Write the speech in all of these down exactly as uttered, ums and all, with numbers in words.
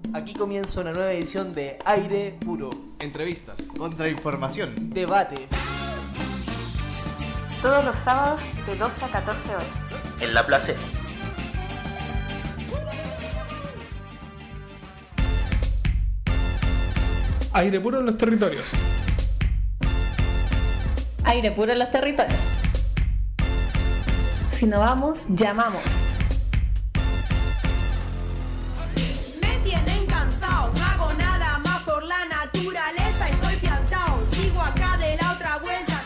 Aquí comienza una nueva edición de Aire Puro. Entrevistas, contrainformación, debate. Todos los sábados de doce a catorce horas. En La Placera. Aire puro en los territorios. Aire puro en los territorios. Si no vamos, llamamos. Me tienen cansado, no hago nada más por la naturaleza, estoy plantado, sigo acá de la otra vuelta.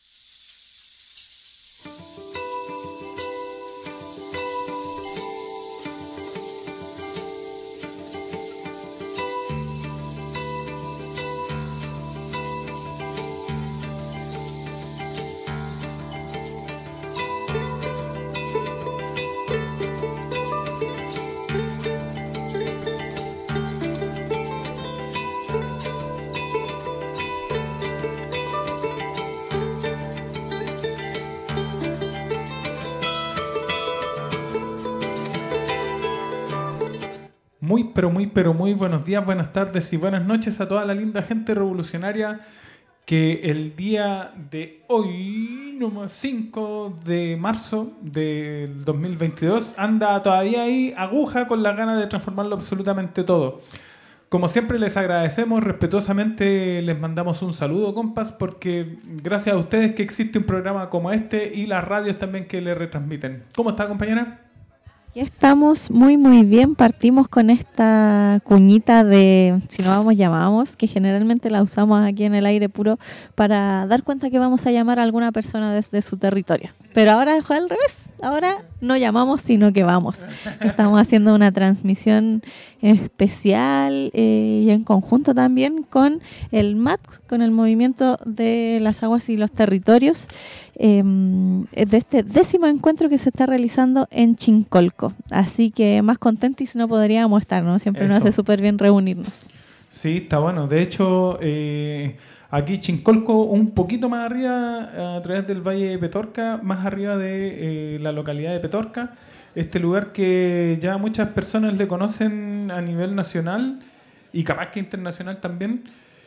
Muy, pero muy, pero muy buenos días, buenas tardes y buenas noches a toda la linda gente revolucionaria que el día de hoy, nomás cinco de marzo del dos mil veintidós, anda todavía ahí aguja con las ganas de transformarlo absolutamente todo. Como siempre les agradecemos, respetuosamente les mandamos un saludo, compas, porque gracias a ustedes que existe un programa como este y las radios también que le retransmiten. ¿Cómo está, compañera? Ya estamos muy muy bien, partimos con esta cuñita de si no vamos llamamos, que generalmente la usamos aquí en el Aire Puro para dar cuenta que vamos a llamar a alguna persona desde su territorio. Pero ahora fue al revés, ahora no llamamos sino que vamos. Estamos haciendo una transmisión especial eh, y en conjunto también con el M A T, con el Movimiento de las Aguas y los Territorios, eh, de este décimo encuentro que se está realizando en Chincolco. Así que más contentos no podríamos estar, ¿no? Siempre Eso. Nos hace súper bien reunirnos. Sí, está bueno. De hecho, eh, aquí Chincolco, un poquito más arriba, a través del Valle de Petorca, más arriba de eh, la localidad de Petorca, este lugar que ya muchas personas le conocen a nivel nacional y capaz que internacional también,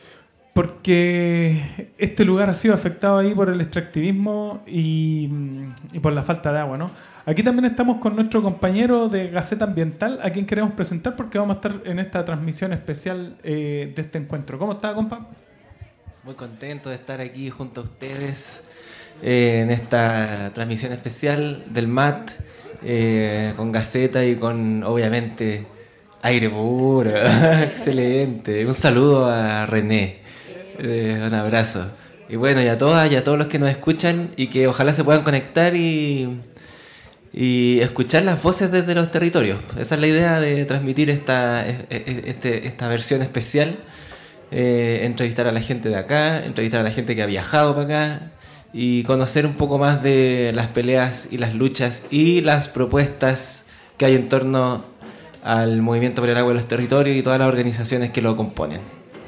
porque este lugar ha sido afectado ahí por el extractivismo y, y por la falta de agua, ¿no? Aquí también estamos con nuestro compañero de Gaceta Ambiental, a quien queremos presentar porque vamos a estar en esta transmisión especial eh, de este encuentro. ¿Cómo está, compa? Muy contento de estar aquí junto a ustedes eh, en esta transmisión especial del M A T, eh, con Gaceta y con, obviamente, Aire Puro. Excelente. Un saludo a René. Eh, un abrazo. Y bueno, y a todas y a todos los que nos escuchan y que ojalá se puedan conectar y... y escuchar las voces desde los territorios. Esa es la idea de transmitir esta, este, esta versión especial, eh, entrevistar a la gente de acá, entrevistar a la gente que ha viajado para acá y conocer un poco más de las peleas y las luchas y las propuestas que hay en torno al movimiento por el agua de los territorios y todas las organizaciones que lo componen.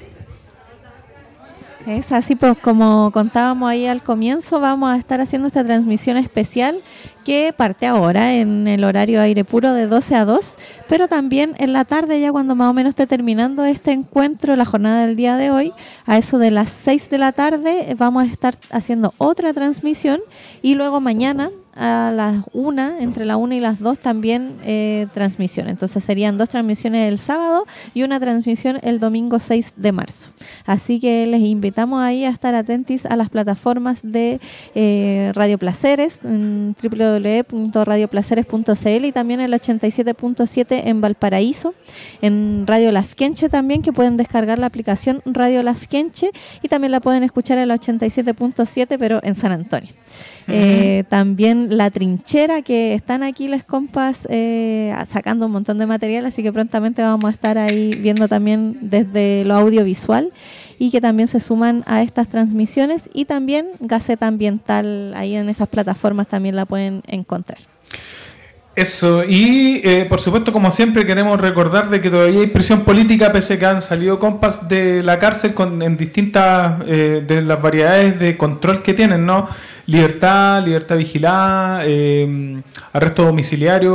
Es así, pues como contábamos ahí al comienzo, vamos a estar haciendo esta transmisión especial que parte ahora en el horario Aire Puro de doce a dos, pero también en la tarde, ya cuando más o menos esté terminando este encuentro, la jornada del día de hoy, a eso de las seis de la tarde vamos a estar haciendo otra transmisión y luego mañana a las una, entre la una y las dos también eh, transmisión. Entonces serían dos transmisiones el sábado y una transmisión el domingo seis de marzo. Así que les invitamos ahí a estar atentos a las plataformas de eh, Radio Placeres, en doble u doble u doble u punto radio placeres punto c l y también el ochenta y siete punto siete en Valparaíso, en Radio Lafkenche también, que pueden descargar la aplicación Radio Lafkenche y también la pueden escuchar en el ochenta y siete punto siete pero en San Antonio. Uh-huh. Eh, también La Trinchera, que están aquí las compas eh, sacando un montón de material, así que prontamente vamos a estar ahí viendo también desde lo audiovisual y que también se suman a estas transmisiones, y también Gaceta Ambiental, ahí en esas plataformas también la pueden encontrar. Eso, y eh, por supuesto, como siempre, queremos recordar de que todavía hay presión política, pese a que han salido compas de la cárcel con, en distintas eh, de las variedades de control que tienen, ¿no? Libertad, libertad vigilada, eh, arresto domiciliario,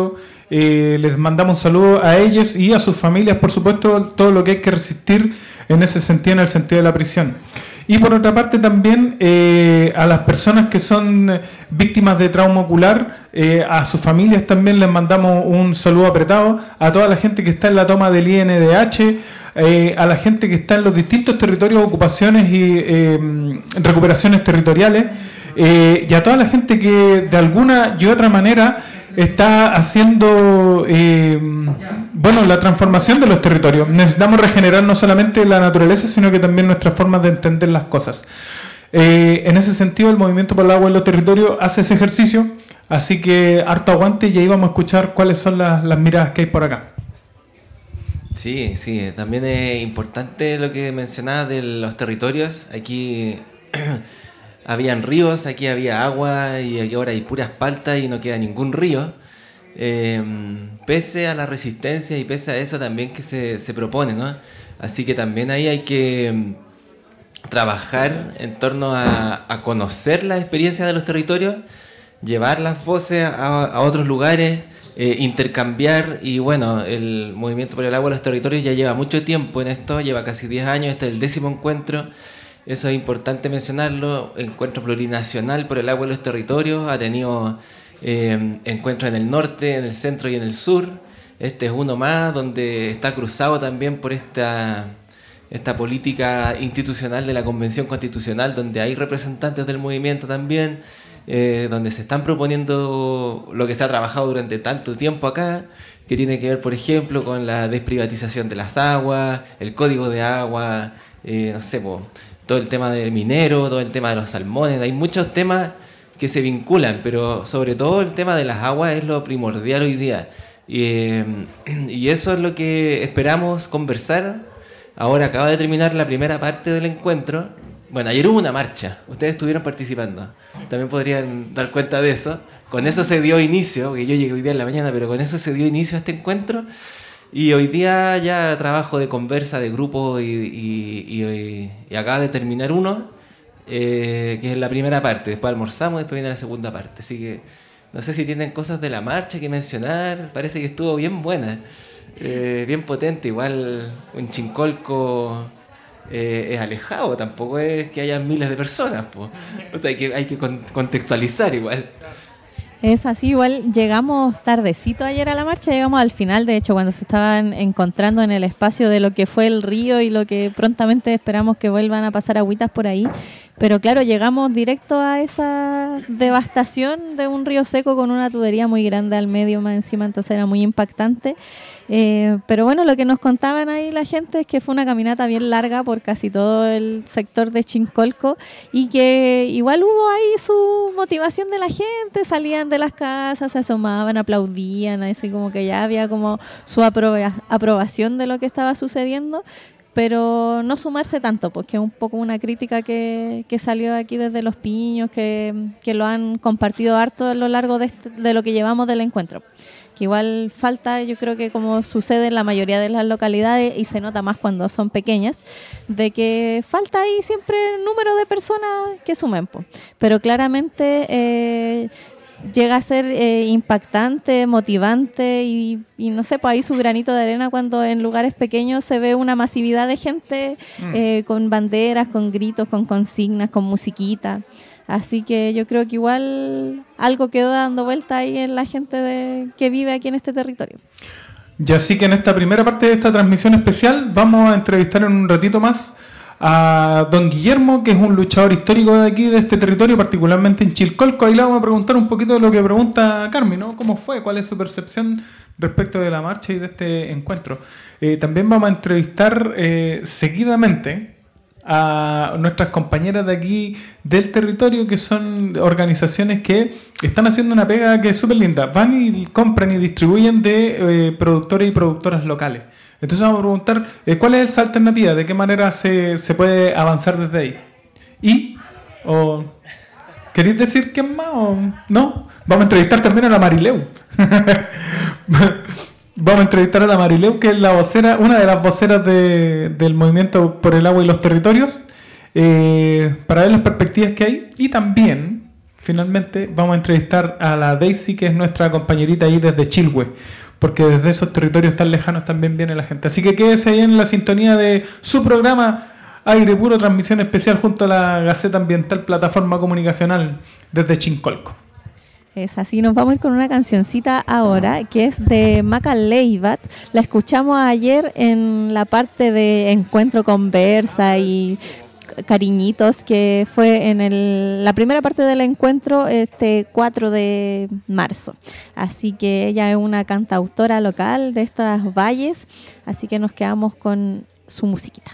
Eh, les mandamos un saludo a ellos y a sus familias, por supuesto, todo lo que hay que resistir en ese sentido, en el sentido de la prisión. Y por otra parte también eh, a las personas que son víctimas de trauma ocular, eh, a sus familias también les mandamos un saludo apretado, a toda la gente que está en la toma del I N D H, eh, a la gente que está en los distintos territorios, ocupaciones y eh, recuperaciones territoriales, eh, y a toda la gente que de alguna y otra manera está haciendo eh, bueno, la transformación de los territorios. Necesitamos regenerar no solamente la naturaleza, sino que también nuestras formas de entender las cosas. Eh, en ese sentido, el Movimiento por el Agua en los Territorios hace ese ejercicio, así que harto aguante y ahí vamos a escuchar cuáles son las, las miradas que hay por acá. Sí, sí, también es importante lo que mencionabas de los territorios. Aquí habían ríos, aquí había agua y aquí ahora hay puras paltas y no queda ningún río. Eh, pese a la resistencia y pese a eso también que se, se propone, ¿no? Así que también ahí hay que trabajar en torno a, a conocer la experiencia de los territorios, llevar las voces a, a otros lugares, eh, intercambiar. Y bueno, el Movimiento por el Agua de los Territorios ya lleva mucho tiempo en esto, lleva casi diez años, este es el décimo encuentro. Eso es importante mencionarlo, encuentro plurinacional por el agua de los territorios, ha tenido eh, encuentros en el norte, en el centro y en el sur. Este es uno más, donde está cruzado también por esta, esta política institucional de la Convención Constitucional, donde hay representantes del movimiento también, eh, donde se están proponiendo lo que se ha trabajado durante tanto tiempo acá, que tiene que ver, por ejemplo, con la desprivatización de las aguas, el código de agua, eh, no sé, po, todo el tema del minero, todo el tema de los salmones. Hay muchos temas que se vinculan, pero sobre todo el tema de las aguas es lo primordial hoy día. Y, eh, y eso es lo que esperamos conversar. Ahora acaba de terminar la primera parte del encuentro. Bueno, ayer hubo una marcha, ustedes estuvieron participando. También podrían dar cuenta de eso. Con eso se dio inicio, porque yo llegué hoy día en la mañana, pero con eso se dio inicio a este encuentro. Y hoy día ya trabajo de conversa, de grupo, y, y, y, y acaba de terminar uno, eh, que es la primera parte. Después almorzamos y después viene la segunda parte. Así que no sé si tienen cosas de la marcha que mencionar. Parece que estuvo bien buena, eh, bien potente. Igual un Chincolco eh, es alejado, tampoco es que haya miles de personas, po. O sea, hay que, hay que con, contextualizar igual. Es así, igual llegamos tardecito ayer a la marcha, llegamos al final, de hecho, cuando se estaban encontrando en el espacio de lo que fue el río y lo que prontamente esperamos que vuelvan a pasar agüitas por ahí. Pero claro, llegamos directo a esa devastación de un río seco con una tubería muy grande al medio más encima, entonces era muy impactante. Eh, pero bueno, lo que nos contaban ahí la gente es que fue una caminata bien larga por casi todo el sector de Chincolco y que igual hubo ahí su motivación de la gente, salían de las casas, se asomaban, aplaudían, así como que ya había como su aproba- aprobación de lo que estaba sucediendo. Pero no sumarse tanto, porque es un poco una crítica que, que salió aquí desde Los Piños, que, que lo han compartido harto a lo largo de, este, de lo que llevamos del encuentro. Que igual falta, yo creo que como sucede en la mayoría de las localidades, y se nota más cuando son pequeñas, de que falta ahí siempre el número de personas que sumen. Po. Pero claramente eh, llega a ser eh, impactante, motivante y, y no sé, pues ahí su granito de arena cuando en lugares pequeños se ve una masividad de gente mm. eh, con banderas, con gritos, con consignas, con musiquita. Así que yo creo que igual algo quedó dando vuelta ahí en la gente de, que vive aquí en este territorio. Y así que en esta primera parte de esta transmisión especial vamos a entrevistar en un ratito más a don Guillermo, que es un luchador histórico de aquí, de este territorio, particularmente en Chilcolco. Ahí le vamos a preguntar un poquito de lo que pregunta Carmen, ¿no? ¿Cómo fue? ¿Cuál es su percepción respecto de la marcha y de este encuentro? Eh, también vamos a entrevistar eh, seguidamente a nuestras compañeras de aquí del territorio, que son organizaciones que están haciendo una pega que es súper linda. Van y compran y distribuyen de eh, productores y productoras locales. Entonces vamos a preguntar eh, cuál es esa alternativa, de qué manera se, se puede avanzar desde ahí. Y, o, ¿queréis decir quién más o no? Vamos a entrevistar también a la Marileu. Vamos a entrevistar a la Marileu, que es la vocera, una de las voceras de, del Movimiento por el Agua y los Territorios, eh, para ver las perspectivas que hay. Y también, finalmente vamos a entrevistar a la Daisy, que es nuestra compañerita ahí desde Chilhue, porque desde esos territorios tan lejanos también viene la gente. Así que quédese ahí en la sintonía de su programa Aire Puro, transmisión especial junto a la Gaceta Ambiental, plataforma comunicacional desde Chincolco. Es así, nos vamos a ir con una cancioncita ahora que es de Maca Leivat. La escuchamos ayer en la parte de Encuentro Conversa y Cariñitos, que fue en el, la primera parte del encuentro este cuatro de marzo. Así que ella es una cantautora local de estos valles, así que nos quedamos con su musiquita.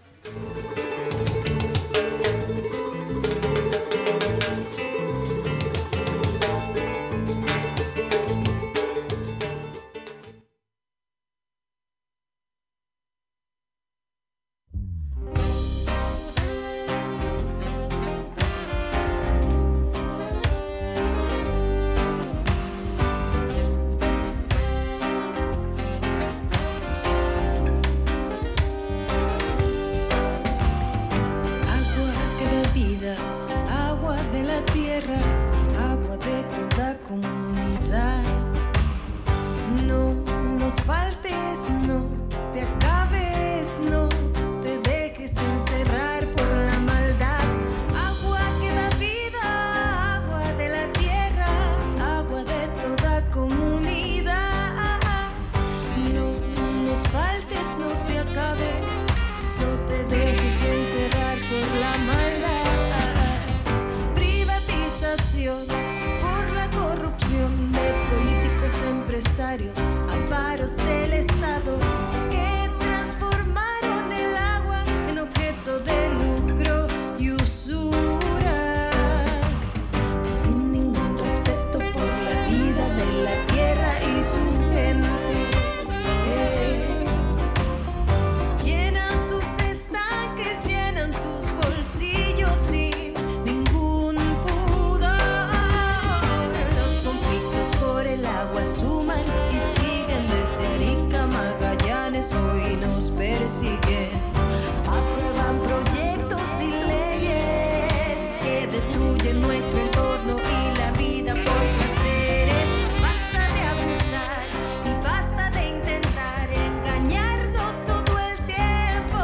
Amparos del Estado que transformaron el agua en objeto de lucro y usura, sin ningún respeto por la vida de la tierra y su gente. Eh, llenan sus estanques, llenan sus bolsillos sin ningún pudor. Los conflictos por el agua suman y siguen desde Arica, Magallanes, hoy nos persiguen. Aprueban proyectos y leyes que destruyen nuestro entorno y la vida por placeres. Basta de abusar y basta de intentar engañarnos todo el tiempo.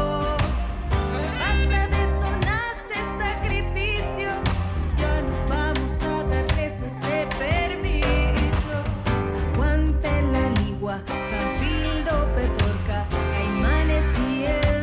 Basta de zonas de sacrificio, ya no vamos a darles ese permiso. Aguante la Ligua, Cabildo, Petorca, Caimanes y el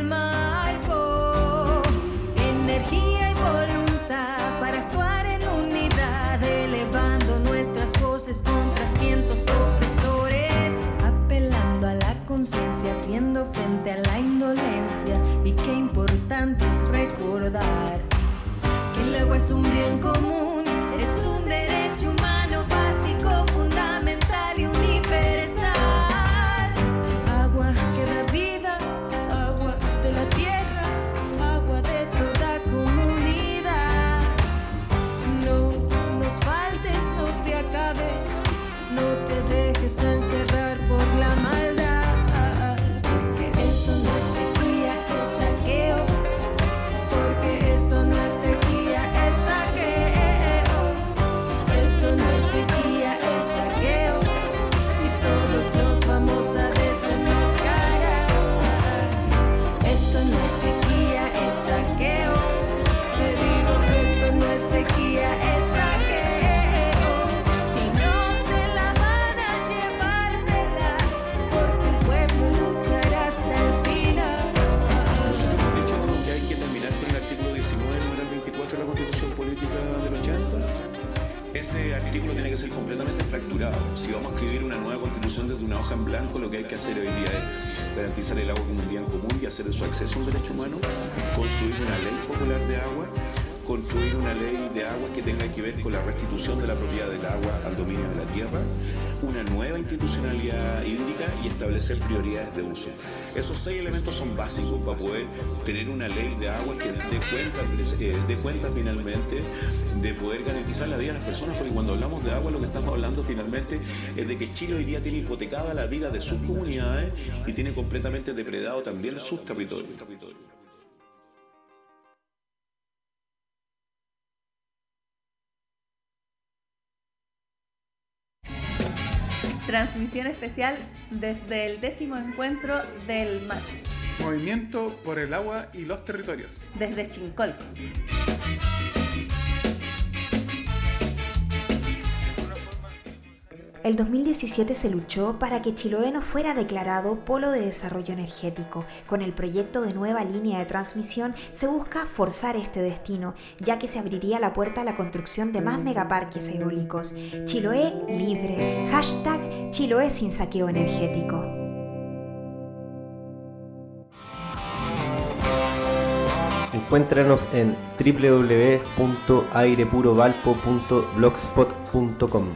Maipo. Energía y voluntad para actuar en unidad, elevando nuestras voces contra cientos opresores, apelando a la conciencia, haciendo frente a la indolencia. Y qué importante es recordar que el agua es un bien común, es un derecho humano básico, fundamental y universal. Agua que da vida, agua de la tierra, agua de toda comunidad. No nos faltes, no te acabes, no te dejes encerrar por la maldad, porque esto no es sequía, es saqueo. Porque esto no es sequía, es saqueo. Esto no es sequía, es saqueo. Y todos los vamos a desenmascarar. Esto no es sequía, es saqueo. Te digo, esto no es sequía, es saqueo. Y no se la van a llevar vela, porque el pueblo luchará hasta el final. Hemos dicho que hay que terminar con el artículo diecinueve, número veinticuatro de la Constitución Política del ochenta. Ese artículo tiene que ser completamente fracturado. Si vamos a escribir una nueva Constitución desde una hoja en blanco, lo que hay que hacer hoy día es garantizar el agua como un bien común y hacer de su acceso un derecho humano, construir una ley popular de agua, construir una ley de agua que tenga que ver con la restitución de la propiedad del agua al dominio de la tierra, una nueva institucionalidad hídrica y establecer prioridades de uso. Esos seis elementos son básicos para poder tener una ley de agua que dé cuenta, eh, dé cuenta finalmente de poder garantizar la vida de las personas, porque cuando hablamos de agua lo que estamos hablando finalmente es de que Chile hoy día tiene hipotecada la vida de sus comunidades y tiene completamente depredado también sus territorios. Transmisión especial desde el décimo encuentro del M A T. Movimiento por el Agua y los Territorios. Desde Chincolco. El dos mil diecisiete se luchó para que Chiloé no fuera declarado polo de desarrollo energético. Con el proyecto de nueva línea de transmisión se busca forzar este destino, ya que se abriría la puerta a la construcción de más megaparques eólicos. Chiloé libre. Hashtag Chiloé sin saqueo energético. Encuéntranos en doble u doble u doble u punto aire puro valpo punto blogspot punto com.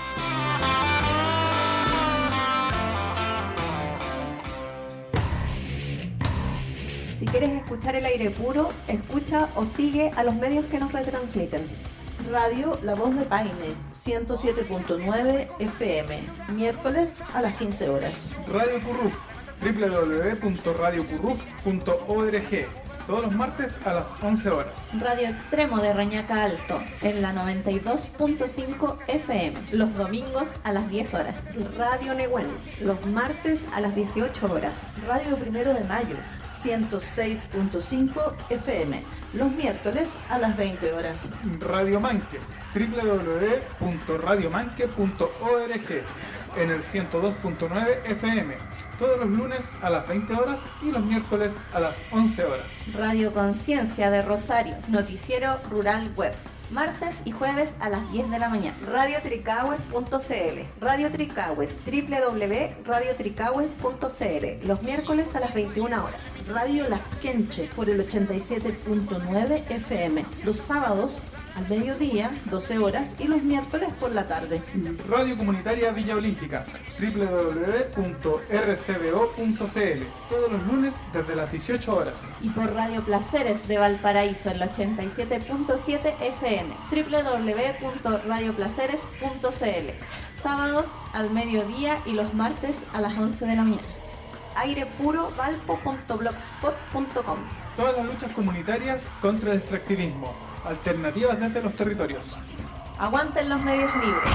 Si quieres escuchar el aire puro, escucha o sigue a los medios que nos retransmiten. Radio La Voz de Paine, ciento siete punto nueve F M, miércoles a las quince horas. Radio Curruf, doble u doble u doble u punto radio curruf punto org, todos los martes a las once horas. Radio Extremo de Reñaca Alto, en la noventa y dos punto cinco F M, los domingos a las diez horas. Radio Nehuen, los martes a las dieciocho horas. Radio Primero de Mayo, ciento seis punto cinco F M, los miércoles a las veinte horas. Radio Manque, doble u doble u doble u punto radio manque punto org, en el ciento dos punto nueve F M, todos los lunes a las veinte horas y los miércoles a las once horas. Radio Conciencia de Rosario, noticiero rural web, martes y jueves a las diez de la mañana. Radio Tricahues punto c l, Radio Tricahues, doble u doble u doble u punto radio tricahues punto c l, los miércoles a las veintiuna horas. Radio Las Quenches por el ochenta y siete punto nueve F M, los sábados al mediodía, doce horas, y los miércoles por la tarde. Radio Comunitaria Villa Olímpica, doble u doble u doble u punto r c b o punto c l, todos los lunes desde las dieciocho horas. Y por Radio Placeres de Valparaíso, en la ochenta y siete punto siete F M, doble u doble u doble u punto radio placeres punto c l, sábados al mediodía y los martes a las once de la mañana. aire puro valpo punto blogspot punto com. Todas las luchas comunitarias contra el extractivismo, alternativas desde los territorios. Aguanten los medios libres.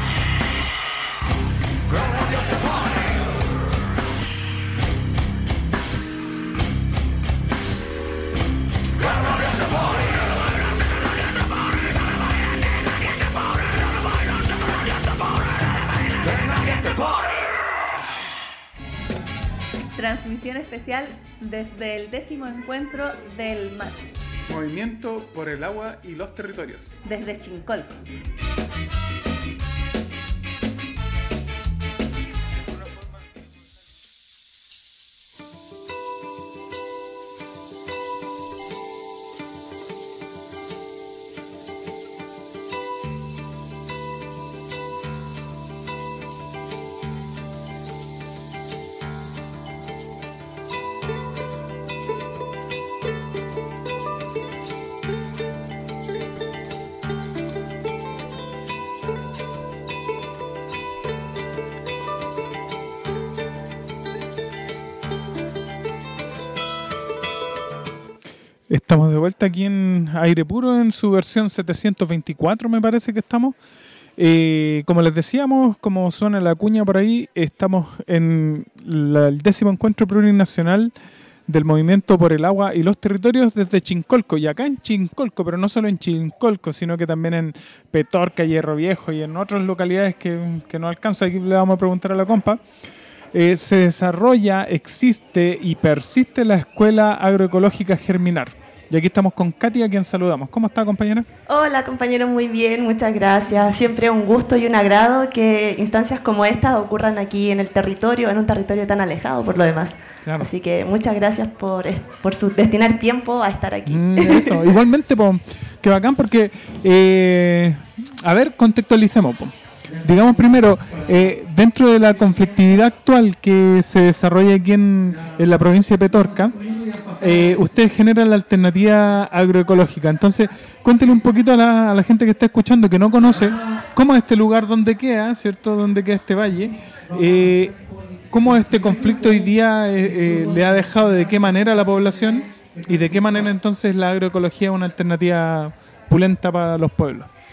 Transmisión especial desde el décimo encuentro del M A T. Movimiento por el Agua y los Territorios. Desde Chincolco. Estamos de vuelta aquí en Aire Puro en su versión setecientos veinticuatro, me parece que estamos. Eh, como les decíamos, como suena la cuña por ahí, estamos en la, el décimo encuentro plurinacional del Movimiento por el Agua y los Territorios desde Chincolco. Y acá en Chincolco, pero no solo en Chincolco, sino que también en Petorca, Hierro Viejo y en otras localidades que, que no alcanza. Aquí le vamos a preguntar a la compa. Eh, se desarrolla, existe y persiste la Escuela Agroecológica Germinar. Y aquí estamos con Katy, a quien saludamos. ¿Cómo está, compañera? Hola, compañero, muy bien, muchas gracias. Siempre un gusto y un agrado que instancias como estas ocurran aquí en el territorio, en un territorio tan alejado por lo demás. Claro. Así que muchas gracias por, por su, destinar tiempo a estar aquí. Mm, eso, igualmente, po, que bacán, porque, eh, a ver, contextualicemos, po. Digamos primero, eh, dentro de la conflictividad actual que se desarrolla aquí en, en la provincia de Petorca, eh, ustedes generan la alternativa agroecológica. Entonces, cuéntenle un poquito a la, a la gente que está escuchando, que no conoce, cómo es este lugar donde queda, ¿cierto? Donde queda este valle, eh, cómo este conflicto hoy día eh, eh, le ha dejado de qué manera a la población y de qué manera entonces la agroecología es una alternativa pulenta para los pueblos.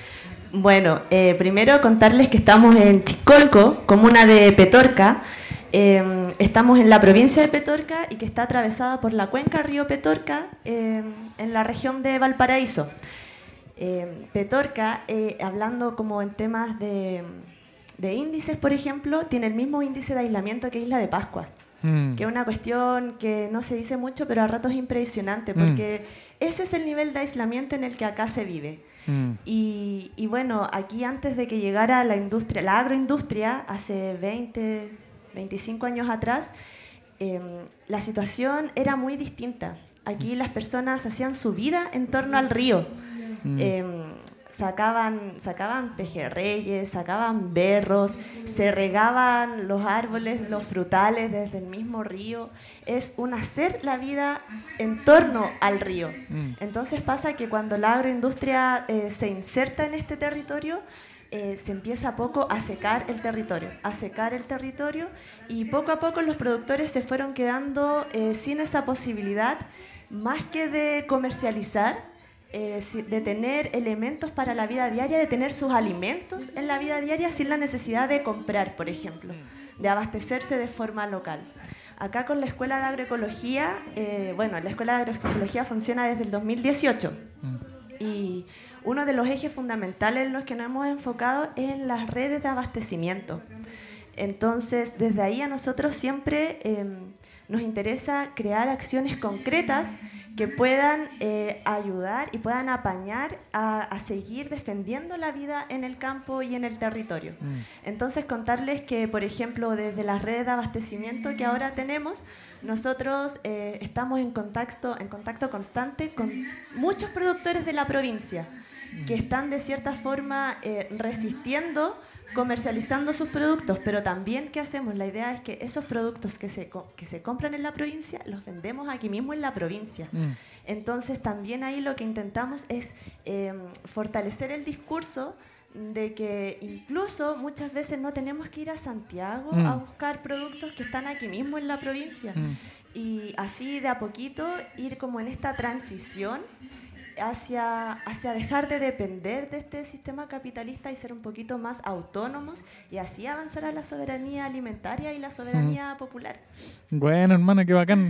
Bueno, eh, primero contarles que estamos en Chicolco, comuna de Petorca. Eh, estamos en la provincia de Petorca y que está atravesada por la cuenca río Petorca eh, en la región de Valparaíso. Eh, Petorca, eh, hablando como en temas de, de índices, por ejemplo, tiene el mismo índice de aislamiento que Isla de Pascua, mm. que es una cuestión que no se dice mucho, pero a ratos es impresionante, porque mm. ese es el nivel de aislamiento en el que acá se vive. Mm. Y, y bueno, aquí antes de que llegara la industria, la agroindustria, hace veinte, veinticinco años atrás, eh, la situación era muy distinta. Aquí las personas hacían su vida en torno al río. Mm. Eh, sacaban, sacaban pejerreyes, sacaban berros, se regaban los árboles, los frutales desde el mismo río. Es un hacer la vida en torno al río. Mm. Entonces pasa que cuando la agroindustria eh, se inserta en este territorio, eh, se empieza a poco a secar el territorio, a secar el territorio y poco a poco los productores se fueron quedando eh, sin esa posibilidad, más que de comercializar, Eh, de tener elementos para la vida diaria, de tener sus alimentos en la vida diaria sin la necesidad de comprar, por ejemplo, de abastecerse de forma local. Acá con la Escuela de Agroecología, eh, bueno, la Escuela de Agroecología funciona desde el dos mil dieciocho y uno de los ejes fundamentales en los que nos hemos enfocado es en las redes de abastecimiento. Entonces, desde ahí a nosotros siempre eh, nos interesa crear acciones concretas que puedan eh, ayudar y puedan apañar a, a seguir defendiendo la vida en el campo y en el territorio. Mm. Entonces, contarles que, por ejemplo, desde las redes de abastecimiento que ahora tenemos, nosotros eh, estamos en contacto, en contacto constante con muchos productores de la provincia que están de cierta forma eh, resistiendo, comercializando sus productos, pero también, ¿qué hacemos? La idea es que esos productos que se, que se compran en la provincia, los vendemos aquí mismo en la provincia. Mm. Entonces, también ahí lo que intentamos es eh, fortalecer el discurso de que incluso muchas veces no tenemos que ir a Santiago mm. a buscar productos que están aquí mismo en la provincia. Mm. Y así, de a poquito, ir como en esta transición Hacia, hacia dejar de depender de este sistema capitalista y ser un poquito más autónomos y así avanzar a la soberanía alimentaria y la soberanía mm. popular. Bueno, hermana, qué bacán.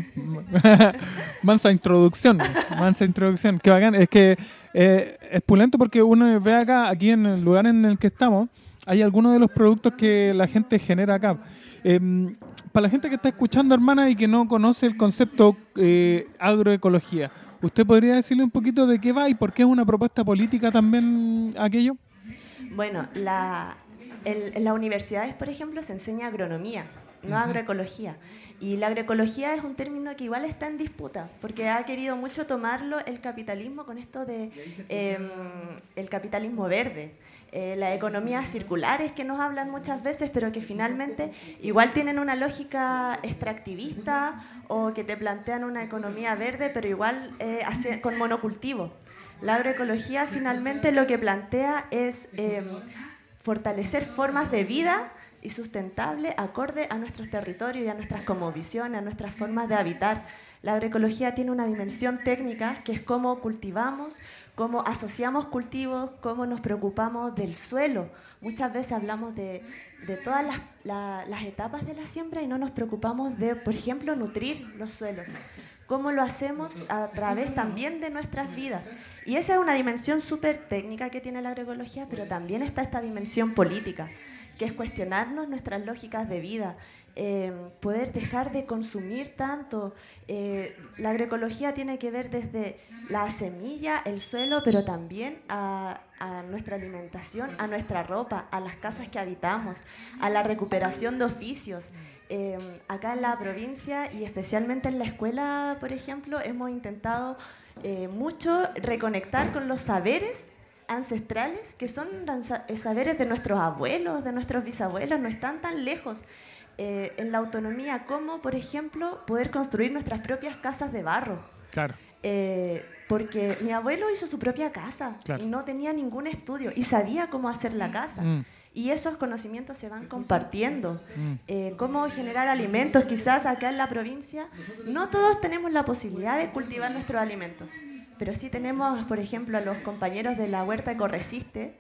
mansa introducción, mansa introducción, qué bacán. Es que eh, es pulento porque uno ve acá, aquí en el lugar en el que estamos, hay algunos de los productos que la gente genera acá. Eh, para la gente que está escuchando, hermana, y que no conoce el concepto eh, agroecología, ¿usted podría decirle un poquito de qué va y por qué es una propuesta política también aquello? Bueno, la, el, en las universidades, por ejemplo, se enseña agronomía, no uh-huh. agroecología. Y la agroecología es un término que igual está en disputa, porque ha querido mucho tomarlo el capitalismo con esto de eh, el capitalismo verde. Eh, las economías circulares que nos hablan muchas veces, pero que finalmente igual tienen una lógica extractivista o que te plantean una economía verde, pero igual eh, hace, con monocultivo. La agroecología finalmente lo que plantea es eh, fortalecer formas de vida y sustentable acorde a nuestros territorios y a nuestras cosmovisiones, a nuestras formas de habitar. La agroecología tiene una dimensión técnica que es cómo cultivamos, cómo asociamos cultivos, cómo nos preocupamos del suelo. Muchas veces hablamos de, de todas las, la, las etapas de la siembra y no nos preocupamos de, por ejemplo, nutrir los suelos. Cómo lo hacemos a través también de nuestras vidas. Y esa es una dimensión súper técnica que tiene la agroecología, pero también está esta dimensión política, que es cuestionarnos nuestras lógicas de vida, eh, poder dejar de consumir tanto. Eh, la agroecología tiene que ver desde la semilla, el suelo, pero también a, a nuestra alimentación, a nuestra ropa, a las casas que habitamos, a la recuperación de oficios. Eh, acá en la provincia y especialmente en la escuela, por ejemplo, hemos intentado eh, mucho reconectar con los saberes ancestrales, que son saberes de nuestros abuelos, de nuestros bisabuelos, no están tan lejos. Eh, en la autonomía, como por ejemplo poder construir nuestras propias casas de barro. Claro. Eh, porque mi abuelo hizo su propia casa, claro, y no tenía ningún estudio y sabía cómo hacer la casa. Mm. Y esos conocimientos se van compartiendo. Mm. Eh, cómo generar alimentos, quizás acá en la provincia no todos tenemos la posibilidad de cultivar nuestros alimentos, pero sí tenemos, por ejemplo, a los compañeros de la Huerta Ecoresiste,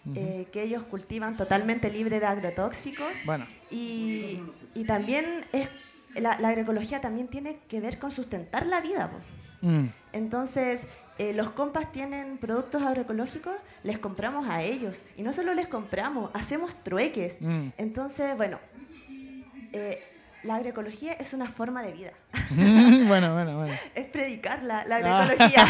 uh-huh. eh, que ellos cultivan totalmente libre de agrotóxicos. Bueno. Y, y también es, la, la agroecología también tiene que ver con sustentar la vida. Mm. Entonces, eh, los compas tienen productos agroecológicos, les compramos a ellos. Y no solo les compramos, hacemos trueques. Mm. Entonces, bueno, eh, la agroecología es una forma de vida. bueno, bueno, bueno. Es predicar la, la agroecología.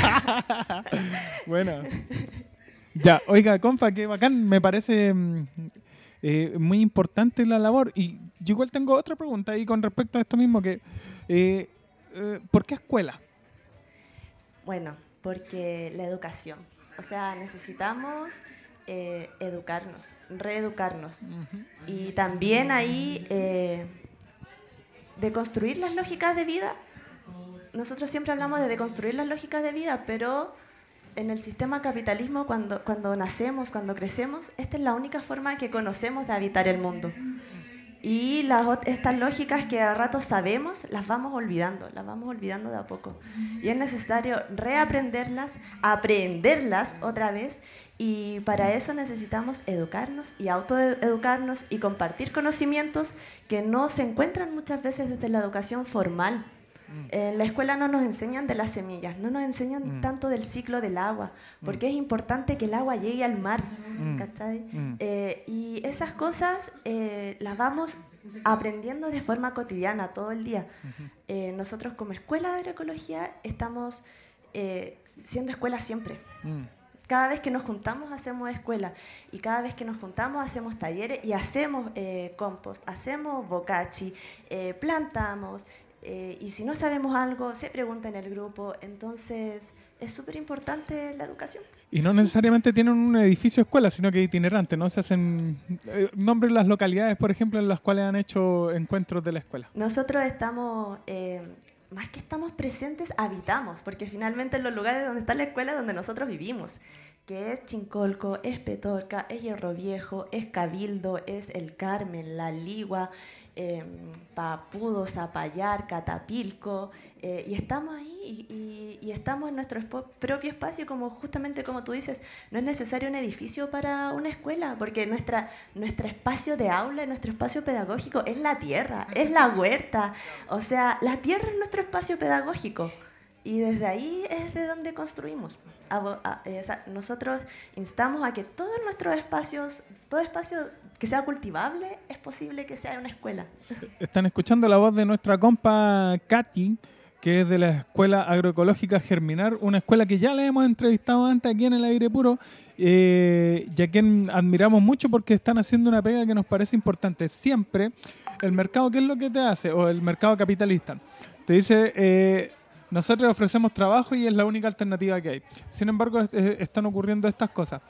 Bueno. Ya, oiga, compa, qué bacán. Me parece eh, muy importante la labor. Y yo igual tengo otra pregunta ahí con respecto a esto mismo. que eh, eh, ¿Por qué escuela? Bueno, porque la educación. O sea, necesitamos eh, educarnos, reeducarnos. Uh-huh. Y también ahí... Eh, de construir las lógicas de vida. Nosotros siempre hablamos de deconstruir las lógicas de vida, pero en el sistema capitalismo, cuando, cuando nacemos, cuando crecemos, esta es la única forma que conocemos de habitar el mundo. Y las, estas lógicas que a ratos sabemos, las vamos olvidando, las vamos olvidando de a poco. Y es necesario reaprenderlas, aprenderlas otra vez, y para eso necesitamos educarnos y autoeducarnos y compartir conocimientos que no se encuentran muchas veces desde la educación formal. En la escuela no nos enseñan de las semillas, no nos enseñan mm. tanto del ciclo del agua, porque mm. es importante que el agua llegue al mar, mm. ¿cachai? Mm. Eh, y esas cosas eh, las vamos aprendiendo de forma cotidiana, todo el día. Uh-huh. Eh, nosotros como escuela de agroecología estamos eh, siendo escuela siempre. Mm. Cada vez que nos juntamos hacemos escuela, y cada vez que nos juntamos hacemos talleres y hacemos eh, compost, hacemos bocachi, eh, plantamos. Eh, y si no sabemos algo, se pregunta en el grupo. Entonces, es súper importante la educación. Y no necesariamente tienen un edificio escuela, sino que itinerante, ¿no? Se hacen... Eh, nombren las localidades, por ejemplo, en las cuales han hecho encuentros de la escuela. Nosotros estamos... Eh, más que estamos presentes, habitamos, porque finalmente en los lugares donde está la escuela es donde nosotros vivimos, que es Chincolco, es Petorca, es Hierro Viejo, es Cabildo, es El Carmen, La Ligua, eh, Papudo, Zapallar, Catapilco, eh, y estamos ahí y, y, y estamos en nuestro espo- propio espacio, como justamente como tú dices, no es necesario un edificio para una escuela, porque nuestra, nuestro espacio de aula, nuestro espacio pedagógico es la tierra, es la huerta, o sea, la tierra es nuestro espacio pedagógico. Y desde ahí es de donde construimos. A, a, eh, o sea, nosotros instamos a que todos nuestros espacios, todo espacio que sea cultivable, es posible que sea una escuela. Están escuchando la voz de nuestra compa Katy, que es de la Escuela Agroecológica Germinar, una escuela que ya la hemos entrevistado antes aquí en el Aire Puro, eh, y a quien admiramos mucho porque están haciendo una pega que nos parece importante. Siempre el mercado, ¿qué es lo que te hace? O el mercado capitalista. Te dice... Eh, Nosotros ofrecemos trabajo y es la única alternativa que hay. Sin embargo, est- están ocurriendo estas cosas,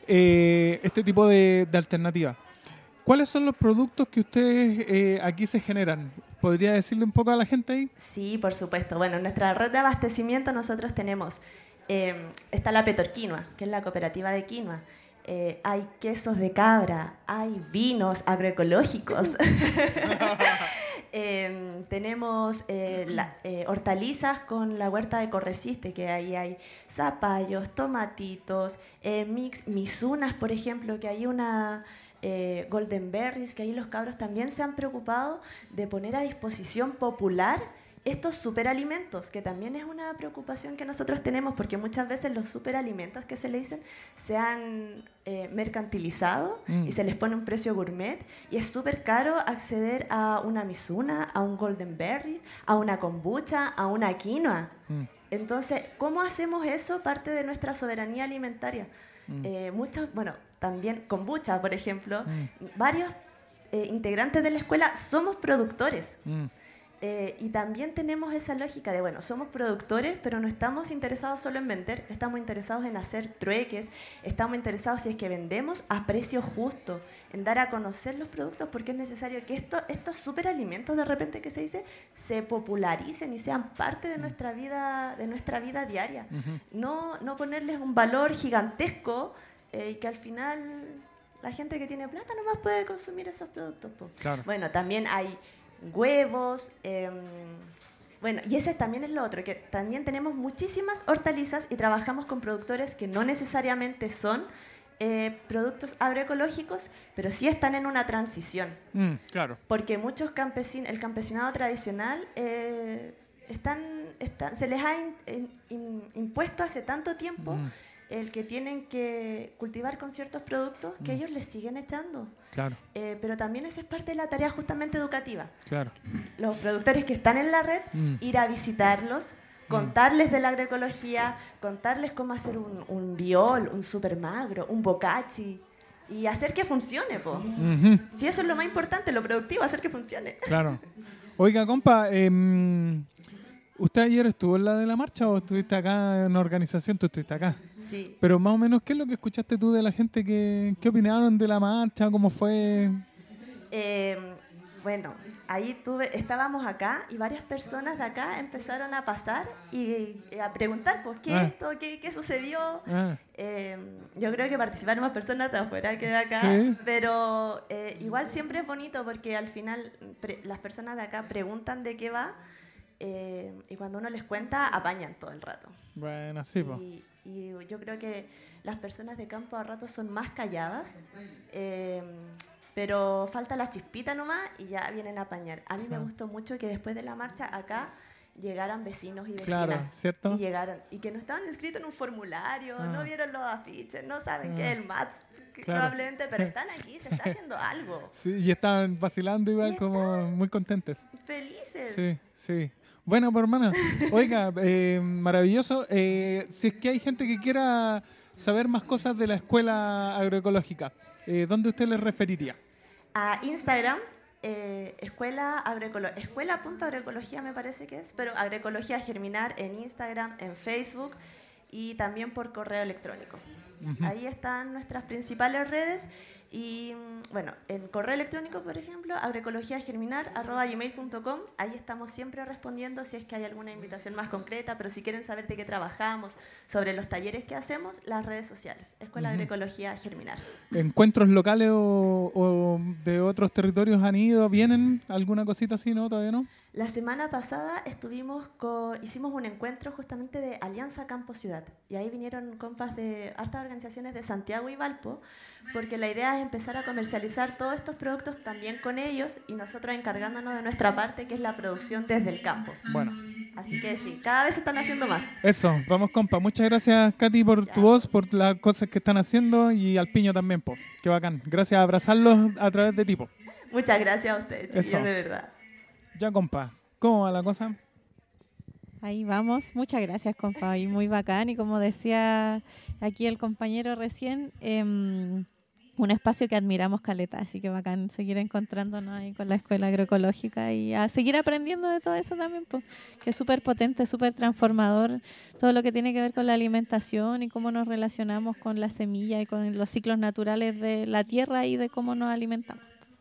eh, este tipo de, de alternativas. ¿Cuáles son los productos que ustedes eh, aquí se generan? ¿Podría decirle un poco a la gente ahí? Sí, por supuesto. Bueno, en nuestra red de abastecimiento nosotros tenemos, eh, está la Petorquinoa, que es la cooperativa de quinoa. Eh, hay quesos de cabra, hay vinos agroecológicos. Eh, tenemos eh, la, eh, hortalizas con la huerta de Corresiste, que ahí hay zapallos, tomatitos, eh, mix, misunas, por ejemplo, que hay una eh, golden berries, que ahí los cabros también se han preocupado de poner a disposición popular estos superalimentos, que también es una preocupación que nosotros tenemos, porque muchas veces los superalimentos que se le dicen se han eh, mercantilizado mm. y se les pone un precio gourmet, y es súper caro acceder a una misuna, a un golden berry, a una kombucha, a una quinoa. Mm. Entonces, ¿cómo hacemos eso? Parte de nuestra soberanía alimentaria. Mm. Eh, muchos, bueno, también kombucha, por ejemplo, mm. varios eh, integrantes de la escuela somos productores. Mm. Eh, y también tenemos esa lógica de, bueno, somos productores, pero no estamos interesados solo en vender, estamos interesados en hacer trueques, estamos interesados, si es que vendemos, a precio justo, en dar a conocer los productos, porque es necesario que esto, estos superalimentos, de repente que se dice, se popularicen y sean parte de nuestra vida, de nuestra vida diaria. Uh-huh. No, no ponerles un valor gigantesco eh, y que al final la gente que tiene plata nomás puede consumir esos productos. Claro. Bueno, también hay huevos, eh, bueno, y ese también es lo otro, que también tenemos muchísimas hortalizas y trabajamos con productores que no necesariamente son eh, productos agroecológicos, pero sí están en una transición. Mm, claro. Porque muchos campesinos, el campesinado tradicional, eh, están, están, se les ha in, in, in, impuesto hace tanto tiempo mm. el que tienen que cultivar con ciertos productos que mm. ellos les siguen echando. Claro. Eh, pero también esa es parte de la tarea justamente educativa. Claro. Los productores que están en la red, mm. ir a visitarlos, contarles de la agroecología, contarles cómo hacer un, un biol, un super magro, un bocachi, y hacer que funcione, po. Uh-huh. Si eso es lo más importante, lo productivo, hacer que funcione. Claro. Oiga, compa, eh, ¿usted ayer estuvo en la de la marcha o estuviste acá en una organización? Tú estuviste acá. Sí. Pero más o menos, ¿qué es lo que escuchaste tú de la gente? que ¿Qué opinaron de la marcha? ¿Cómo fue? Eh... Bueno, ahí tuve, estábamos acá y varias personas de acá empezaron a pasar y, y a preguntar, pues, ¿qué ah. es esto? ¿Qué, qué sucedió? Ah. Eh, yo creo que participaron más personas de afuera que de acá, ¿sí? Pero eh, igual siempre es bonito porque al final pre, las personas de acá preguntan de qué va eh, y cuando uno les cuenta, apañan todo el rato. Bueno, sí, pues. Y, y yo creo que las personas de campo a rato son más calladas. Eh, Pero falta la chispita nomás y ya vienen a apañar. A mí sí. me gustó mucho que después de la marcha acá llegaran vecinos y vecinas. Claro, ¿cierto? Y llegaron. Y que no estaban inscritos en un formulario, ah. no vieron los afiches, no saben ah. qué es el M A T, claro. probablemente, pero están aquí, se está haciendo algo. Sí, y están vacilando igual, como muy contentes. Felices. Sí, sí. Bueno, pues hermana, oiga, eh, maravilloso. Eh, si es que hay gente que quiera saber más cosas de la escuela agroecológica, eh, ¿dónde usted les referiría? A Instagram, eh, escuela agroecolo- escuela.agroecología me parece que es, pero agroecología germinar en Instagram, en Facebook y también por correo electrónico. Uh-huh. Ahí están nuestras principales redes y, bueno, en correo electrónico, por ejemplo, agroecologiagerminar arroba gmail punto com. Ahí estamos siempre respondiendo si es que hay alguna invitación más concreta, pero si quieren saber de qué trabajamos, sobre los talleres que hacemos, las redes sociales, Escuela uh-huh. Agroecología Germinar. ¿Encuentros locales o, o de otros territorios han ido? ¿Vienen alguna cosita así? ¿No? ¿Todavía no? La semana pasada estuvimos con, hicimos un encuentro justamente de Alianza Campo Ciudad y ahí vinieron compas de hartas organizaciones de Santiago y Valpo, porque la idea es empezar a comercializar todos estos productos también con ellos y nosotros encargándonos de nuestra parte, que es la producción desde el campo. Bueno. Así que sí, cada vez se están haciendo más. Eso, vamos compa. Muchas gracias, Katy, por ya. tu voz, por las cosas que están haciendo y al Piño también, po. Qué bacán. Gracias a abrazarlos a través de tipo. Muchas gracias a ustedes, chiquillos, de verdad. Ya, compa. ¿Cómo va la cosa? Ahí vamos. Muchas gracias, compa. Y muy bacán. Y como decía aquí el compañero recién, eh, un espacio que admiramos caleta. Así que bacán seguir encontrándonos ahí con la Escuela Agroecológica y a seguir aprendiendo de todo eso también, pues, que es súper potente, súper transformador. Todo lo que tiene que ver con la alimentación y cómo nos relacionamos con la semilla y con los ciclos naturales de la tierra y de cómo nos alimentamos.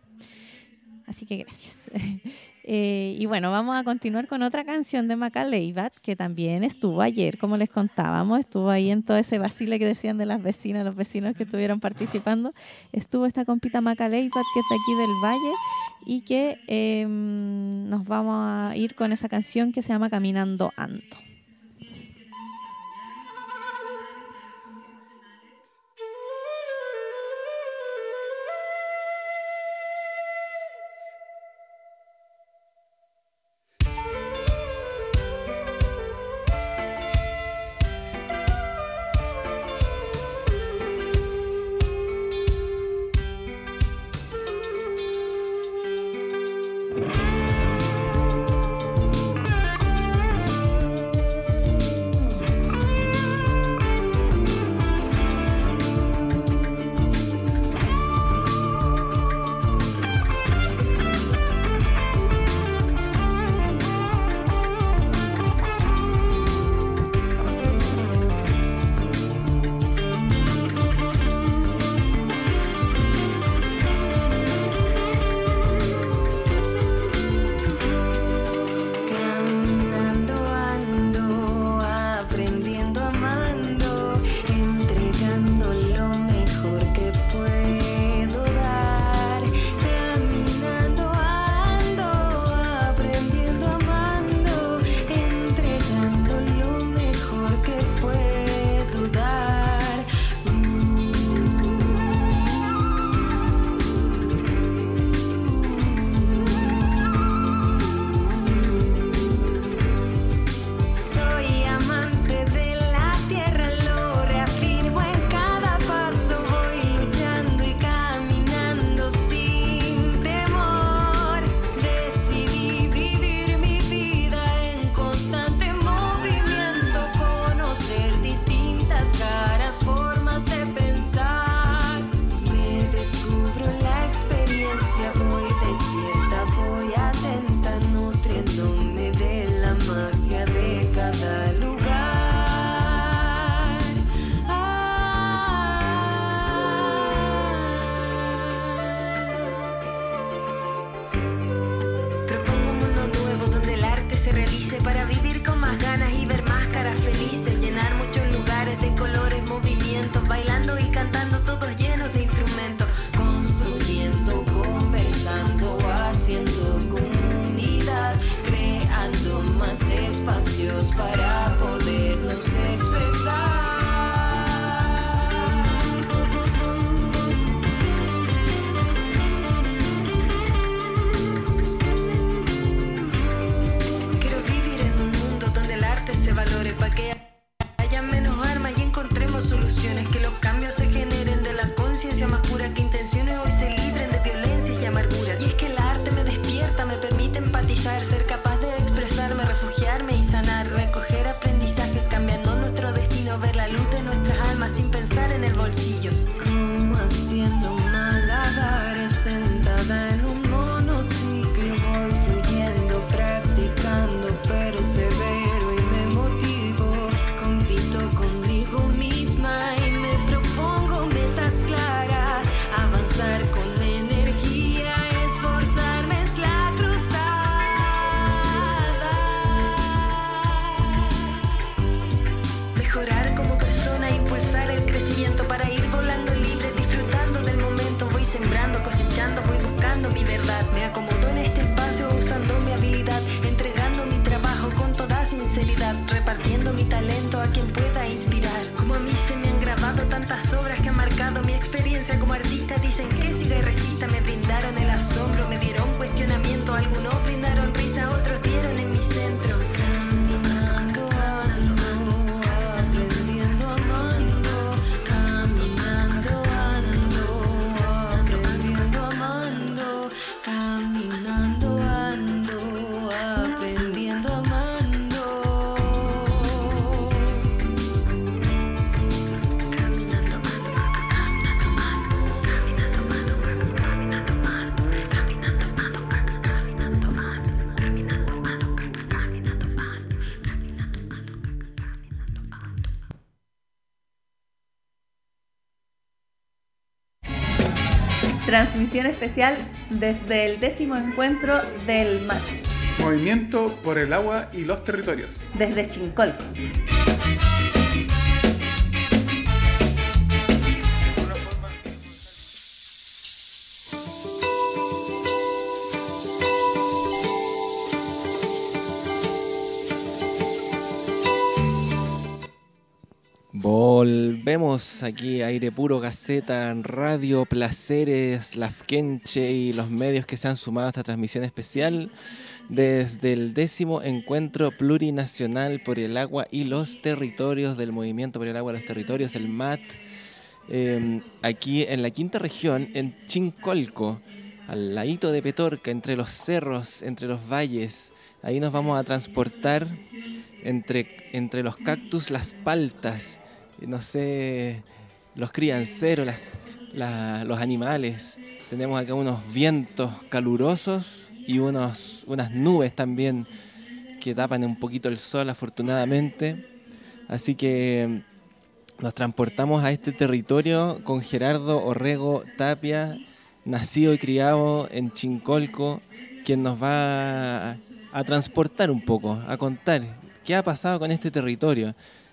Así que gracias. eh, y bueno, vamos a continuar con otra canción de Maca Leivat, que también estuvo ayer, como les contábamos, estuvo ahí en todo ese vacile que decían de las vecinas, los vecinos que estuvieron participando. Estuvo esta compita Maca Leivat, que es de aquí del Valle, y que eh, nos vamos a ir con esa canción que se llama Caminando Ando. con más ganas y ver más caras felices, llenar muchos lugares de colores, movimientos, bailando y cantando todos llenos de instrumentos, construyendo, conversando, haciendo comunidad, creando más espacios para podernos expresar. Para que haya menos armas y encontremos soluciones, que los cambios se generen de la conciencia más pura, que intenciones hoy se libren de violencias y amarguras. Y es que el arte me despierta, me permite empatizar, ser capaz de expresarme, refugiarme y sanar, recoger aprendizajes cambiando nuestro destino, ver la luz de nuestras almas sin pensar en el bolsillo. Como haciendo malabares sentada en un monociclo, voy fluyendo, practicando, pero severo y me motivo, compito conmigo misma y me propongo metas claras, avanzar con energía, esforzarme es la cruzada, mejorar como persona, impulsar el crecimiento para ir volando libre, disfrutando del momento, voy sembrando, cosechando, voy buscando mi verdad, me acomodo en este espacio usando mi habilidad, entregando mi trabajo con toda sinceridad, repartiendo mi talento a quien pueda inspirar. Como a mí se me han grabado tantas obras que han marcado mi experiencia como artista, dicen que siga y resista, me brindaron el asombro, me dieron cuestionamiento, algunos brindaron risa, otros dieron en mi centro. Caminando ando, aprendiendo amando, caminando ando, aprendiendo amando, caminando ando, aprendiendo amando. Transmisión especial desde el décimo encuentro del M A T. Movimiento por el agua y los territorios. Desde Chincolco. Volvemos aquí a Aire Puro, Gaceta, Radio, Placeres, Lafkenche y los medios que se han sumado a esta transmisión especial desde el décimo encuentro plurinacional por el agua y los territorios del Movimiento por el Agua y los Territorios, el M A T, eh, aquí en la quinta región, en Chincolco, al ladito de Petorca, entre los cerros, entre los valles. Ahí nos vamos a transportar entre, entre los cactus, las paltas, no sé, los crianceros, las, la, los animales. Tenemos acá unos vientos calurosos y unos, unas nubes también que tapan un poquito el sol, afortunadamente. Así que nos transportamos a este territorio con Gerardo Orrego Tapia, nacido y criado en Chincolco, quien nos va a, a transportar un poco, a contar qué ha pasado con este territorio.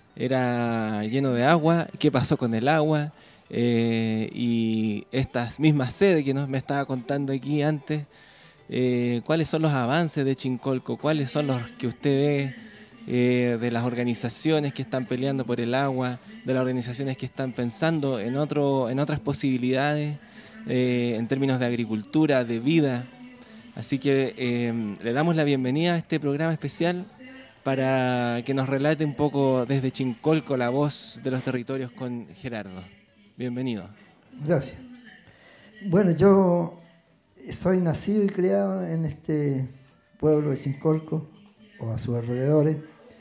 Era lleno de agua, qué pasó con el agua, eh, y estas mismas sedes que nos, me estaba contando aquí antes, eh, cuáles son los avances de Chincolco, cuáles son los que usted ve eh, de las organizaciones que están peleando por el agua, de las organizaciones que están pensando en, otro, en otras posibilidades, eh, en términos de agricultura, de vida. Así que eh, le damos la bienvenida a este programa especial para que nos relate un poco desde Chincolco la voz de los territorios con Gerardo. Bienvenido. Gracias. Bueno, yo soy nacido y criado en este pueblo de Chincolco o a sus alrededores.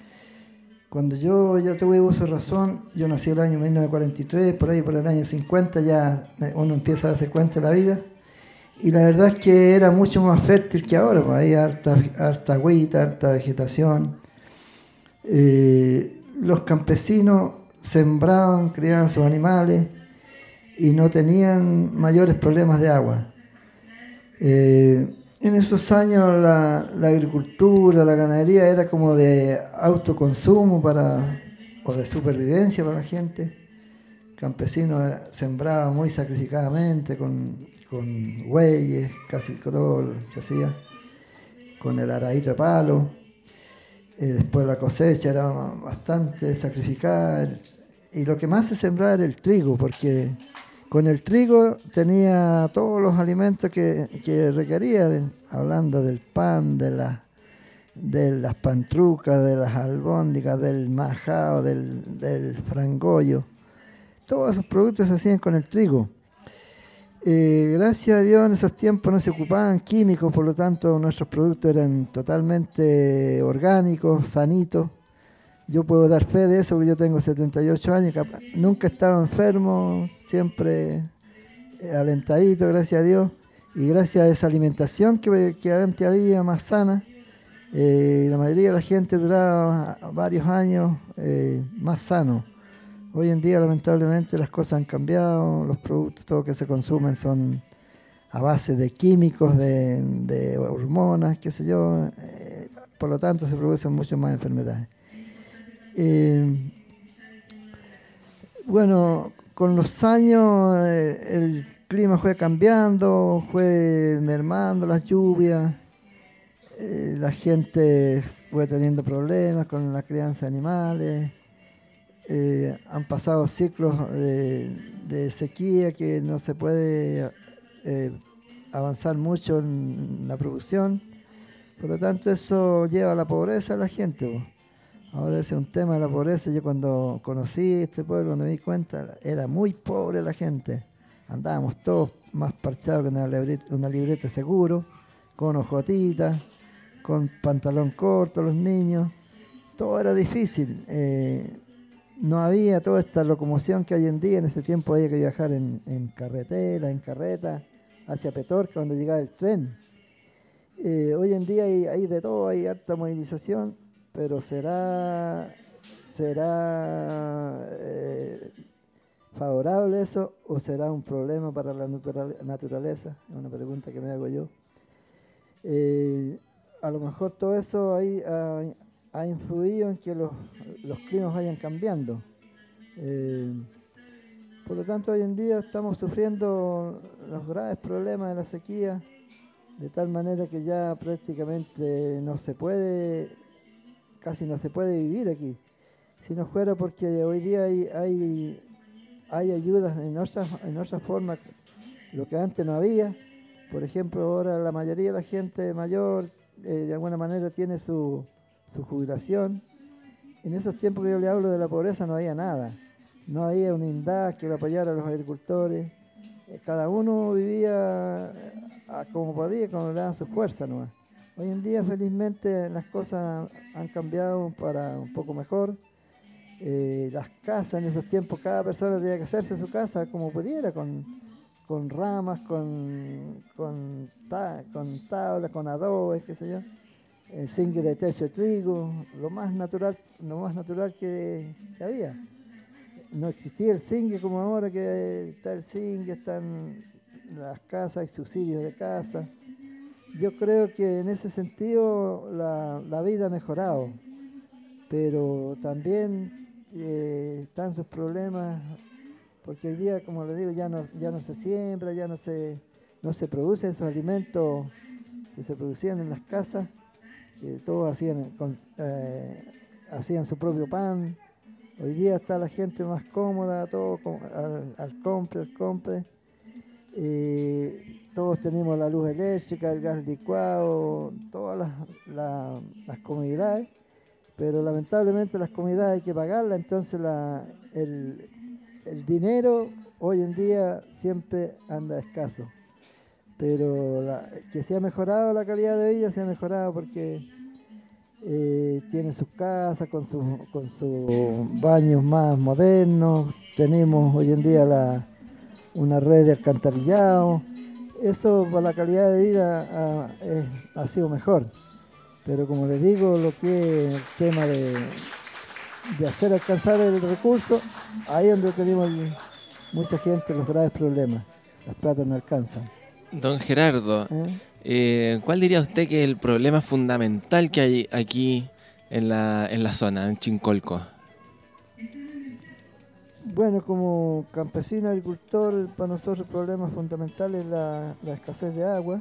Cuando yo ya tuve uso de razón, yo nací en el año mil novecientos cuarenta y tres, por ahí por el año cincuenta ya uno empieza a darse cuenta de la vida. Y la verdad es que era mucho más fértil que ahora, pues hay harta, harta agüita, harta vegetación. Eh, los campesinos sembraban, criaban sus animales y no tenían mayores problemas de agua. Eh, en esos años la, la agricultura, la ganadería era como de autoconsumo para, o de supervivencia para la gente. El campesino sembraba muy sacrificadamente con, con bueyes, casi todo se hacía con el aradito de palo. Eh, después la cosecha era bastante sacrificada y lo que más se sembraba era el trigo, porque con el trigo tenía todos los alimentos que, que requería, hablando del pan, de, la, de las pantrucas, de las albóndigas, del majao, del, del frangollo. Todos esos productos se hacían con el trigo. Eh, gracias a Dios en esos tiempos no se ocupaban químicos, por lo tanto nuestros productos eran totalmente orgánicos, sanitos. Yo puedo dar fe de eso, porque yo tengo setenta y ocho años, nunca he estado enfermo, siempre alentadito, gracias a Dios. Y gracias a esa alimentación que, que antes había más sana, eh, la mayoría de la gente duraba varios años eh, más sano. Hoy en día, lamentablemente, las cosas han cambiado, los productos todos que se consumen son a base de químicos, de, de hormonas, qué sé yo, eh, por lo tanto se producen muchas más enfermedades. Eh, bueno, con los años eh, el clima fue cambiando, fue mermando las lluvias, eh, la gente fue teniendo problemas con la crianza de animales. Eh, han pasado ciclos de, de sequía que no se puede eh, avanzar mucho en la producción, por lo tanto eso lleva a la pobreza a la gente. Pues. Ahora ese es un tema de la pobreza. Yo cuando conocí este pueblo, cuando me di cuenta, era muy pobre la gente. Andábamos todos más parchados que una libreta, una libreta seguro, con ojotitas, con pantalón corto los niños. Todo era difícil. Eh, No había toda esta locomoción que hay en día. En ese tiempo había que viajar en, en carretera, en carreta, hacia Petorca, cuando llegaba el tren. Eh, hoy en día hay, hay de todo, hay harta movilización, pero será, será eh, favorable eso o será un problema para la natural, naturaleza. Es una pregunta que me hago yo. Eh, a lo mejor todo eso ahí ha, ha influido en que los, los climas vayan cambiando. Eh, por lo tanto, hoy en día estamos sufriendo los graves problemas de la sequía, de tal manera que ya prácticamente no se puede, casi no se puede vivir aquí. Si no fuera porque hoy día hay, hay, hay ayudas en otras, en otras formas, lo que antes no había. Por ejemplo, ahora la mayoría de la gente mayor eh, de alguna manera tiene su, su jubilación. En esos tiempos que yo le hablo de la pobreza no había nada. No había un INDAC que lo apoyara a los agricultores. Eh, cada uno vivía a, como podía, como le daban su fuerza nomás. Hoy en día, felizmente, las cosas han cambiado para un poco mejor. Eh, las casas en esos tiempos, cada persona tenía que hacerse su casa como pudiera, con, con ramas, con, con, ta, con tablas, con adobes, qué sé yo. El zinc de techo de trigo, lo más natural, lo más natural que, que había. No existía el zinc como ahora, que está el zinc, están las casas, hay subsidios de casa. Yo creo que en ese sentido la, la vida ha mejorado, pero también eh, están sus problemas, porque hoy día, como les digo, ya no, ya no se siembra, ya no se, no se producen esos alimentos que se producían en las casas, que todos hacían, con, eh, hacían su propio pan. Hoy día está la gente más cómoda, todo al, al compre, al compre. Eh, todos tenemos la luz eléctrica, el gas licuado, todas las, la, las comodidades, pero lamentablemente las comodidades hay que pagarlas, entonces la, el, el dinero hoy en día siempre anda escaso. Pero la, que se ha mejorado la calidad de vida, se ha mejorado porque eh, tienen sus casas con sus con sus baños más modernos, tenemos hoy en día la una red de alcantarillado. Eso para la calidad de vida ha, es, ha sido mejor. Pero como les digo, lo que es el tema de, de hacer alcanzar el recurso, ahí es donde tenemos mucha gente los graves problemas. Las platas no alcanzan. Don Gerardo, ¿Eh? Eh, ¿Cuál diría usted que es el problema fundamental que hay aquí en la, en la zona, en Chincolco? Bueno, como campesino agricultor, para nosotros el problema fundamental es la, la escasez de agua.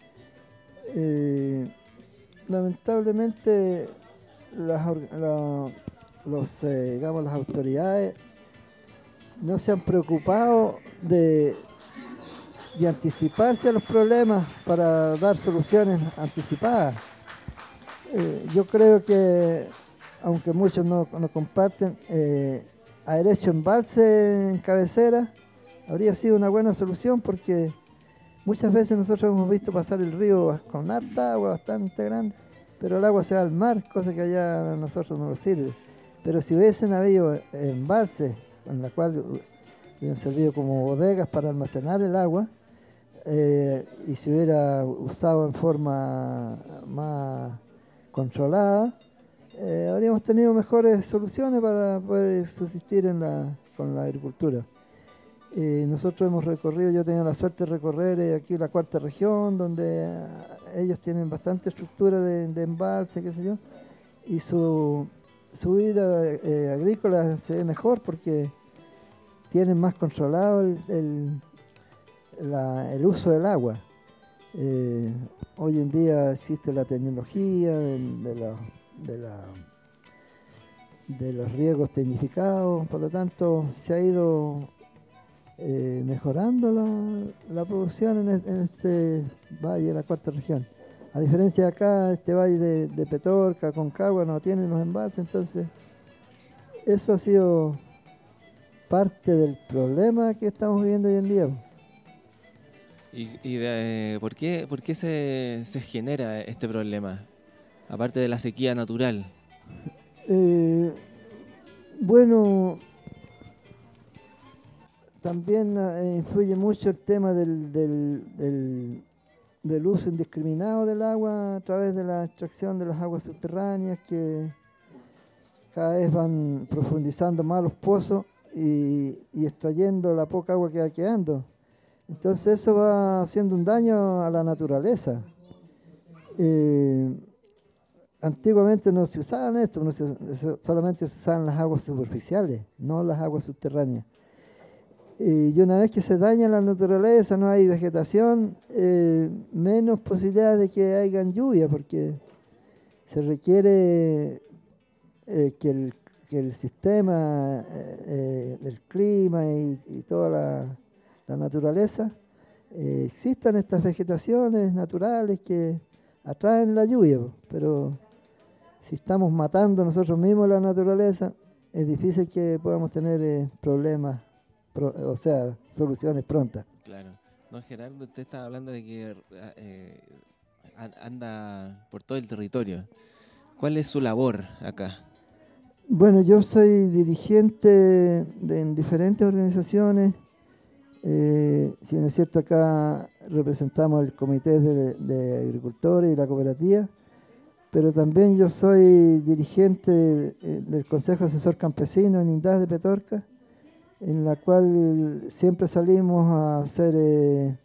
Eh, lamentablemente, las, la, los, eh, digamos, las autoridades no se han preocupado de, de anticiparse a los problemas para dar soluciones anticipadas. Eh, yo creo que, aunque muchos no, no comparten, eh, haber hecho embalse en cabecera habría sido una buena solución, porque muchas veces nosotros hemos visto pasar el río con harta agua bastante grande, pero el agua se va al mar, cosa que allá a nosotros no nos sirve. Pero si hubiesen habido embalses con la cual hubieran servido como bodegas para almacenar el agua, eh, y se hubiera usado en forma más controlada, Eh, habríamos tenido mejores soluciones para poder subsistir en la, con la agricultura. Eh, nosotros hemos recorrido, yo he tenido la suerte de recorrer eh, aquí la cuarta región, donde eh, ellos tienen bastante estructura de, de embalse, qué sé yo, y su, su vida eh, agrícola se ve mejor porque tienen más controlado el, el, la, el uso del agua. Eh, hoy en día existe la tecnología de, de la De, la, de los riegos tecnificados, por lo tanto se ha ido eh, mejorando la, la producción en, en este valle de la cuarta región. A diferencia de acá, este valle de, de Petorca, Concagua, no tiene los embalses, entonces eso ha sido parte del problema que estamos viviendo hoy en día. ¿Y, y de, por qué, por qué se, se genera este problema? Aparte de la sequía natural. Eh, bueno, también eh, influye mucho el tema del, del, del, del uso indiscriminado del agua a través de la extracción de las aguas subterráneas, que cada vez van profundizando más los pozos y, y extrayendo la poca agua que va quedando. Entonces eso va haciendo un daño a la naturaleza. Eh, Antiguamente no se usaban esto, no se, solamente se usaban las aguas superficiales, no las aguas subterráneas. Y una vez que se daña la naturaleza, no hay vegetación, eh, menos posibilidades de que haya lluvia, porque se requiere eh, que, el, que el sistema, eh, el clima y, y toda la, la naturaleza, eh, existan estas vegetaciones naturales que atraen la lluvia, pero si estamos matando nosotros mismos la naturaleza, es difícil que podamos tener eh, problemas, pro, o sea, soluciones prontas. Claro. Don Gerardo, usted estaba hablando de que eh, anda por todo el territorio. ¿Cuál es su labor acá? Bueno, yo soy dirigente de, en diferentes organizaciones. Eh, si no es cierto, acá representamos el Comité de, de Agricultores y la cooperativa, pero también yo soy dirigente del Consejo Asesor Campesino en Indás de Petorca, en la cual siempre salimos a hacer, eh,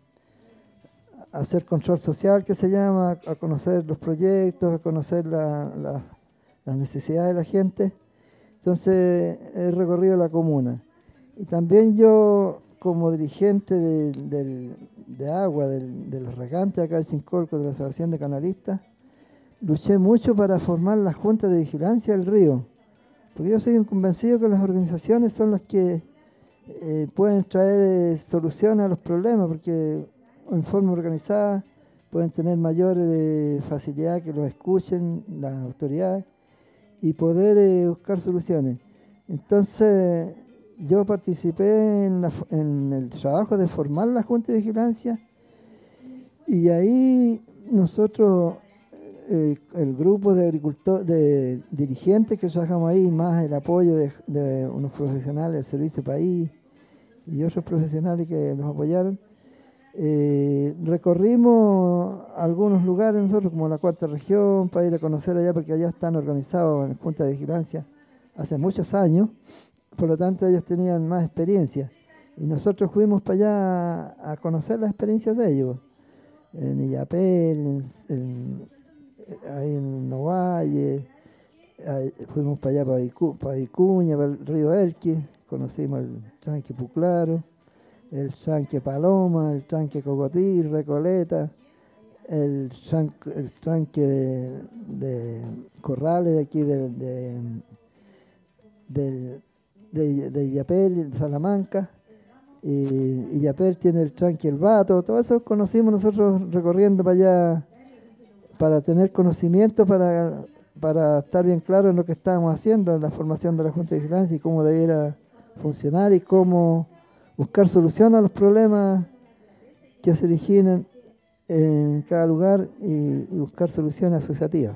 a hacer control social, que se llama, a conocer los proyectos, a conocer la, la, las necesidades de la gente. Entonces he recorrido la comuna. Y también yo, como dirigente de, de, de agua, de, de los regantes acá de Chincolco, de la Asociación de Canalistas, luché mucho para formar la Junta de Vigilancia del Río, porque yo soy un convencido que las organizaciones son las que eh, pueden traer eh, soluciones a los problemas, porque en forma organizada pueden tener mayor eh, facilidad que los escuchen las autoridades y poder eh, buscar soluciones. Entonces yo participé en, la, en el trabajo de formar la Junta de Vigilancia, y ahí nosotros, Eh, el grupo de agricultores, de dirigentes que trabajamos ahí, más el apoyo de, de unos profesionales del Servicio País y otros profesionales que nos apoyaron, eh, recorrimos algunos lugares nosotros, como la cuarta región, para ir a conocer allá, porque allá están organizados en Junta de Vigilancia hace muchos años, por lo tanto ellos tenían más experiencia, y nosotros fuimos para allá a, a conocer las experiencias de ellos. en Illapel, en, en, ahí en Novalle, ahí, fuimos para allá, para, Vicu, para Vicuña, para el río Elqui, conocimos el tranque Puclaro, el tranque Paloma, el tranque Cocotí, Recoleta, el, tranque, el tranque de, de Corrales de aquí de, de, de, de, de Illapel, Salamanca, y Illapel tiene el tranque El Vato, todo eso conocimos nosotros recorriendo para allá, para tener conocimiento, para, para estar bien claro en lo que estábamos haciendo, en la formación de la Junta de Vigilancia y cómo debiera funcionar y cómo buscar solución a los problemas que se originan en cada lugar y, y buscar soluciones asociativas.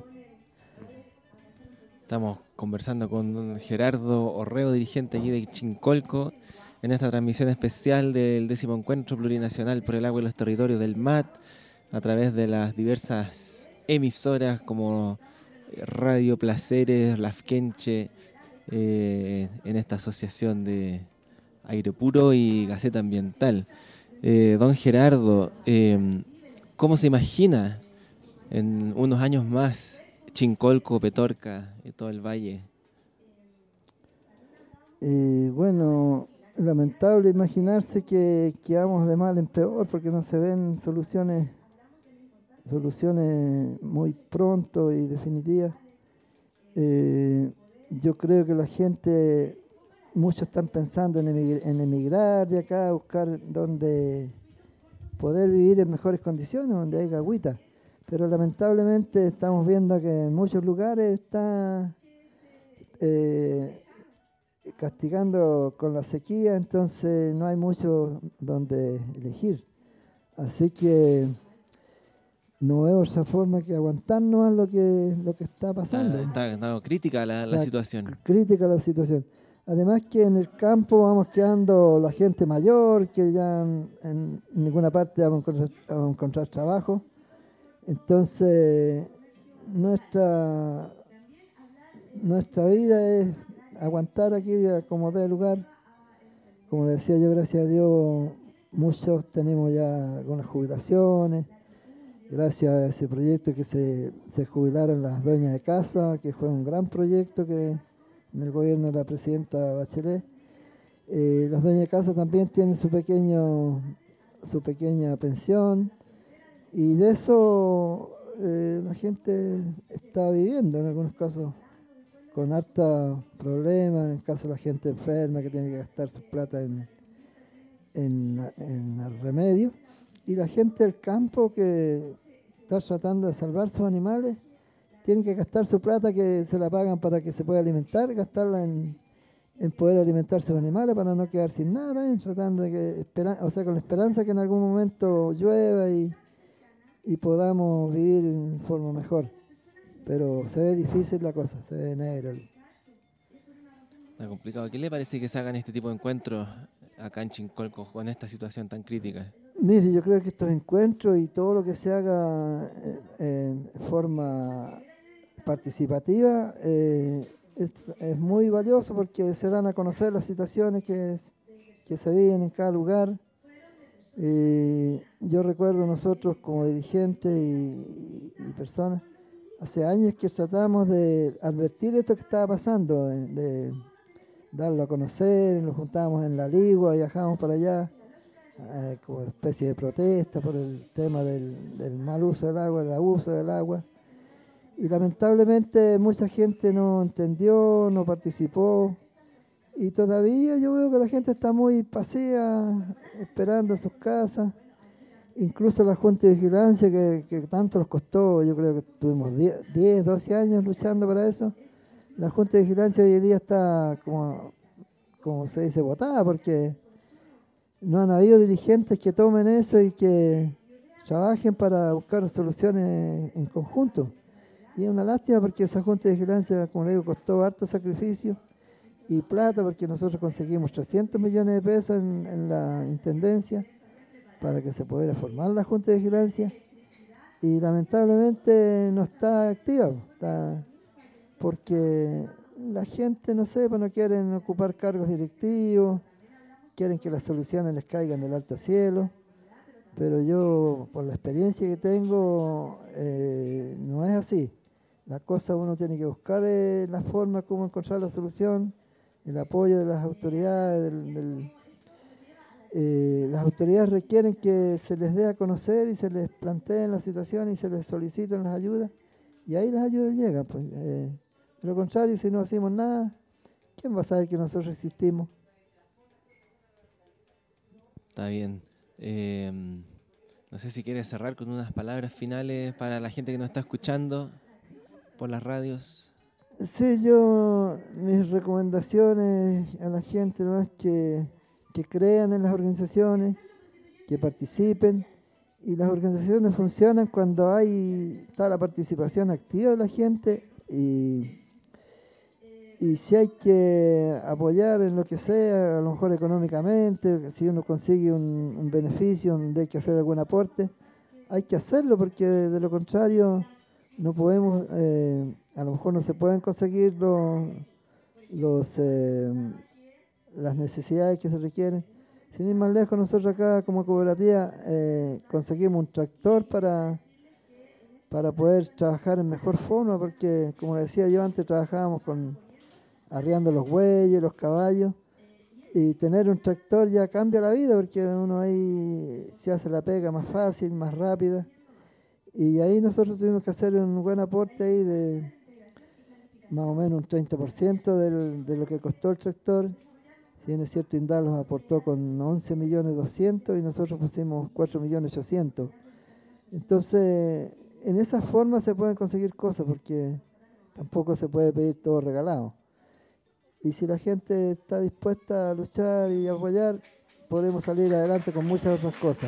Estamos conversando con don Gerardo Orrego, dirigente aquí de Chincolco, en esta transmisión especial del décimo encuentro plurinacional por el agua y los territorios del M A T, a través de las diversas emisoras como Radio Placeres, Lafkenche, eh, en esta asociación de Aire Puro y Gaceta Ambiental. Eh, don Gerardo, eh, ¿cómo se imagina en unos años más Chincolco, Petorca y todo el valle? Y bueno, lamentable imaginarse que, que vamos de mal en peor porque no se ven soluciones soluciones muy pronto y definitivas. Eh, yo creo que la gente, muchos están pensando en emigrar, en emigrar de acá, a buscar donde poder vivir en mejores condiciones, donde haya agüita. Pero lamentablemente estamos viendo que en muchos lugares está eh, castigando con la sequía, entonces no hay mucho donde elegir. Así que no veo otra forma que aguantarnos a lo que, lo que está pasando. Está, está, está crítica la, la situación. Crítica la situación. Además que en el campo vamos quedando la gente mayor, que ya en, en ninguna parte vamos a encontrar, vamos a encontrar trabajo. Entonces, nuestra, nuestra vida es aguantar aquí como dé lugar. Como decía yo, gracias a Dios, muchos tenemos ya algunas jubilaciones. Gracias a ese proyecto que se, se jubilaron las dueñas de casa, que fue un gran proyecto que en el gobierno de la presidenta Bachelet. Eh, las dueñas de casa también tienen su, pequeño, su pequeña pensión y de eso eh, la gente está viviendo en algunos casos con harta problemas, en caso de la gente enferma que tiene que gastar su plata en, en, en el remedio. Y la gente del campo que está tratando de salvar sus animales, tiene que gastar su plata que se la pagan para que se pueda alimentar, gastarla en, en poder alimentar sus animales para no quedar sin nada, ¿eh? Tratando de que, espera, o sea, con la esperanza que en algún momento llueva y, y podamos vivir en forma mejor. Pero se ve difícil la cosa, se ve negro. Está complicado. ¿Qué le parece que se hagan este tipo de encuentros acá en Chincolco con esta situación tan crítica? Mire, yo creo que estos encuentros y todo lo que se haga en forma participativa eh, es, es muy valioso porque se dan a conocer las situaciones que, es, que se viven en cada lugar. Eh, yo recuerdo nosotros como dirigentes y, y personas, hace años que tratamos de advertir esto que estaba pasando, de, de darlo a conocer, nos juntábamos en la Ligua, viajábamos para allá, Eh, como especie de protesta por el tema del, del mal uso del agua, el abuso del agua. Y lamentablemente mucha gente no entendió, no participó. Y todavía yo veo que la gente está muy pasiva, esperando en sus casas. Incluso la Junta de Vigilancia, que, que tanto nos costó, yo creo que tuvimos diez, doce años luchando para eso. La Junta de Vigilancia hoy en día está, como, como se dice, botada, porque no han habido dirigentes que tomen eso y que trabajen para buscar soluciones en conjunto. Y es una lástima porque esa Junta de Vigilancia, como le digo, costó harto sacrificio y plata, porque nosotros conseguimos trescientos millones de pesos en, en la Intendencia para que se pudiera formar la Junta de Vigilancia. Y lamentablemente no está activa, está porque la gente, no sé, pues no quieren ocupar cargos directivos, quieren que las soluciones les caigan del alto cielo. pero yo, por la experiencia que tengo, eh, no es así. La cosa uno tiene que buscar eh, la forma como encontrar la solución, el apoyo de las autoridades. Del, del, eh, las autoridades requieren que se les dé a conocer y se les planteen las situaciones y se les soliciten las ayudas, y ahí las ayudas llegan. Pues, eh, de lo contrario, si no hacemos nada, ¿quién va a saber que nosotros existimos? Está bien. Eh, no sé si quieres cerrar con unas palabras finales para la gente que nos está escuchando por las radios. Sí, yo, mis recomendaciones a la gente, ¿no?, es que, que crean en las organizaciones, que participen, y las organizaciones funcionan cuando hay está la participación activa de la gente, y, y si hay que apoyar en lo que sea, a lo mejor económicamente, si uno consigue un, un beneficio donde hay que hacer algún aporte, hay que hacerlo, porque de, de lo contrario no podemos, eh, a lo mejor no se pueden conseguir los, los, eh, las necesidades que se requieren. Sin ir más lejos, nosotros acá como cooperativa eh, conseguimos un tractor para, para poder trabajar en mejor forma, porque como decía yo antes, trabajábamos con arriando los bueyes, los caballos, y tener un tractor ya cambia la vida, porque uno ahí se hace la pega más fácil, más rápida. Y ahí nosotros tuvimos que hacer un buen aporte ahí de más o menos un treinta por ciento del, de lo que costó el tractor. Si bien es cierto, Indal nos aportó con once millones doscientos y nosotros pusimos cuatro millones ochocientos. Entonces, en esa forma se pueden conseguir cosas, porque tampoco se puede pedir todo regalado. Y si la gente está dispuesta a luchar y a apoyar, podemos salir adelante con muchas otras cosas.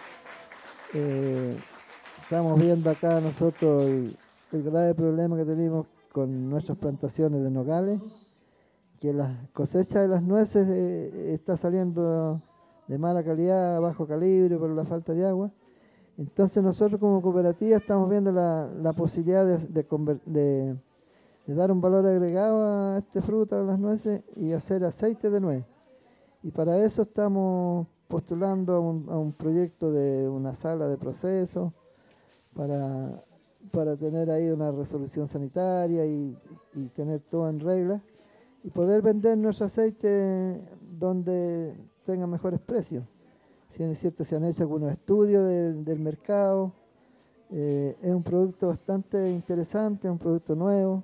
Eh, Estamos viendo acá nosotros el, el grave problema que tenemos con nuestras plantaciones de nogales, que la cosecha de las nueces eh, está saliendo de mala calidad, bajo calibre por la falta de agua. Entonces nosotros como cooperativa estamos viendo la, la posibilidad de, de, conver, de, de dar un valor agregado a este fruto, a las nueces, y hacer aceite de nuez. Y para eso estamos postulando a un, a un proyecto de una sala de proceso, Para, para tener ahí una resolución sanitaria y, y tener todo en regla y poder vender nuestro aceite donde tenga mejores precios. Si es cierto, se han hecho algunos estudios del, del mercado, eh, es un producto bastante interesante, es un producto nuevo,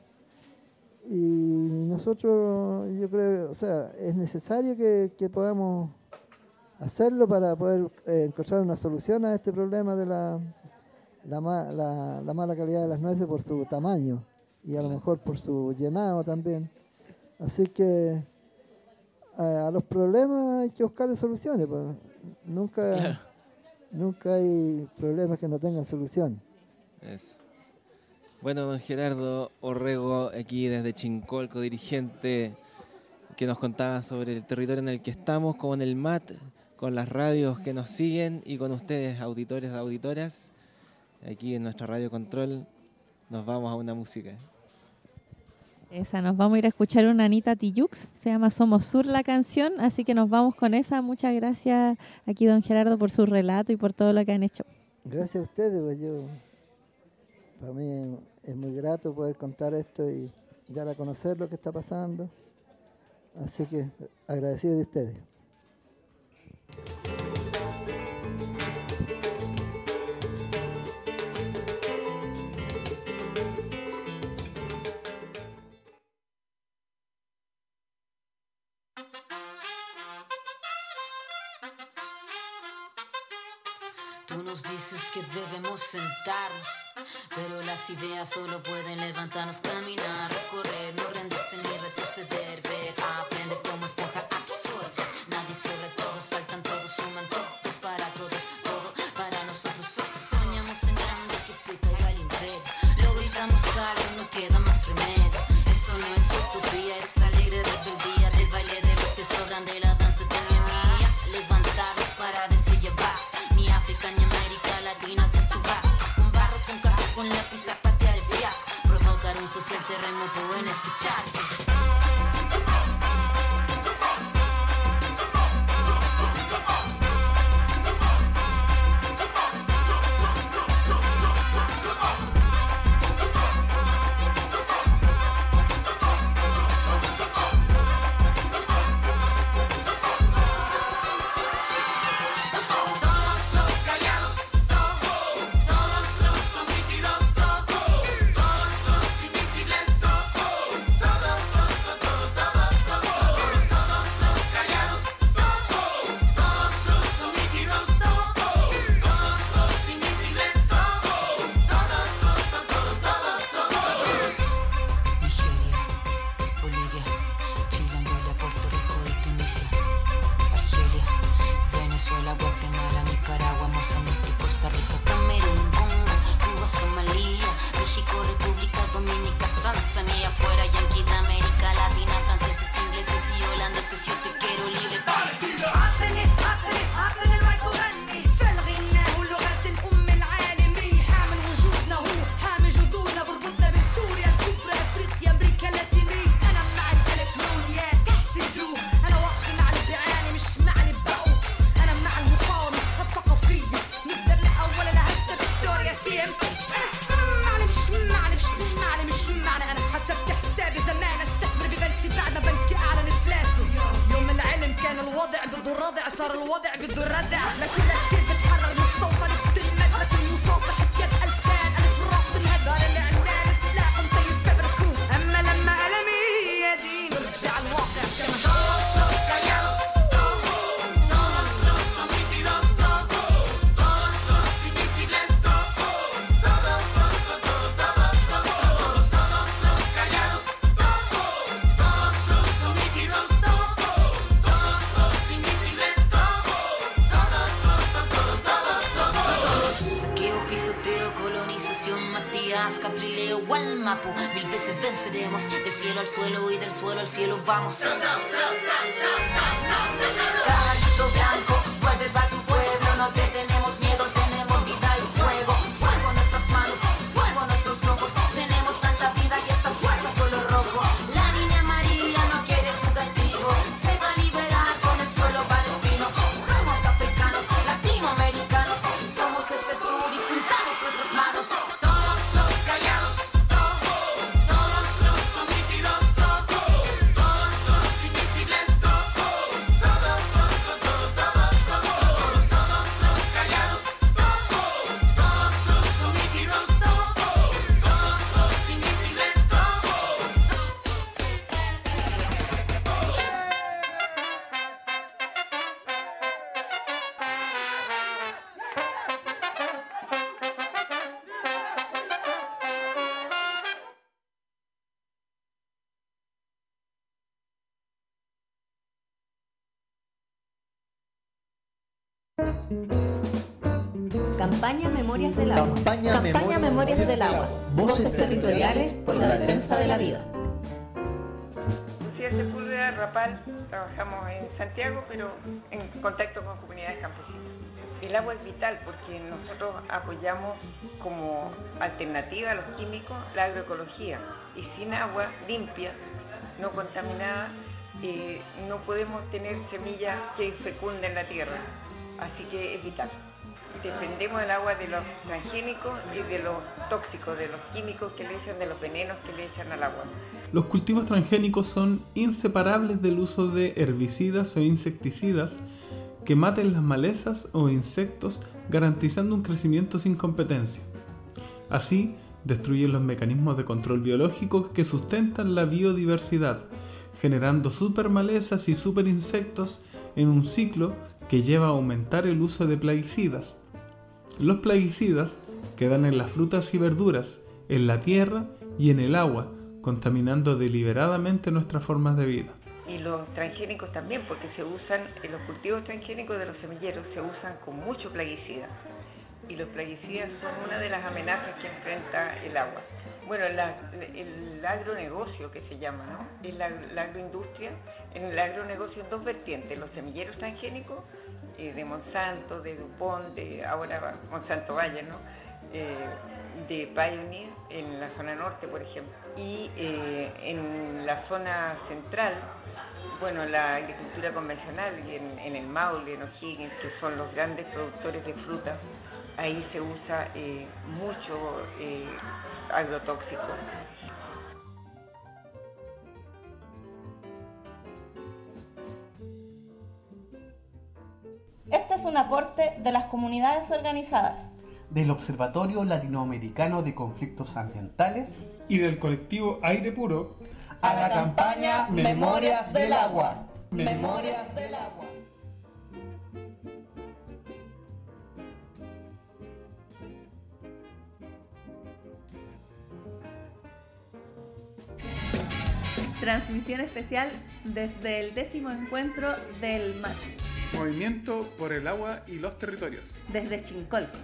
y nosotros, yo creo, o sea, es necesario que, que podamos hacerlo para poder eh, encontrar una solución a este problema de la La, la, la mala calidad de las nueces por su tamaño y a lo mejor por su llenado también. Así que a, a los problemas hay que buscarle soluciones. Pues. Nunca, claro. nunca hay problemas que no tengan solución. Eso. Bueno, don Gerardo Orrego, aquí desde Chincolco, dirigente, que nos contaba sobre el territorio en el que estamos, con el M A T, con las radios que nos siguen y con ustedes, auditores, auditoras. Aquí en nuestra Radio Control nos vamos a una música. Esa, nos vamos a ir a escuchar una Anita Tijoux, se llama Somos Sur la canción, así que nos vamos con esa. Muchas gracias aquí don Gerardo por su relato y por todo lo que han hecho. Gracias a ustedes, pues yo, para mí es muy grato poder contar esto y dar a conocer lo que está pasando, así que agradecido de ustedes. Tú nos dices que debemos sentarnos, pero las ideas solo pueden levantarnos, caminar, recorrer, no rendirse ni retroceder, ver, aprender como esponja, absorber. Nadie sobre todos, faltan todos, suman todos para todos, todo para nosotros. Soñamos en grande que se caiga el imperio, lo gritamos algo, no queda más remedio. Esto no es utopía, es alegre rebeldía del baile de los que sobran de la danza de mi mía. Levantarnos para llevar. Ni África ni América Latina se suba. Un barro con casco con lápiz a patear el fiasco, provocar un social terremoto en este chat. Tanzania, afuera, Yankee de América Latina, franceses, ingleses y holandeses, yo te quiero libre Palestina. عطني عطني عطني المايك وغني في الغناء ولغة الأم العالمية حامل وجودنا هو حامل جذورنا بربطنا بسوريا الكبرى أفريقيا أمريكا اللاتينية أنا مع الألف نونيات تحت الجو أنا واقفي مع اللي بيعاني مش مع اللي بقوا أنا مع المقاومة الثقافية نبدأ من أول الهستة فيكتوريا سيم أنا مش معنى مش معنى مش معنى أنا حسبت حسابي زمان استثمر ببنكي بعد ما بنكي أعلن إفلاسه يوم العلم كان الوضع بده الرضع صار الوضع بده الردع لكن أكيد بتحرر مستوطن بتلمد لكن مصاب حكاية ألف كان ألف راب بالهدار الإعلام سلاح مطيب فبركوت أما لما ألمي يا دين برجع الواقع كما Todos los callados, todos, todos los omitidos, todos, todos los invisibles, todos, todos, todos, todos, todos, todos los callados, todos, todos los omitidos, todos, todos los invisibles, todos, todos, todos, todos, todos, todos. Saqueo, pisoteo, colonización, Matías, Catrileo, Gualmapu, mil veces venceremos, del cielo al suelo y del suelo al cielo vamos. Caballito blanco, vuelve pa' tu pueblo, no te tenemos miedo, tenemos vida y fuego, fuego en nuestras manos, fuego en nuestros ojos, tenemos tanta vida y esta fuerza color rojo. La niña María no quiere tu castigo, se va a liberar con el suelo palestino. Somos africanos, latinoamericanos, somos este sur y juntamos nuestras manos. Todos los callados, todos, todos los omitidos, todos, todos los invisibles, todos, todos, todos, todos, todos, todos, todos los callados, todos, todos los omitidos, todos, todos los invisibles, todos. Campaña Memorias del Agua. Campaña Campaña Memorias Memorias del del Agua. Voces territoriales por la defensa de la vida. Lucía Sepúlveda, Rapal, trabajamos en Santiago, pero en contacto con comunidades campesinas. El agua es vital porque nosotros apoyamos como alternativa a los químicos la agroecología. Y sin agua limpia, no contaminada, eh, no podemos tener semillas que fecunden la tierra. Así que es vital. Defendemos el agua de los transgénicos y de los tóxicos, de los químicos que le echan, de los venenos que le echan al agua. Los cultivos transgénicos son inseparables del uso de herbicidas o insecticidas que maten las malezas o insectos, garantizando un crecimiento sin competencia. Así, destruyen los mecanismos de control biológico que sustentan la biodiversidad, generando supermalezas y superinsectos en un ciclo que lleva a aumentar el uso de plaguicidas. Los plaguicidas quedan en las frutas y verduras, en la tierra y en el agua, contaminando deliberadamente nuestras formas de vida. Y los transgénicos también, porque se usan, en los cultivos transgénicos de los semilleros se usan con mucho plaguicida. Y los plaguicidas son una de las amenazas que enfrenta el agua. Bueno, la, el agronegocio que se llama, ¿no? Es la, la agroindustria. En el agronegocio en dos vertientes, los semilleros transgénicos eh, de Monsanto, de DuPont, de ahora Monsanto Bayer, ¿no? Eh, de Pioneer en la zona norte, por ejemplo. Y eh, en la zona central, bueno, la agricultura convencional y en, en el Maule, en O'Higgins, que son los grandes productores de fruta, ahí se usa eh, mucho eh, agrotóxico. Este es un aporte de las comunidades organizadas del Observatorio Latinoamericano de Conflictos Ambientales y del colectivo Aire Puro a la campaña Memorias del Agua. Memorias del Agua. Transmisión especial desde el décimo encuentro del M A T. Movimiento por el Agua y los Territorios. Desde Chincolco.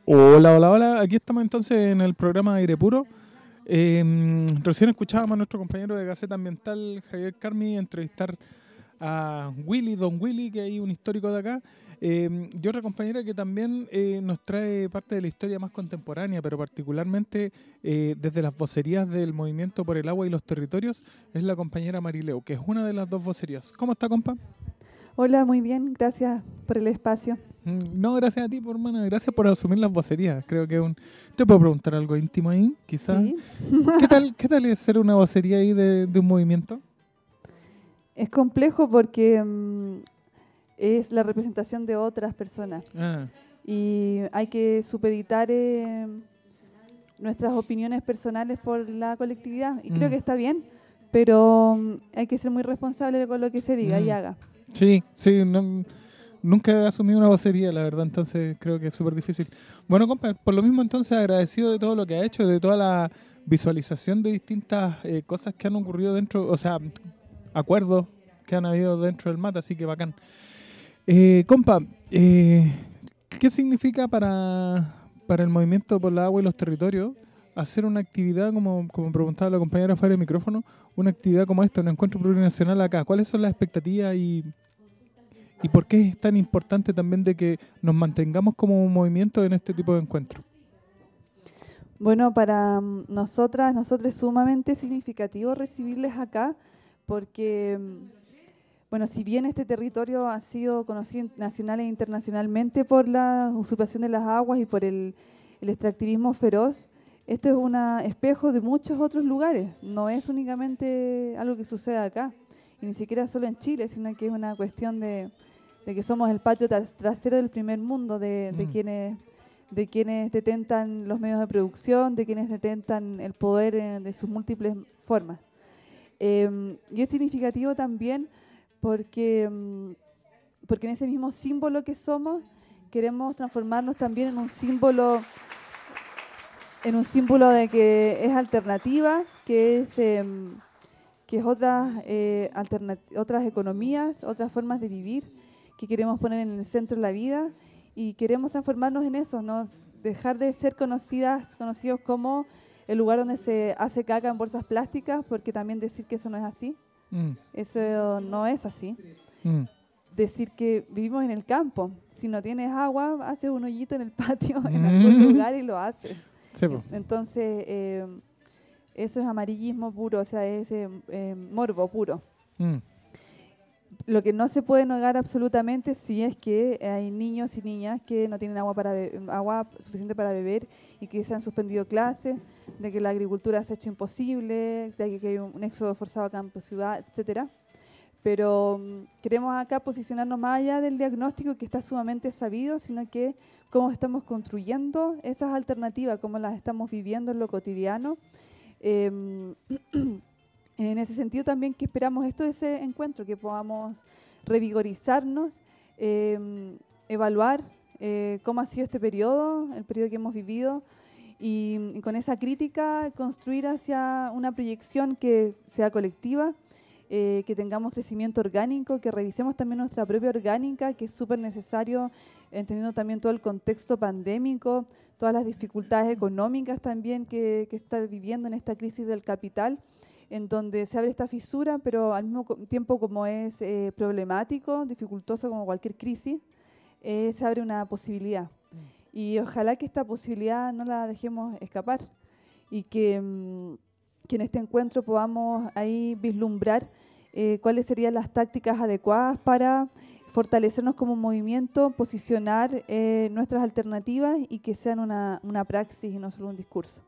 Hola, hola, hola. Aquí estamos entonces en el programa Aire Puro. Eh, recién escuchábamos a nuestro compañero de Gaceta Ambiental, Javier Carmi, entrevistar a Willy, Don Willy, que hay un histórico de acá. Eh, y otra compañera que también eh, nos trae parte de la historia más contemporánea, pero particularmente eh, desde las vocerías del Movimiento por el Agua y los Territorios, es la compañera Marileu, que es una de las dos vocerías. ¿Cómo está, compa? Hola, muy bien, gracias por el espacio. No, gracias a ti, por hermana. Gracias por asumir las vocerías. Creo que un... ¿Te puedo preguntar algo íntimo ahí? Quizás. Sí. ¿Qué tal, qué tal es ser una vocería ahí de, de un movimiento? Es complejo porque um, es la representación de otras personas. Ah. Y hay que supeditar eh, nuestras opiniones personales por la colectividad. Y mm. creo que está bien, pero um, hay que ser muy responsable con lo que se diga mm. y haga. Sí, sí, no, nunca he asumido una vocería, la verdad, entonces creo que es súper difícil. Bueno, compa, por lo mismo entonces agradecido de todo lo que ha hecho, de toda la visualización de distintas eh, cosas que han ocurrido dentro, o sea, acuerdos que han habido dentro del M A T, así que bacán. Eh, compa, eh, ¿qué significa para, para el Movimiento por la Agua y los Territorios hacer una actividad, como, como preguntaba la compañera fuera del micrófono, una actividad como esta, un encuentro plurinacional acá? ¿Cuáles son las expectativas y, y por qué es tan importante también de que nos mantengamos como un movimiento en este tipo de encuentros? Bueno, para nosotras, nosotros es sumamente significativo recibirles acá porque, bueno, si bien este territorio ha sido conocido nacional e internacionalmente por la usurpación de las aguas y por el, el extractivismo feroz, esto es un espejo de muchos otros lugares. No es únicamente algo que sucede acá, y ni siquiera solo en Chile, sino que es una cuestión de, de que somos el patio trasero del primer mundo, de, de, mm. quienes, de quienes detentan los medios de producción, de quienes detentan el poder en, de sus múltiples formas. Eh, y es significativo también porque, porque en ese mismo símbolo que somos, queremos transformarnos también en un símbolo... en un símbolo de que es alternativa, que es eh, que es otras eh, otras economías, otras formas de vivir, que queremos poner en el centro de la vida y queremos transformarnos en eso, ¿no? Dejar de ser conocidas, conocidos como el lugar donde se hace caca en bolsas plásticas, porque también decir que eso no es así, mm. eso no es así. Mm. Decir que vivimos en el campo, si no tienes agua, haces un hoyito en el patio mm. en algún lugar y lo haces. Sí, entonces, eh, eso es amarillismo puro, o sea, es eh, eh, morbo puro. Mm. Lo que no se puede negar absolutamente sí es que hay niños y niñas que no tienen agua para be- agua suficiente para beber y que se han suspendido clases, de que la agricultura se ha hecho imposible, de que hay un éxodo forzado a campo, ciudad, etcétera. Pero um, queremos acá posicionarnos más allá del diagnóstico que está sumamente sabido, sino que cómo estamos construyendo esas alternativas, cómo las estamos viviendo en lo cotidiano. Eh, en ese sentido también que esperamos esto de ese encuentro, que podamos revigorizarnos, eh, evaluar eh, cómo ha sido este periodo, el periodo que hemos vivido, y, y con esa crítica construir hacia una proyección que sea colectiva, Eh, que tengamos crecimiento orgánico, que revisemos también nuestra propia orgánica, que es súper necesario, entendiendo también todo el contexto pandémico, todas las dificultades económicas también que, que está viviendo en esta crisis del capital, en donde se abre esta fisura, pero al mismo tiempo como es eh, problemático, dificultoso como cualquier crisis, eh, se abre una posibilidad. Mm. Y ojalá que esta posibilidad no la dejemos escapar y que... Mm, que en este encuentro podamos ahí vislumbrar eh, cuáles serían las tácticas adecuadas para fortalecernos como movimiento, posicionar eh, nuestras alternativas y que sean una, una praxis y no solo un discurso.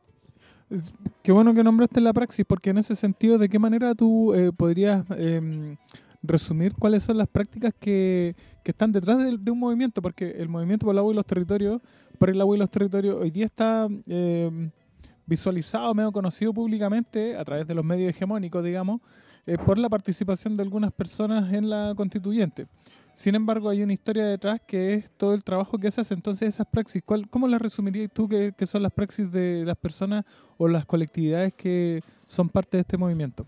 Qué bueno que nombraste la praxis, porque en ese sentido, ¿de qué manera tú eh, podrías eh, resumir cuáles son las prácticas que, que están detrás de, de un movimiento? Porque el Movimiento por el Agua y los Territorios, por el Agua y los Territorios, hoy día está... Eh, visualizado, medio conocido públicamente a través de los medios hegemónicos, digamos, eh, por la participación de algunas personas en la constituyente. Sin embargo, hay una historia detrás que es todo el trabajo que se hace. Entonces, esas praxis, ¿cuál, ¿cómo las resumirías tú que, que son las praxis de las personas o las colectividades que son parte de este movimiento?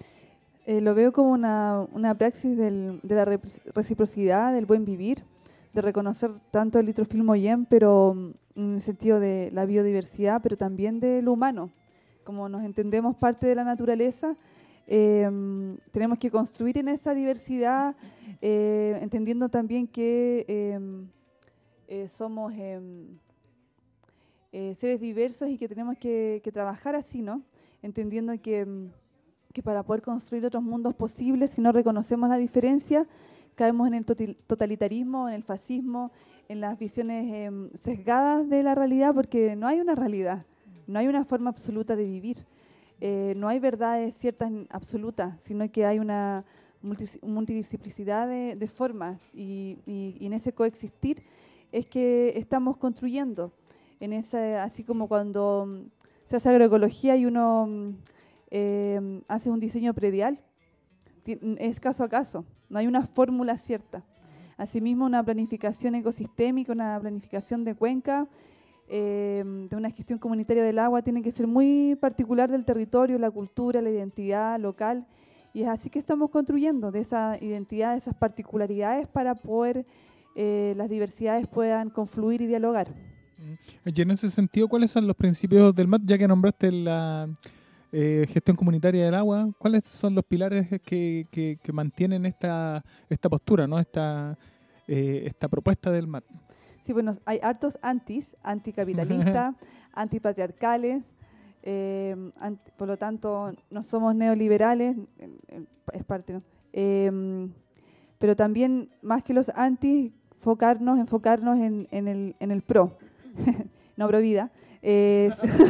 Eh, lo veo como una, una praxis del, de la reciprocidad, del buen vivir, de reconocer tanto el litrofil Moyen, pero en el sentido de la biodiversidad, pero también de lo humano. Como nos entendemos parte de la naturaleza, eh, tenemos que construir en esa diversidad, eh, entendiendo también que eh, eh, somos eh, eh, seres diversos y que tenemos que, que trabajar así, ¿no? Entendiendo que, que para poder construir otros mundos posibles, si no reconocemos la diferencia, caemos en el totalitarismo, en el fascismo, en las visiones eh, sesgadas de la realidad, porque no hay una realidad, no hay una forma absoluta de vivir, eh, no hay verdades ciertas absolutas, sino que hay una multis, multidisciplicidad de, de formas y, y, y en ese coexistir es que estamos construyendo, en esa, así como cuando se hace agroecología y uno eh, hace un diseño predial, es caso a caso. No hay una fórmula cierta. Asimismo, una planificación ecosistémica, una planificación de cuenca, eh, de una gestión comunitaria del agua, tiene que ser muy particular del territorio, la cultura, la identidad local. Y es así que estamos construyendo de esa identidad, de esas particularidades para poder eh, las diversidades puedan confluir y dialogar. Y en ese sentido, ¿cuáles son los principios del M A T? Ya que nombraste la... Eh, gestión comunitaria del agua, ¿cuáles son los pilares que, que, que mantienen esta, esta postura, ¿no? esta, eh, esta propuesta del M A T? Sí, bueno, hay hartos antis, anticapitalistas, antipatriarcales, eh, anti, por lo tanto no somos neoliberales, es parte, ¿no? Eh, pero también más que los antis, enfocarnos, enfocarnos en, en, el, en el pro, no pro vida. Eh,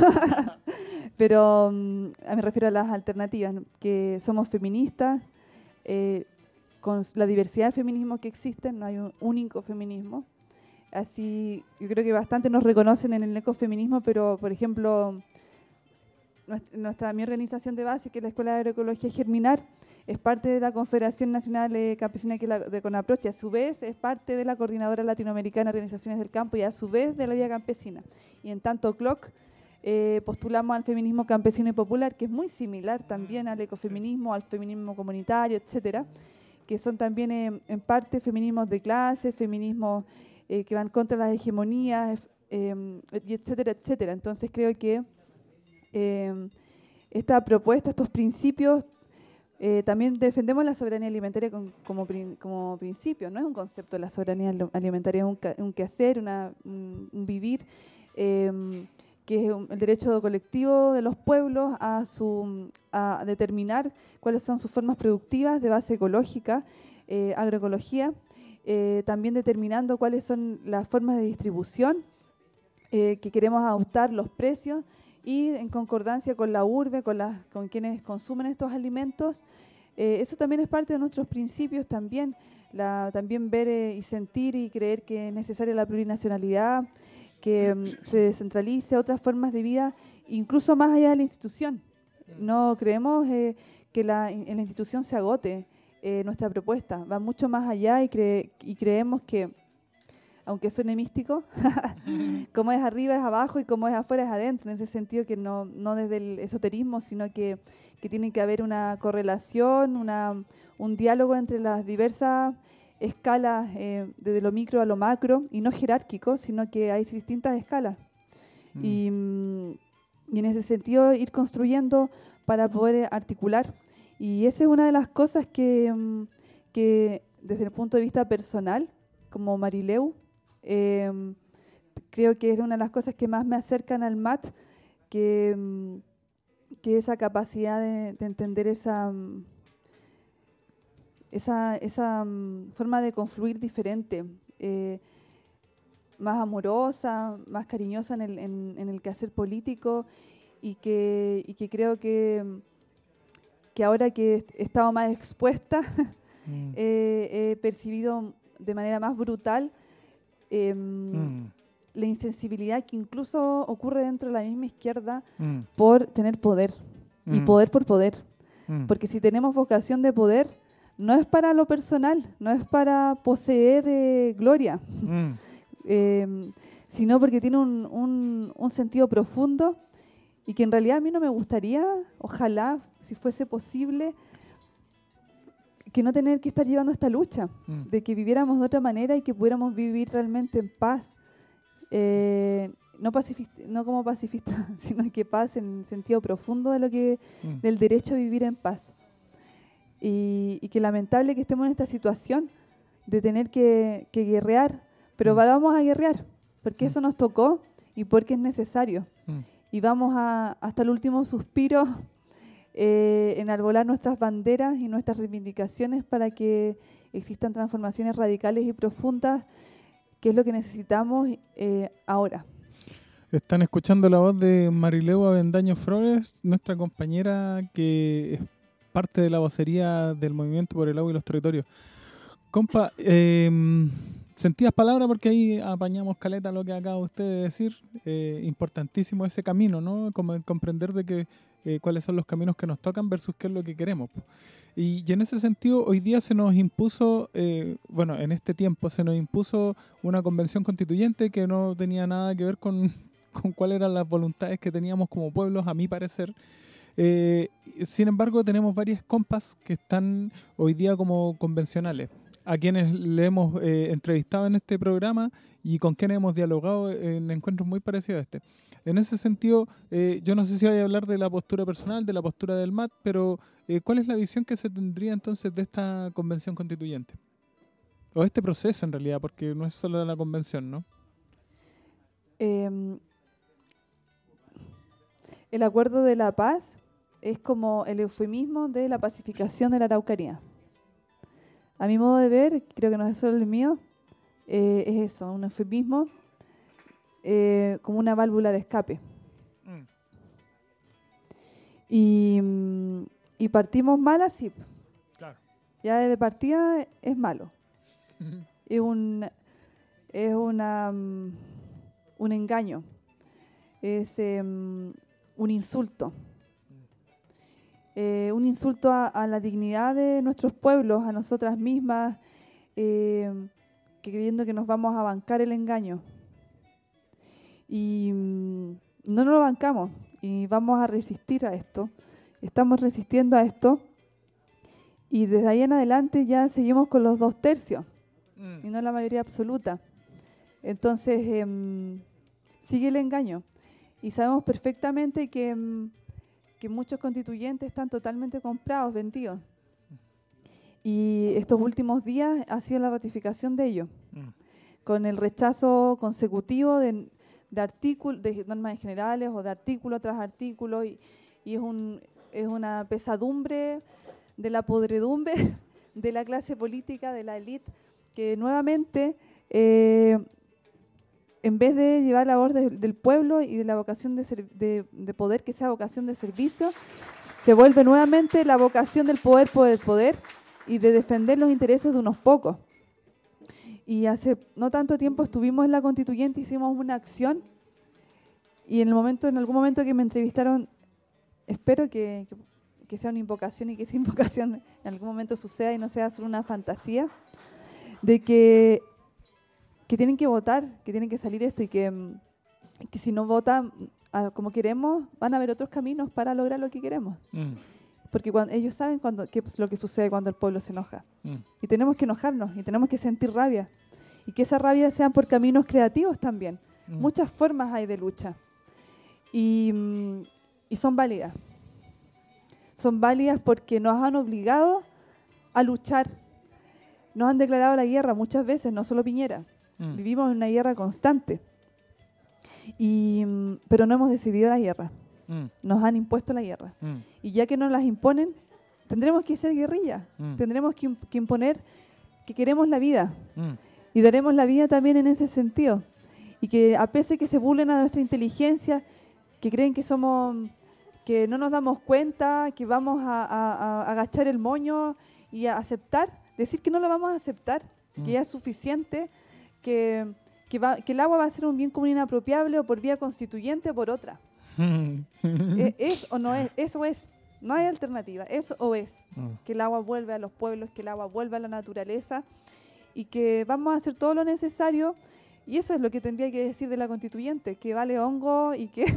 Pero um, me refiero a las alternativas, ¿no? Que somos feministas, eh, con la diversidad de feminismos que existen, no hay un único feminismo. Así, yo creo que bastante nos reconocen en el ecofeminismo, pero, por ejemplo, nuestra, nuestra, mi organización de base, que es la Escuela de Agroecología Germinar, es parte de la Confederación Nacional eh, Campesina que es la, de CONAPROCH, y a su vez es parte de la Coordinadora Latinoamericana de Organizaciones del Campo, y a su vez de la Vía Campesina. Y en tanto C L O C, Eh, postulamos al feminismo campesino y popular, que es muy similar también al ecofeminismo, al feminismo comunitario, etcétera, que son también eh, en parte feminismos de clase, feminismos eh, que van contra las hegemonías, eh, etcétera, etcétera. Entonces creo que eh, esta propuesta, estos principios, eh, también defendemos la soberanía alimentaria con, como, como principio, no es un concepto de la soberanía alimentaria, es un, un quehacer, una, un, un vivir, eh, que es el derecho colectivo de los pueblos a, su, a determinar cuáles son sus formas productivas de base ecológica, eh, agroecología, eh, también determinando cuáles son las formas de distribución eh, que queremos adoptar, los precios, y en concordancia con la urbe, con, las, con quienes consumen estos alimentos. Eh, eso también es parte de nuestros principios, también, la, también ver eh, y sentir y creer que es necesaria la plurinacionalidad, que um, se descentralice otras formas de vida, incluso más allá de la institución. No creemos eh, que la, en la institución se agote eh, nuestra propuesta, va mucho más allá y, cre y creemos que, aunque suene místico, como es arriba es abajo y como es afuera es adentro, en ese sentido que no, no desde el esoterismo, sino que, que tiene que haber una correlación, una, un diálogo entre las diversas escalas, eh, desde lo micro a lo macro, y no jerárquico, sino que hay distintas escalas. Mm. Y, y en ese sentido ir construyendo para poder articular. Y esa es una de las cosas que, que desde el punto de vista personal, como Marileu, eh, creo que es una de las cosas que más me acercan al M A T, que, que esa capacidad de, de entender esa... esa, esa um, forma de confluir diferente, eh, más amorosa, más cariñosa en el, en, en el quehacer político, y que, y que creo que, que ahora que he estado más expuesta, mm. eh, he percibido de manera más brutal eh, mm. la insensibilidad que incluso ocurre dentro de la misma izquierda mm. por tener poder, mm. y poder por poder. Mm. Porque si tenemos vocación de poder, no es para lo personal, no es para poseer eh, gloria, mm. eh, sino porque tiene un, un, un sentido profundo, y que en realidad a mí no me gustaría, ojalá, si fuese posible, que no tener que estar llevando esta lucha, Mm. de que viviéramos de otra manera y que pudiéramos vivir realmente en paz, eh, no, pacifista, no como pacifista, sino que paz en el sentido profundo de lo que Mm. del derecho a vivir en paz. Y, y que lamentable que estemos en esta situación de tener que, que guerrear, pero Mm. vamos a guerrear, porque Mm. eso nos tocó y porque es necesario. Mm. Y vamos a, hasta el último suspiro eh, enarbolar nuestras banderas y nuestras reivindicaciones para que existan transformaciones radicales y profundas, que es lo que necesitamos eh, ahora. Están escuchando la voz de Marileu Avendaño Flores, nuestra compañera que es parte de la vocería del Movimiento por el Agua y los Territorios. Compa, eh, sentías palabras porque ahí apañamos caleta lo que acaba usted de decir. Eh, importantísimo ese camino, ¿no? Como comprender de que eh, cuáles son los caminos que nos tocan versus qué es lo que queremos. Y, y en ese sentido, hoy día se nos impuso, eh, bueno, en este tiempo se nos impuso una convención constituyente que no tenía nada que ver con, con cuáles eran las voluntades que teníamos como pueblos, a mi parecer. Eh, sin embargo, tenemos varias compas que están hoy día como convencionales, a quienes le hemos eh, entrevistado en este programa y con quienes hemos dialogado en encuentros muy parecidos a este. En ese sentido, eh, yo no sé si voy a hablar de la postura personal, de la postura del M A T, pero eh, ¿cuál es la visión que se tendría entonces de esta convención constituyente? O este proceso en realidad, porque no es solo la convención, ¿no? Eh, el acuerdo de la paz es como el eufemismo de la pacificación de la Araucanía. A mi modo de ver, creo que no es solo el mío, eh, es eso, un eufemismo eh, como una válvula de escape. Mm. Y, mm, y partimos mal así. Claro. Ya de partida es malo. Es un es una um, un engaño. Es um, un insulto. Eh, un insulto a, a la dignidad de nuestros pueblos, a nosotras mismas, eh, que creyendo que nos vamos a bancar el engaño. Y um, no nos lo bancamos y vamos a resistir a esto. Estamos resistiendo a esto y desde ahí en adelante ya seguimos con los dos tercios mm. y no la mayoría absoluta. Entonces eh, sigue el engaño y sabemos perfectamente que... Eh, que muchos constituyentes están totalmente comprados, vendidos. Y estos últimos días ha sido la ratificación de ello, mm. con el rechazo consecutivo de, de artículos, de normas generales o de artículo tras artículo, y, y es, un, es una pesadumbre de la podredumbre de la clase política, de la élite, que nuevamente... Eh, en vez de llevar la voz de, del pueblo y de la vocación de, ser, de, de poder que sea vocación de servicio, se vuelve nuevamente la vocación del poder por el poder y de defender los intereses de unos pocos. Y hace no tanto tiempo estuvimos en la constituyente, hicimos una acción y en el momento, en algún momento que me entrevistaron, espero que, que, que sea una invocación y que esa invocación en algún momento suceda y no sea solo una fantasía, de que que tienen que votar, que tienen que salir esto y que, que si no votan a, como queremos, van a haber otros caminos para lograr lo que queremos. Mm. Porque cuando, ellos saben cuando, qué es lo que sucede cuando el pueblo se enoja. Mm. Y tenemos que enojarnos y tenemos que sentir rabia. Y que esa rabia sean por caminos creativos también. Mm. Muchas formas hay de lucha. Y, y son válidas. Son válidas porque nos han obligado a luchar. Nos han declarado la guerra muchas veces, no solo Piñera. Mm. Vivimos en una guerra constante, y, pero no hemos decidido la guerra. Mm. Nos han impuesto la guerra. Mm. Y ya que nos las imponen, tendremos que ser guerrilla. Mm. Tendremos que, que imponer que queremos la vida. Mm. Y daremos la vida también en ese sentido. Y que a pesar de que se burlen a nuestra inteligencia, que creen que somos, que no nos damos cuenta, que vamos a, a, a agachar el moño y a aceptar, decir que no lo vamos a aceptar, mm. que ya es suficiente. Que, que, va, que el agua va a ser un bien común inapropiable o por vía constituyente o por otra. ¿Es, ¿Es o no es? Eso es. No hay alternativa. Eso o es. Mm. Que el agua vuelve a los pueblos, que el agua vuelve a la naturaleza y que vamos a hacer todo lo necesario, Y eso es lo que tendría que decir de la constituyente, que vale hongo y que...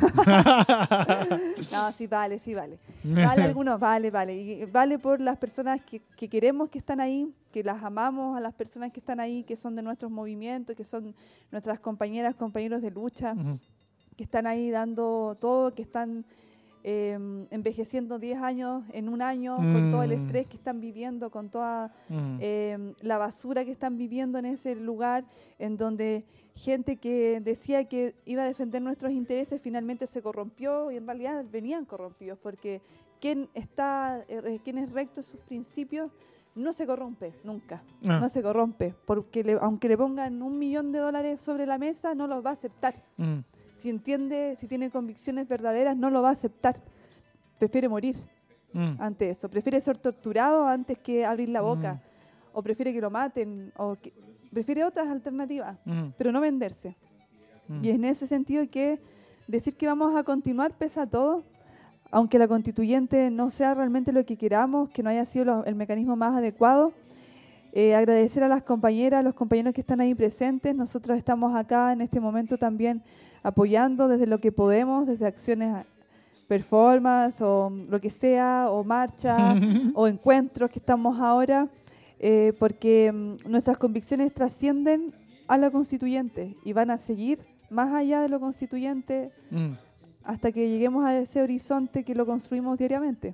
No, sí vale, sí vale. Vale algunos, vale, vale. Y vale por las personas que, que queremos que están ahí, que las amamos a las personas que están ahí, que son de nuestros movimientos, que son nuestras compañeras, compañeros de lucha, uh-huh. que están ahí dando todo, que están eh, envejeciendo diez años en un año, mm. con todo el estrés que están viviendo, con toda mm. eh, la basura que están viviendo en ese lugar, en donde gente que decía que iba a defender nuestros intereses finalmente se corrompió y en realidad venían corrompidos, porque quien, está, eh, quien es recto en sus principios no se corrompe, nunca, ah. no se corrompe, porque le, aunque le pongan un millón de dólares sobre la mesa, no los va a aceptar. Mm. Si entiende, si tiene convicciones verdaderas, no lo va a aceptar. Prefiere morir mm. ante eso. Prefiere ser torturado antes que abrir la boca. Mm. O prefiere que lo maten. O que, prefiere otras alternativas, mm. pero no venderse. Mm. Y es en ese sentido que decir que vamos a continuar pesa todo, aunque la constituyente no sea realmente lo que queramos, que no haya sido lo, el mecanismo más adecuado. Eh, agradecer a las compañeras, a los compañeros que están ahí presentes. Nosotros estamos acá en este momento también apoyando desde lo que podemos, desde acciones, performance o lo que sea, o marcha, o encuentros que estamos ahora, eh, porque um, nuestras convicciones trascienden a la constituyente y van a seguir más allá de lo constituyente mm. hasta que lleguemos a ese horizonte que lo construimos diariamente.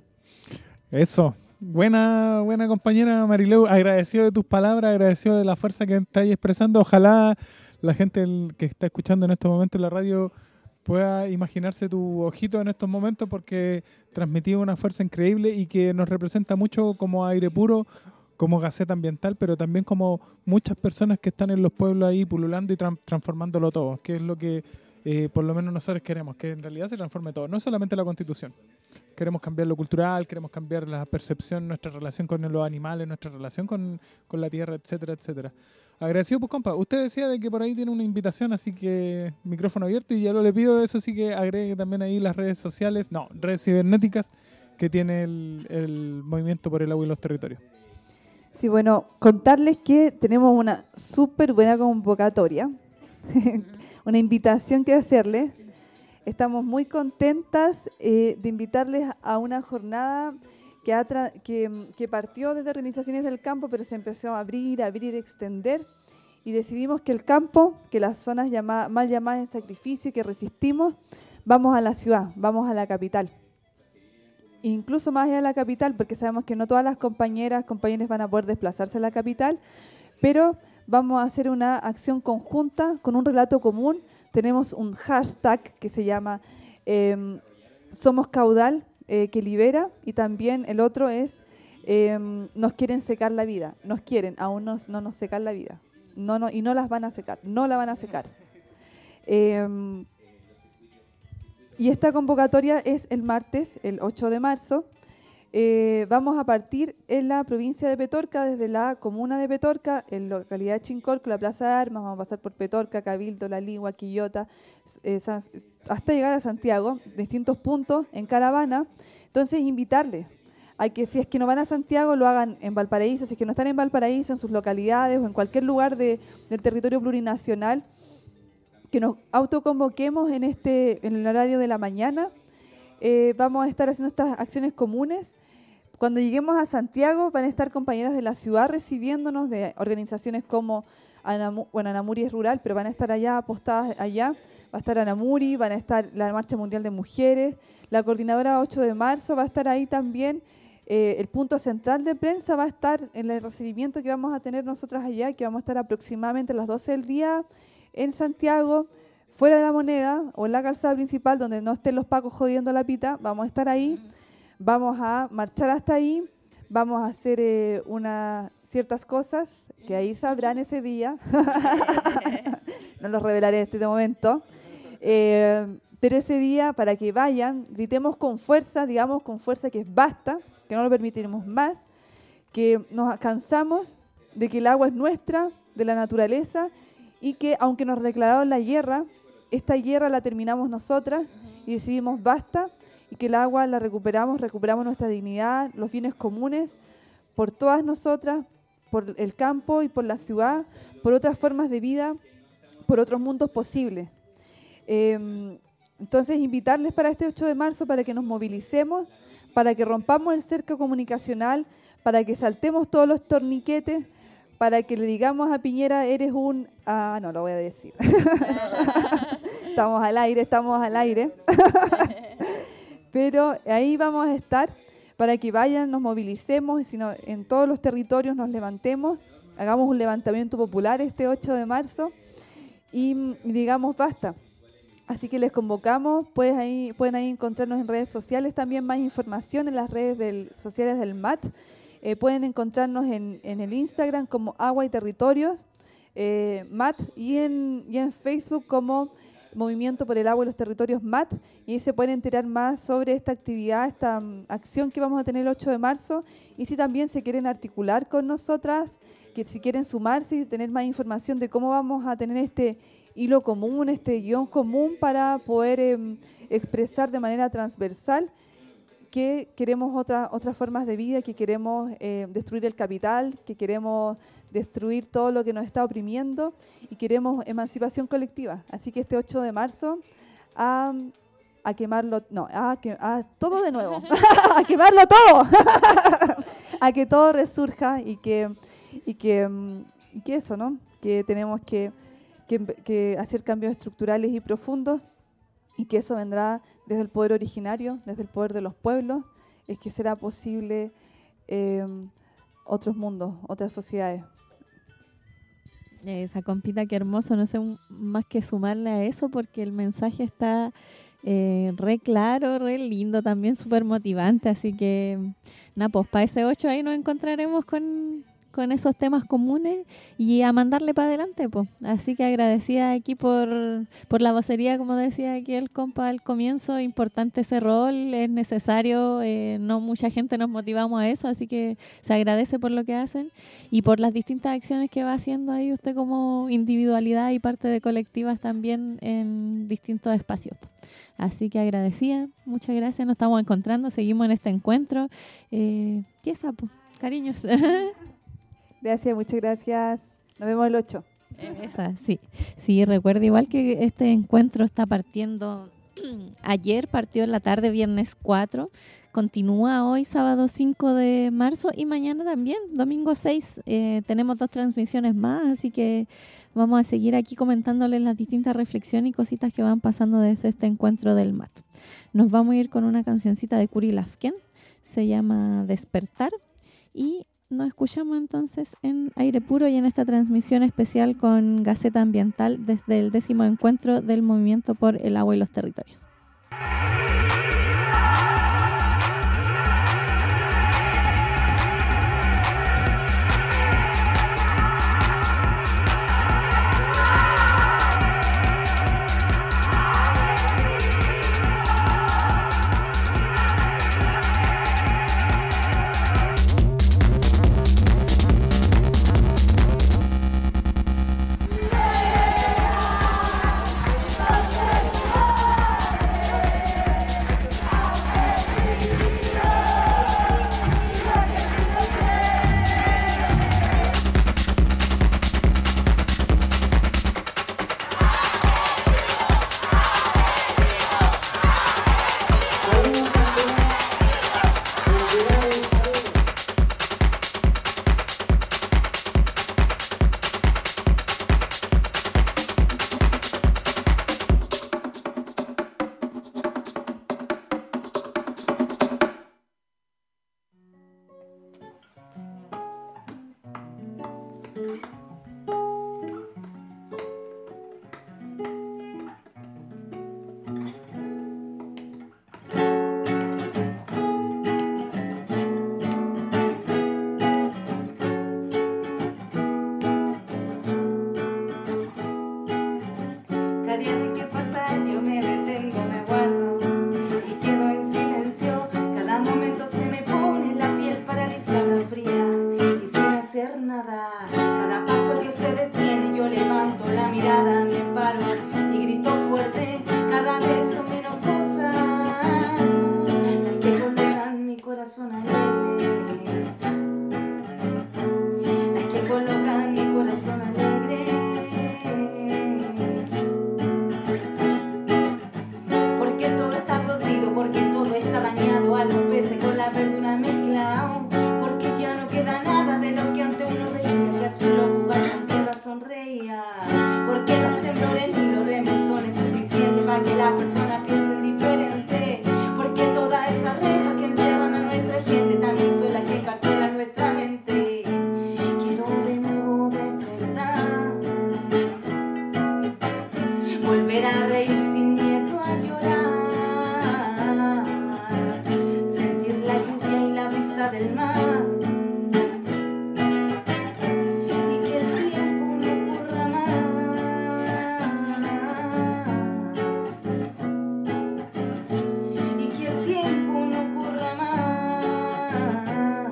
Eso. Buena, buena compañera Marileu, agradecido de tus palabras, agradecido de la fuerza que estáis expresando. Ojalá la gente que está escuchando en estos momentos en la radio pueda imaginarse tu ojito en estos momentos, porque transmití una fuerza increíble y que nos representa mucho como Aire Puro, como Gaceta Ambiental, pero también como muchas personas que están en los pueblos ahí pululando y tra- transformándolo todo, que es lo que eh, por lo menos nosotros queremos, que en realidad se transforme todo, no solamente la Constitución. Queremos cambiar lo cultural, queremos cambiar la percepción, nuestra relación con los animales, nuestra relación con, con la tierra, etcétera, etcétera. Agradecido, pues, compa. Usted decía de que por ahí tiene una invitación, así que micrófono abierto, y ya lo le pido, eso sí, que agregue también ahí las redes sociales, no, redes cibernéticas que tiene el, el Movimiento por el Agua y los Territorios. Sí, bueno, contarles que tenemos una súper buena convocatoria, una invitación que hacerles. Estamos muy contentas eh, de invitarles a una jornada que, ha tra- que, que partió desde organizaciones del campo, pero se empezó a abrir, a abrir, a extender, y decidimos que el campo, que las zonas llama- mal llamadas en sacrificio, que resistimos, vamos a la ciudad, vamos a la capital. Incluso más allá de la capital, porque sabemos que no todas las compañeras, compañeros van a poder desplazarse a la capital, pero vamos a hacer una acción conjunta con un relato común. Tenemos un hashtag que se llama eh, Somos Caudal, eh, que libera, y también el otro es eh, Nos quieren secar la vida. Nos quieren, aún no, no nos secar la vida. No, no, y no las van a secar, no la van a secar. Eh, y esta convocatoria es el martes, el ocho de marzo. Eh, vamos a partir en la provincia de Petorca, desde la comuna de Petorca, en la localidad de Chincolco, la Plaza de Armas. Vamos a pasar por Petorca, Cabildo, La Ligua, Quillota, eh, San, hasta llegar a Santiago, distintos puntos en caravana. Entonces, invitarles a que, si es que no van a Santiago, lo hagan en Valparaíso. Si es que no están en Valparaíso, en sus localidades o en cualquier lugar de, del territorio plurinacional, que nos autoconvoquemos en, este, en el horario de la mañana. Eh, vamos a estar haciendo estas acciones comunes. Cuando lleguemos a Santiago van a estar compañeras de la ciudad recibiéndonos, de organizaciones como Anamu, bueno, Anamuri es rural, pero van a estar allá, apostadas allá. Va a estar Anamuri, van a estar la Marcha Mundial de Mujeres, la Coordinadora ocho de marzo va a estar ahí también. Eh, el punto central de prensa va a estar en el recibimiento que vamos a tener nosotras allá, que vamos a estar aproximadamente a las doce del día en Santiago, fuera de la Moneda o en la calzada principal, donde no estén los pacos jodiendo la pita. Vamos a estar ahí, vamos a marchar hasta ahí, vamos a hacer eh, una, ciertas cosas que ahí sabrán ese día. No los revelaré en este momento. Eh, pero ese día, para que vayan, gritemos con fuerza, digamos con fuerza que es basta, que no lo permitiremos más, que nos cansamos de que el agua es nuestra, de la naturaleza, y que aunque nos declararon la guerra, esta guerra la terminamos nosotras y decidimos basta, y que el agua la recuperamos, recuperamos nuestra dignidad, los bienes comunes, por todas nosotras, por el campo y por la ciudad, por otras formas de vida, por otros mundos posibles. Eh, entonces, invitarles para este ocho de marzo para que nos movilicemos, para que rompamos el cerco comunicacional, para que saltemos todos los torniquetes, para que le digamos a Piñera, eres un... Ah, no, lo voy a decir. Estamos al aire, estamos al aire. Pero ahí vamos a estar para que vayan, nos movilicemos, y si no, en todos los territorios nos levantemos, hagamos un levantamiento popular este ocho de marzo y, y digamos basta. Así que les convocamos, pues ahí, pueden ahí encontrarnos en redes sociales, también más información en las redes del, sociales del M A T. Eh, pueden encontrarnos en, en el Instagram como Agua y Territorios, eh, M A T, y en, y en Facebook como Movimiento por el Agua y los Territorios M A T, y ahí se pueden enterar más sobre esta actividad, esta um, acción que vamos a tener el ocho de marzo, y si también se quieren articular con nosotras, que si quieren sumarse y tener más información de cómo vamos a tener este hilo común, este guión común para poder eh, expresar de manera transversal que queremos otra, otras formas de vida, que queremos eh, destruir el capital, que queremos destruir todo lo que nos está oprimiendo y queremos emancipación colectiva. Así que este ocho de marzo a, a quemarlo, no, a, que, a todo de nuevo, a quemarlo todo, a que todo resurja y que, y que, y que eso, ¿no? Que tenemos que, que, que hacer cambios estructurales y profundos, y que eso vendrá desde el poder originario, desde el poder de los pueblos, es que será posible eh, otros mundos, otras sociedades. Esa compita, qué hermoso, no sé más que sumarle a eso porque el mensaje está eh, re claro, re lindo, también súper motivante, así que nada, pues para ese ocho ahí nos encontraremos con, con esos temas comunes y a mandarle para adelante, pues. Así que agradecida aquí por, por la vocería, como decía aquí el compa al comienzo, importante ese rol, es necesario, eh, no mucha gente nos motivamos a eso, así que se agradece por lo que hacen y por las distintas acciones que va haciendo ahí usted como individualidad y parte de colectivas también en distintos espacios. Así que agradecida, muchas gracias, nos estamos encontrando, seguimos en este encuentro. Eh, y esa, pues, cariños. Gracias, muchas gracias. Nos vemos el ocho. Esa, sí. Sí, recuerda igual que este encuentro está partiendo ayer, partió en la tarde, viernes cuatro, continúa hoy, sábado cinco de marzo, y mañana también, domingo seis. Eh, tenemos dos transmisiones más, así que vamos a seguir aquí comentándoles las distintas reflexiones y cositas que van pasando desde este encuentro del M A T. Nos vamos a ir con una cancioncita de Curi Lafken, se llama Despertar, y nos escuchamos entonces en Aire Puro y en esta transmisión especial con Gaceta Ambiental desde el décimo encuentro del Movimiento por el Agua y los Territorios. Las que colocan mi corazón alegre. a reír sin miedo a llorar, sentir la lluvia y la brisa del mar, y que el tiempo no corra más, y que el tiempo no corra más.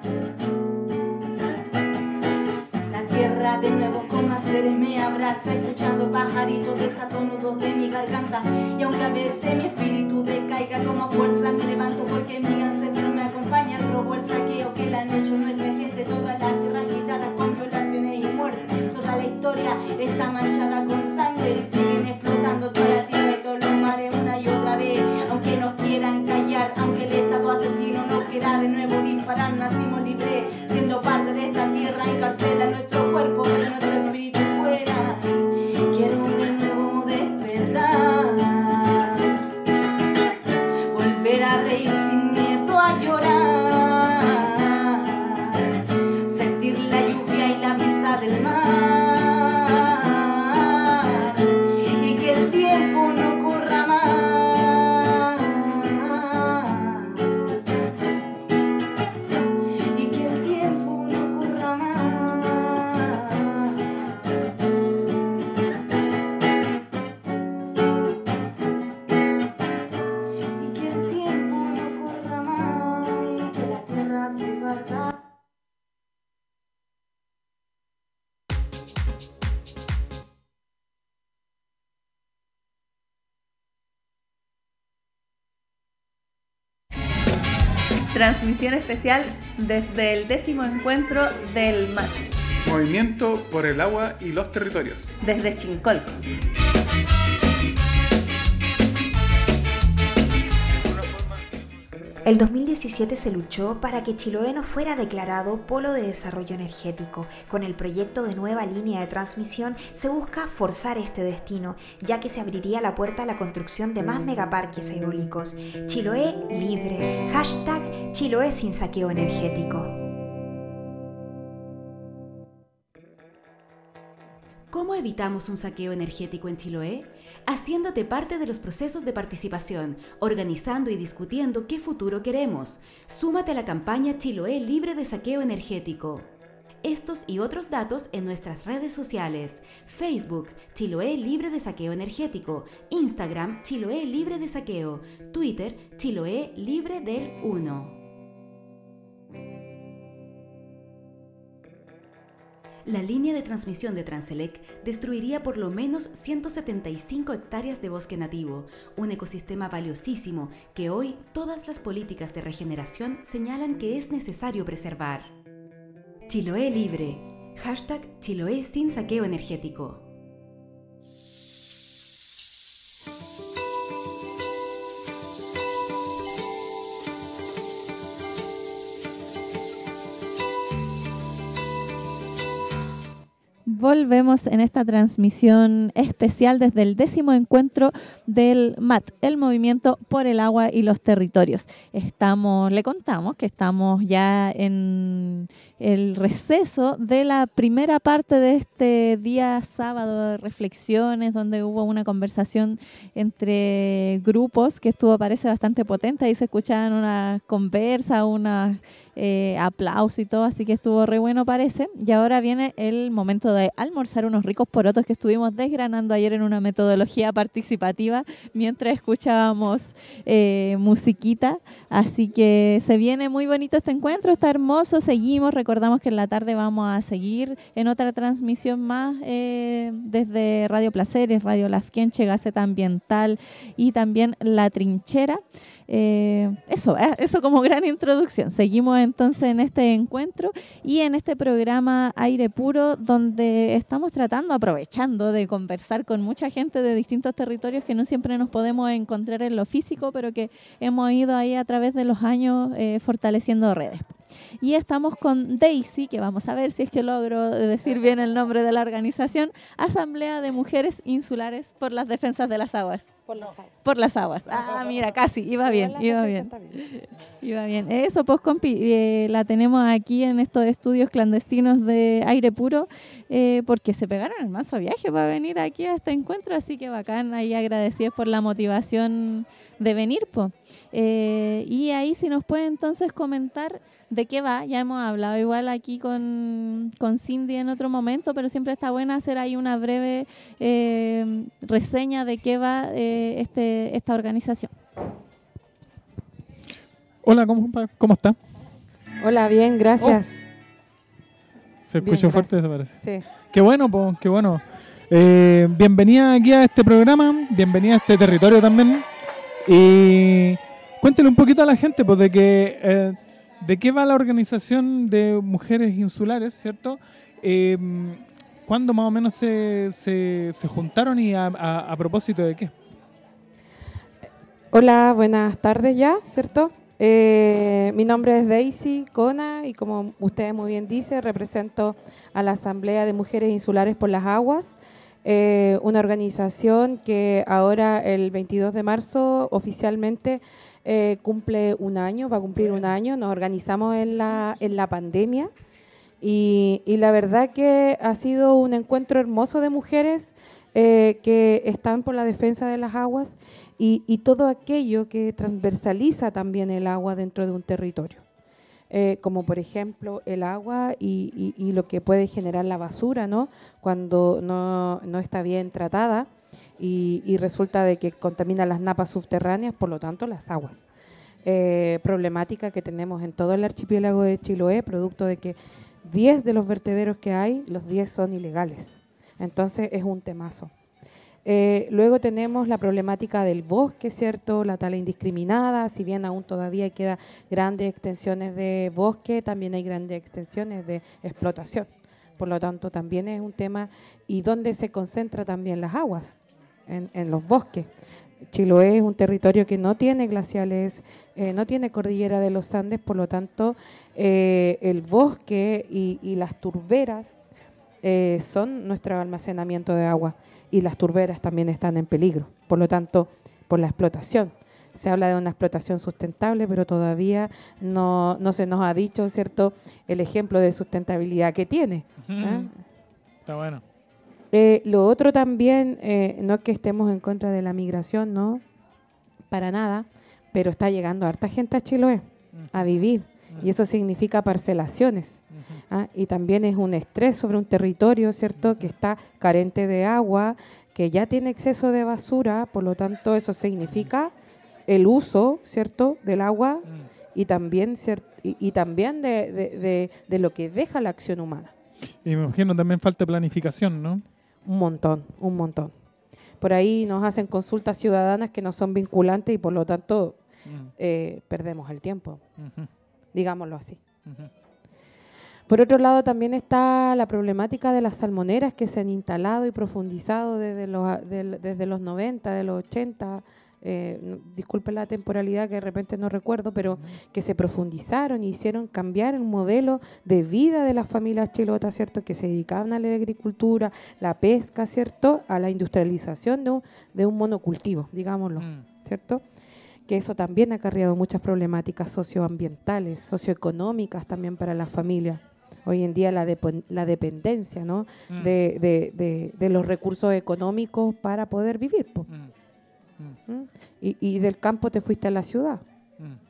La tierra de nuevo con más seres me abraza, escuchando pajaritos desatonudos de mi garganta, y aunque a veces mi espíritu decaiga, como fuerza me levanto porque mi ancestro me acompaña. Robo el saqueo que le han hecho nuestra gente, todas las tierras quitadas con violaciones y muerte, toda la historia está manchada con sangre y siguen explotando toda la tierra y todos los mares una y otra vez, aunque nos quieran callar, aunque el estado asesino nos quiera de nuevo disparar. Nacimos libres siendo parte de esta tierra, encarcela nuestro cuerpo pero nuestro espíritu fuera. Quiero de nuevo despertar, volver a reír sin miedo a llorar, sentir la lluvia y la brisa del mar, y que el tiempo no corra más, y que el tiempo no corra más, y que el tiempo no corra más, y que la tierra se parta. Transmisión especial desde el décimo encuentro del M A T. Movimiento por el agua y los territorios. Desde Chincolco. El dos mil diecisiete se luchó para que Chiloé no fuera declarado polo de desarrollo energético. Con el proyecto de nueva línea de transmisión se busca forzar este destino, ya que se abriría la puerta a la construcción de más megaparques eólicos. Chiloé libre. Hashtag Chiloé sin saqueo energético. ¿Cómo evitamos un saqueo energético en Chiloé? Haciéndote parte de los procesos de participación, organizando y discutiendo qué futuro queremos. Súmate a la campaña Chiloé Libre de Saqueo Energético. Estos y otros datos en nuestras redes sociales: Facebook, Chiloé Libre de Saqueo Energético; Instagram, Chiloé Libre de Saqueo; Twitter, Chiloé Libre del uno. La línea de transmisión de Transelec destruiría por lo menos ciento setenta y cinco hectáreas de bosque nativo, un ecosistema valiosísimo que hoy todas las políticas de regeneración señalan que es necesario preservar. Chiloé Libre. Hashtag Chiloé sin saqueo energético. Volvemos en esta transmisión especial desde el décimo encuentro del M A T, el Movimiento por el Agua y los Territorios. Estamos, le contamos que estamos ya en el receso de la primera parte de este día sábado de reflexiones, donde hubo una conversación entre grupos que estuvo, parece, bastante potente. Ahí se escuchaban unas conversas, unos eh, aplausos y todo, así que estuvo re bueno, parece. Y ahora viene el momento de almorzar unos ricos porotos que estuvimos desgranando ayer en una metodología participativa mientras escuchábamos eh, musiquita. Así que se viene muy bonito este encuentro, está hermoso. Seguimos, recordamos que en la tarde vamos a seguir en otra transmisión más eh, desde Radio Placeres, Radio Lafkenche, Gaceta Ambiental y también La Trinchera. Eh, eso, eh, eso como gran introducción. Seguimos entonces en este encuentro y en este programa Aire Puro, donde estamos tratando, aprovechando de conversar con mucha gente de distintos territorios que no siempre nos podemos encontrar en lo físico, pero que hemos ido ahí a través de los años eh, fortaleciendo redes. Y estamos con Daisy, que vamos a ver si es que logro decir bien el nombre de la organización, Asamblea de Mujeres Insulares por las Defensas de las Aguas. Por las aguas. Por las aguas. Ah, mira, casi, iba bien, iba bien. Iba bien. Eso, pues, compi, eh, la tenemos aquí en estos estudios clandestinos de Aire Puro, eh, porque se pegaron el manso viaje para venir aquí a este encuentro, así que bacán, ahí agradecidos por la motivación de venir, pues. Eh, y ahí si nos puede entonces comentar de qué va, ya hemos hablado igual aquí con, con Cindy en otro momento, pero siempre está bueno hacer ahí una breve eh, reseña de qué va eh, este, esta organización. Hola, ¿cómo, cómo está? Hola, bien, gracias. Oh. Se escuchó fuerte, eso parece. Sí. Qué bueno, pues, qué bueno. Eh, bienvenida aquí a este programa, bienvenida a este territorio también. Y cuéntele un poquito a la gente, pues, de que... Eh, ¿de qué va la organización de mujeres insulares, cierto? Eh, ¿Cuándo más o menos se, se, se juntaron y a, a, a propósito de qué? Hola, buenas tardes ya, ¿cierto? Eh, mi nombre es Daisy Cona y como usted muy bien dice, represento a la Asamblea de Mujeres Insulares por las Aguas, eh, una organización que ahora el veintidós de marzo oficialmente Eh, cumple un año, va a cumplir un año. Nos organizamos en la, en la pandemia y, y la verdad que ha sido un encuentro hermoso de mujeres eh, que están por la defensa de las aguas y, y todo aquello que transversaliza también el agua dentro de un territorio. Eh, como por ejemplo el agua y, y, y lo que puede generar la basura, ¿no? Cuando no, no está bien tratada. Y, y resulta de que contamina las napas subterráneas, por lo tanto las aguas. Eh, problemática que tenemos en todo el archipiélago de Chiloé, producto de que diez de los vertederos que hay, los diez son ilegales. Entonces es un temazo. Eh, luego tenemos la problemática del bosque, ¿cierto? La tala indiscriminada, si bien aún todavía quedan grandes extensiones de bosque, también hay grandes extensiones de explotación. Por lo tanto, también es un tema. ¿Y dónde se concentran también las aguas? En, en los bosques. Chiloé es un territorio que no tiene glaciales, eh, no tiene cordillera de los Andes, por lo tanto, eh, el bosque y, y las turberas eh, son nuestro almacenamiento de agua y las turberas también están en peligro, por lo tanto, por la explotación. Se habla de una explotación sustentable, pero todavía no, no se nos ha dicho, ¿cierto?, el ejemplo de sustentabilidad que tiene. ¿eh? Está bueno. Eh, lo otro también, eh, no es que estemos en contra de la migración, no, para nada, pero está llegando harta gente a Chiloé a vivir y eso significa parcelaciones. ¿ah? Y también es un estrés sobre un territorio, ¿cierto?, que está carente de agua, que ya tiene exceso de basura, por lo tanto eso significa el uso, ¿cierto?, del agua y también, ciert- y, y también de, de, de, de lo que deja la acción humana. Y me imagino también falta planificación, ¿no? Un montón, un montón. Por ahí nos hacen consultas ciudadanas que no son vinculantes y por lo tanto mm. eh, perdemos el tiempo, uh-huh. digámoslo así. Uh-huh. Por otro lado también está la problemática de las salmoneras que se han instalado y profundizado desde los, de, desde los noventa, de los ochenta, eh, disculpen la temporalidad que de repente no recuerdo, pero uh-huh. que se profundizaron y hicieron cambiar el modelo de vida de las familias chilotas, ¿cierto?, que se dedicaban a la agricultura, la pesca, ¿cierto?, a la industrialización de un, de un monocultivo, digámoslo, uh-huh. ¿cierto?, que eso también ha acarreado muchas problemáticas socioambientales, socioeconómicas también para las familias. Hoy en día la, de, la dependencia, ¿no?, uh-huh. de, de, de, de los recursos económicos para poder vivir, po. Uh-huh. ¿Mm? Y, y del campo te fuiste a la ciudad. Mm.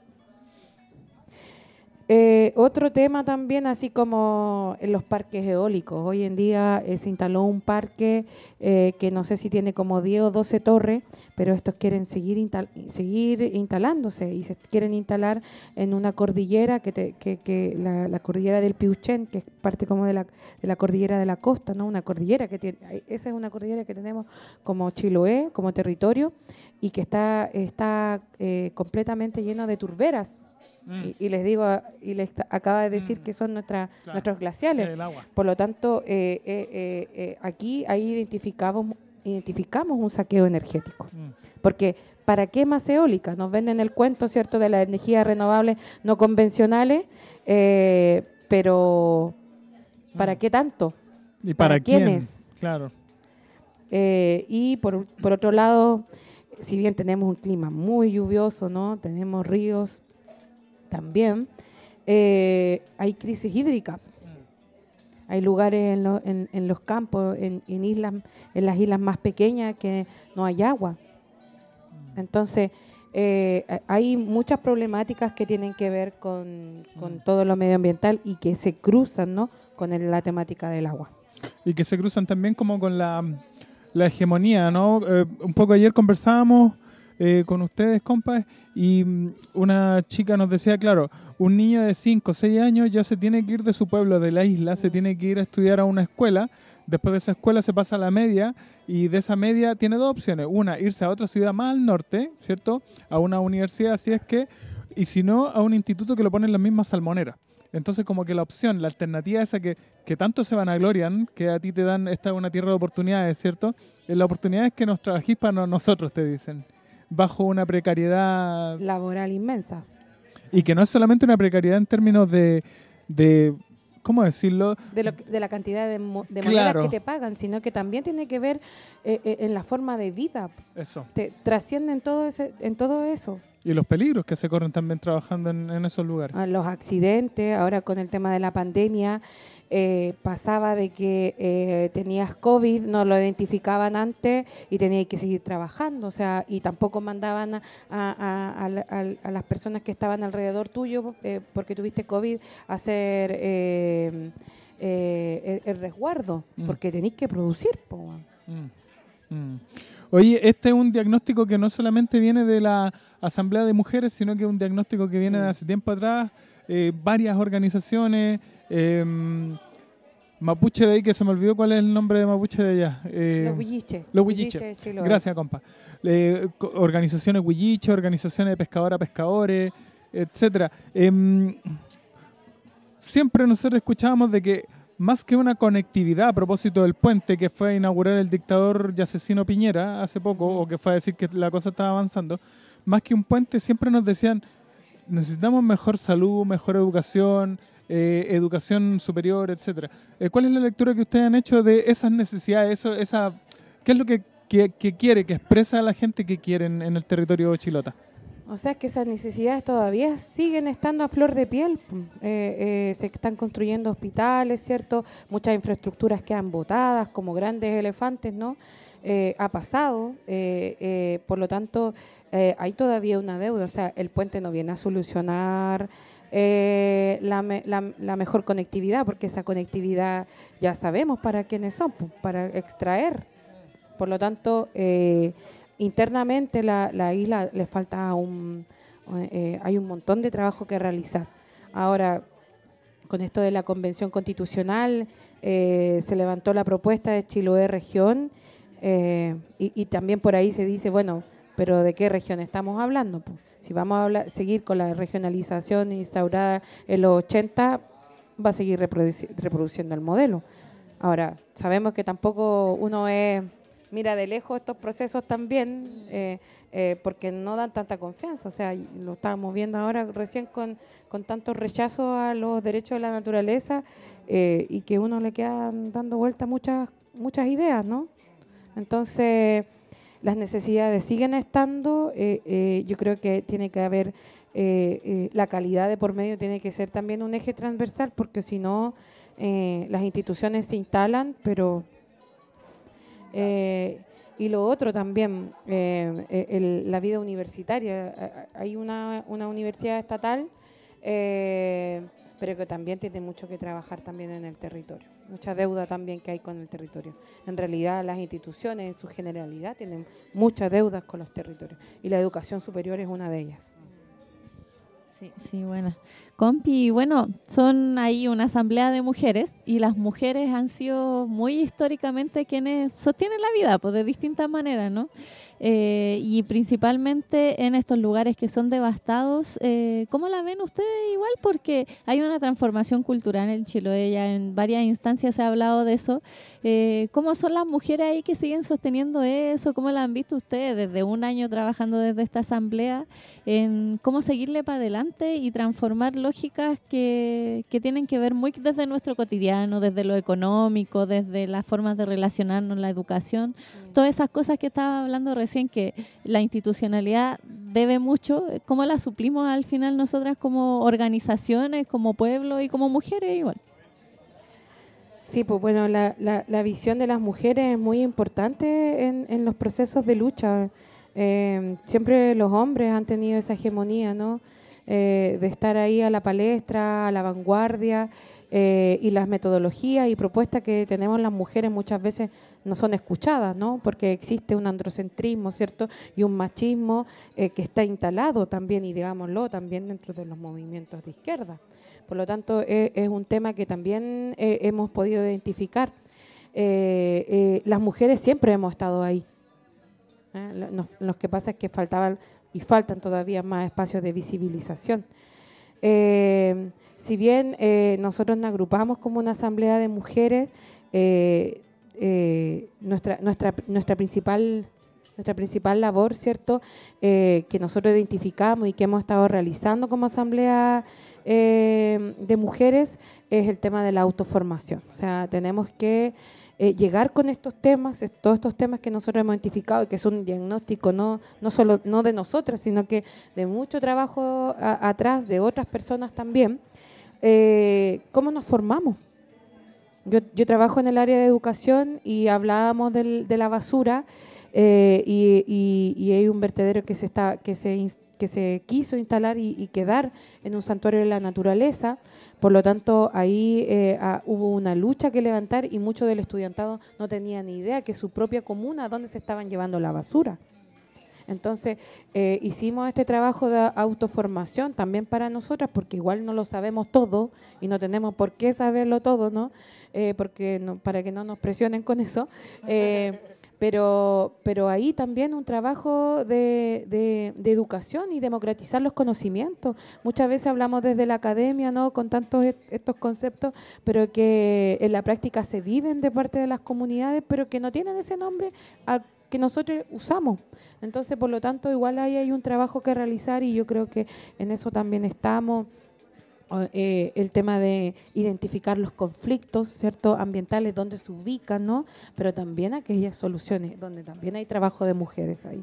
Eh, otro tema también, así como en los parques eólicos. Hoy en día eh, se instaló un parque eh, que no sé si tiene como diez o doce torres, pero estos quieren seguir, instal- seguir instalándose y se quieren instalar en una cordillera, que, te, que, que la, la cordillera del Piuchén, que es parte como de la, de la cordillera de la costa, ¿no? Una cordillera que tiene, esa es una cordillera que tenemos como Chiloé, como territorio, y que está, está eh, completamente lleno de turberas. Mm. Y, y les digo, y les acaba de decir mm. que son nuestra, claro. nuestros glaciales. Por lo tanto, eh, eh, eh, eh, aquí ahí identificamos, identificamos un saqueo energético. Mm. Porque ¿para qué más eólica? Nos venden el cuento, ¿cierto?, de las energías renovables no convencionales, eh, pero ¿para mm. qué tanto? ¿Y para, para quiénes? Quién? Claro. Eh, y por, por otro lado, si bien tenemos un clima muy lluvioso, ¿no? Tenemos ríos también, eh, hay crisis hídrica. Hay lugares en, lo, en, en los campos, en, en islas, en las islas más pequeñas que no hay agua. Entonces, eh, hay muchas problemáticas que tienen que ver con, con todo lo medioambiental y que se cruzan, ¿no?, con el, la temática del agua. Y que se cruzan también como con la, la hegemonía, ¿no? Eh, un poco ayer conversábamos eh, con ustedes, compas, y una chica nos decía, claro, un niño de cinco o seis años ya se tiene que ir de su pueblo, de la isla, mm. se tiene que ir a estudiar a una escuela, después de esa escuela se pasa a la media, y de esa media tiene dos opciones, una, irse a otra ciudad más al norte, ¿cierto?, a una universidad, si es que, y si no, a un instituto que lo pone en las mismas salmoneras. Entonces como que la opción, la alternativa esa que, que tanto se vanaglorian, que a ti te dan, esta es una tierra de oportunidades, ¿cierto? La oportunidad es que nos trabajís para nosotros, te dicen, bajo una precariedad laboral inmensa. Y que no es solamente una precariedad en términos de, de ¿cómo decirlo? De, lo, de la cantidad de, mo, de claro. monedas que te pagan, sino que también tiene que ver eh, eh, en la forma de vida. Eso. Te trascienden todo ese, en todo eso. Y los peligros que se corren también trabajando en, en esos lugares. Ah, los accidentes, ahora con el tema de la pandemia, eh, pasaba de que eh, tenías COVID, no lo identificaban antes y tenías que seguir trabajando, o sea, y tampoco mandaban a, a, a, a, a las personas que estaban alrededor tuyo, eh, porque tuviste COVID, a hacer eh, eh, el, el resguardo, mm. porque tenéis que producir. Po. Mm. Mm. Oye, este es un diagnóstico que no solamente viene de la Asamblea de Mujeres, sino que es un diagnóstico que viene de hace tiempo atrás, eh, varias organizaciones, eh, Mapuche de ahí, que se me olvidó cuál es el nombre de Mapuche de allá. Eh, los Huilliche. Los Huilliche. Gracias, compa. Eh, organizaciones Huilliche, organizaciones de pescadora, pescadores, etcétera. Eh, siempre nosotros escuchábamos de que más que una conectividad a propósito del puente que fue a inaugurar el dictador y asesino Piñera hace poco, o que fue a decir que la cosa estaba avanzando, más que un puente siempre nos decían, necesitamos mejor salud, mejor educación, eh, educación superior, etcétera. Eh, ¿Cuál es la lectura que ustedes han hecho de esas necesidades? Eso, esa, ¿qué es lo que, que, que quiere, que expresa a la gente que quiere en, en el territorio chilota? O sea, que esas necesidades todavía siguen estando a flor de piel. Eh, eh, se están construyendo hospitales, ¿cierto? Muchas infraestructuras quedan botadas como grandes elefantes, ¿no? Eh, ha pasado, eh, eh, por lo tanto, eh, hay todavía una deuda. O sea, el puente no viene a solucionar eh, la, me, la, la mejor conectividad, porque esa conectividad ya sabemos para quiénes son, para extraer. Por lo tanto, eh, internamente la, la isla le falta un, eh, hay un montón de trabajo que realizar. Ahora, con esto de la Convención Constitucional, eh, se levantó la propuesta de Chiloé región, eh, y, y también por ahí se dice, bueno, pero ¿de qué región estamos hablando? Pues, si vamos a hablar, seguir con la regionalización instaurada en los ochenta, va a seguir reproduci- reproduciendo el modelo. Ahora, sabemos que tampoco uno es... mira de lejos estos procesos también, eh, eh, porque no dan tanta confianza. O sea, lo estábamos viendo ahora recién con, con tantos rechazos a los derechos de la naturaleza, eh, y que uno le quedan dando vuelta muchas, muchas ideas, ¿no? Entonces, las necesidades siguen estando. Eh, eh, yo creo que tiene que haber, eh, eh, la calidad de por medio tiene que ser también un eje transversal, porque si no, eh, las instituciones se instalan, pero... Eh, y lo otro también, eh, el, la vida universitaria. Hay una, una universidad estatal, eh, pero que también tiene mucho que trabajar también en el territorio. Mucha deuda también que hay con el territorio. En realidad las instituciones en su generalidad tienen muchas deudas con los territorios, y la educación superior es una de ellas. Sí, sí, bueno. Compi, bueno, son ahí una asamblea de mujeres, y las mujeres han sido muy históricamente quienes sostienen la vida, pues de distintas maneras, ¿no? Eh, y principalmente en estos lugares que son devastados. Eh, ¿Cómo la ven ustedes igual? Porque hay una transformación cultural en Chiloé, ya en varias instancias se ha hablado de eso. Eh, ¿Cómo son las mujeres ahí que siguen sosteniendo eso? ¿Cómo la han visto ustedes desde un año trabajando desde esta asamblea? En cómo seguirle para adelante adelante y transformar lógicas que, que tienen que ver muy desde nuestro cotidiano, desde lo económico, desde las formas de relacionarnos, la educación, mm. todas esas cosas que estaba hablando recién, que la institucionalidad debe mucho, cómo la suplimos al final nosotras como organizaciones, como pueblo y como mujeres igual. Sí, pues bueno, la, la, la visión de las mujeres es muy importante en, en los procesos de lucha. Eh, siempre los hombres han tenido esa hegemonía, ¿no? Eh, de estar ahí a la palestra, a la vanguardia, eh, y las metodologías y propuestas que tenemos las mujeres muchas veces no son escuchadas, ¿no? Porque existe un androcentrismo, ¿cierto? Y un machismo eh, que está instalado también, y digámoslo, también dentro de los movimientos de izquierda. Por lo tanto, eh, es un tema que también eh, hemos podido identificar. Eh, eh, las mujeres siempre hemos estado ahí. ¿eh? Lo, lo que pasa es que faltaban y faltan todavía más espacios de visibilización. Eh, si bien eh, nosotros nos agrupamos como una asamblea de mujeres, eh, eh, nuestra, nuestra, nuestra principal... Nuestra principal labor, ¿cierto?, eh, que nosotros identificamos y que hemos estado realizando como asamblea eh, de mujeres es el tema de la autoformación. O sea, tenemos que eh, llegar con estos temas, todos estos temas que nosotros hemos identificado y que son un diagnóstico no, no solo no de nosotras, sino que de mucho trabajo a, atrás de otras personas también. Eh, ¿Cómo nos formamos? Yo, yo trabajo en el área de educación y hablábamos del, de la basura. Eh, y, y, y hay un vertedero que se está que se que se quiso instalar y, y quedar en un santuario de la naturaleza. Por lo tanto, ahí eh, ah, hubo una lucha que levantar y muchos del estudiantado no tenían ni idea que su propia comuna, dónde se estaban llevando la basura. Entonces, eh, hicimos este trabajo de autoformación también para nosotras, porque igual no lo sabemos todo y no tenemos por qué saberlo todo, ¿no? Eh, porque no, para que no nos presionen con eso. Eh, Pero, pero ahí también un trabajo de, de, de educación y democratizar los conocimientos. Muchas veces hablamos desde la academia, ¿no?, con tantos est- estos conceptos, pero que en la práctica se viven de parte de las comunidades, pero que no tienen ese nombre al que nosotros usamos. Entonces, por lo tanto, igual ahí hay un trabajo que realizar y yo creo que en eso también estamos. Eh, el tema de identificar los conflictos, ¿cierto?, ambientales, donde se ubican, ¿no?, pero también aquellas soluciones donde también hay trabajo de mujeres ahí.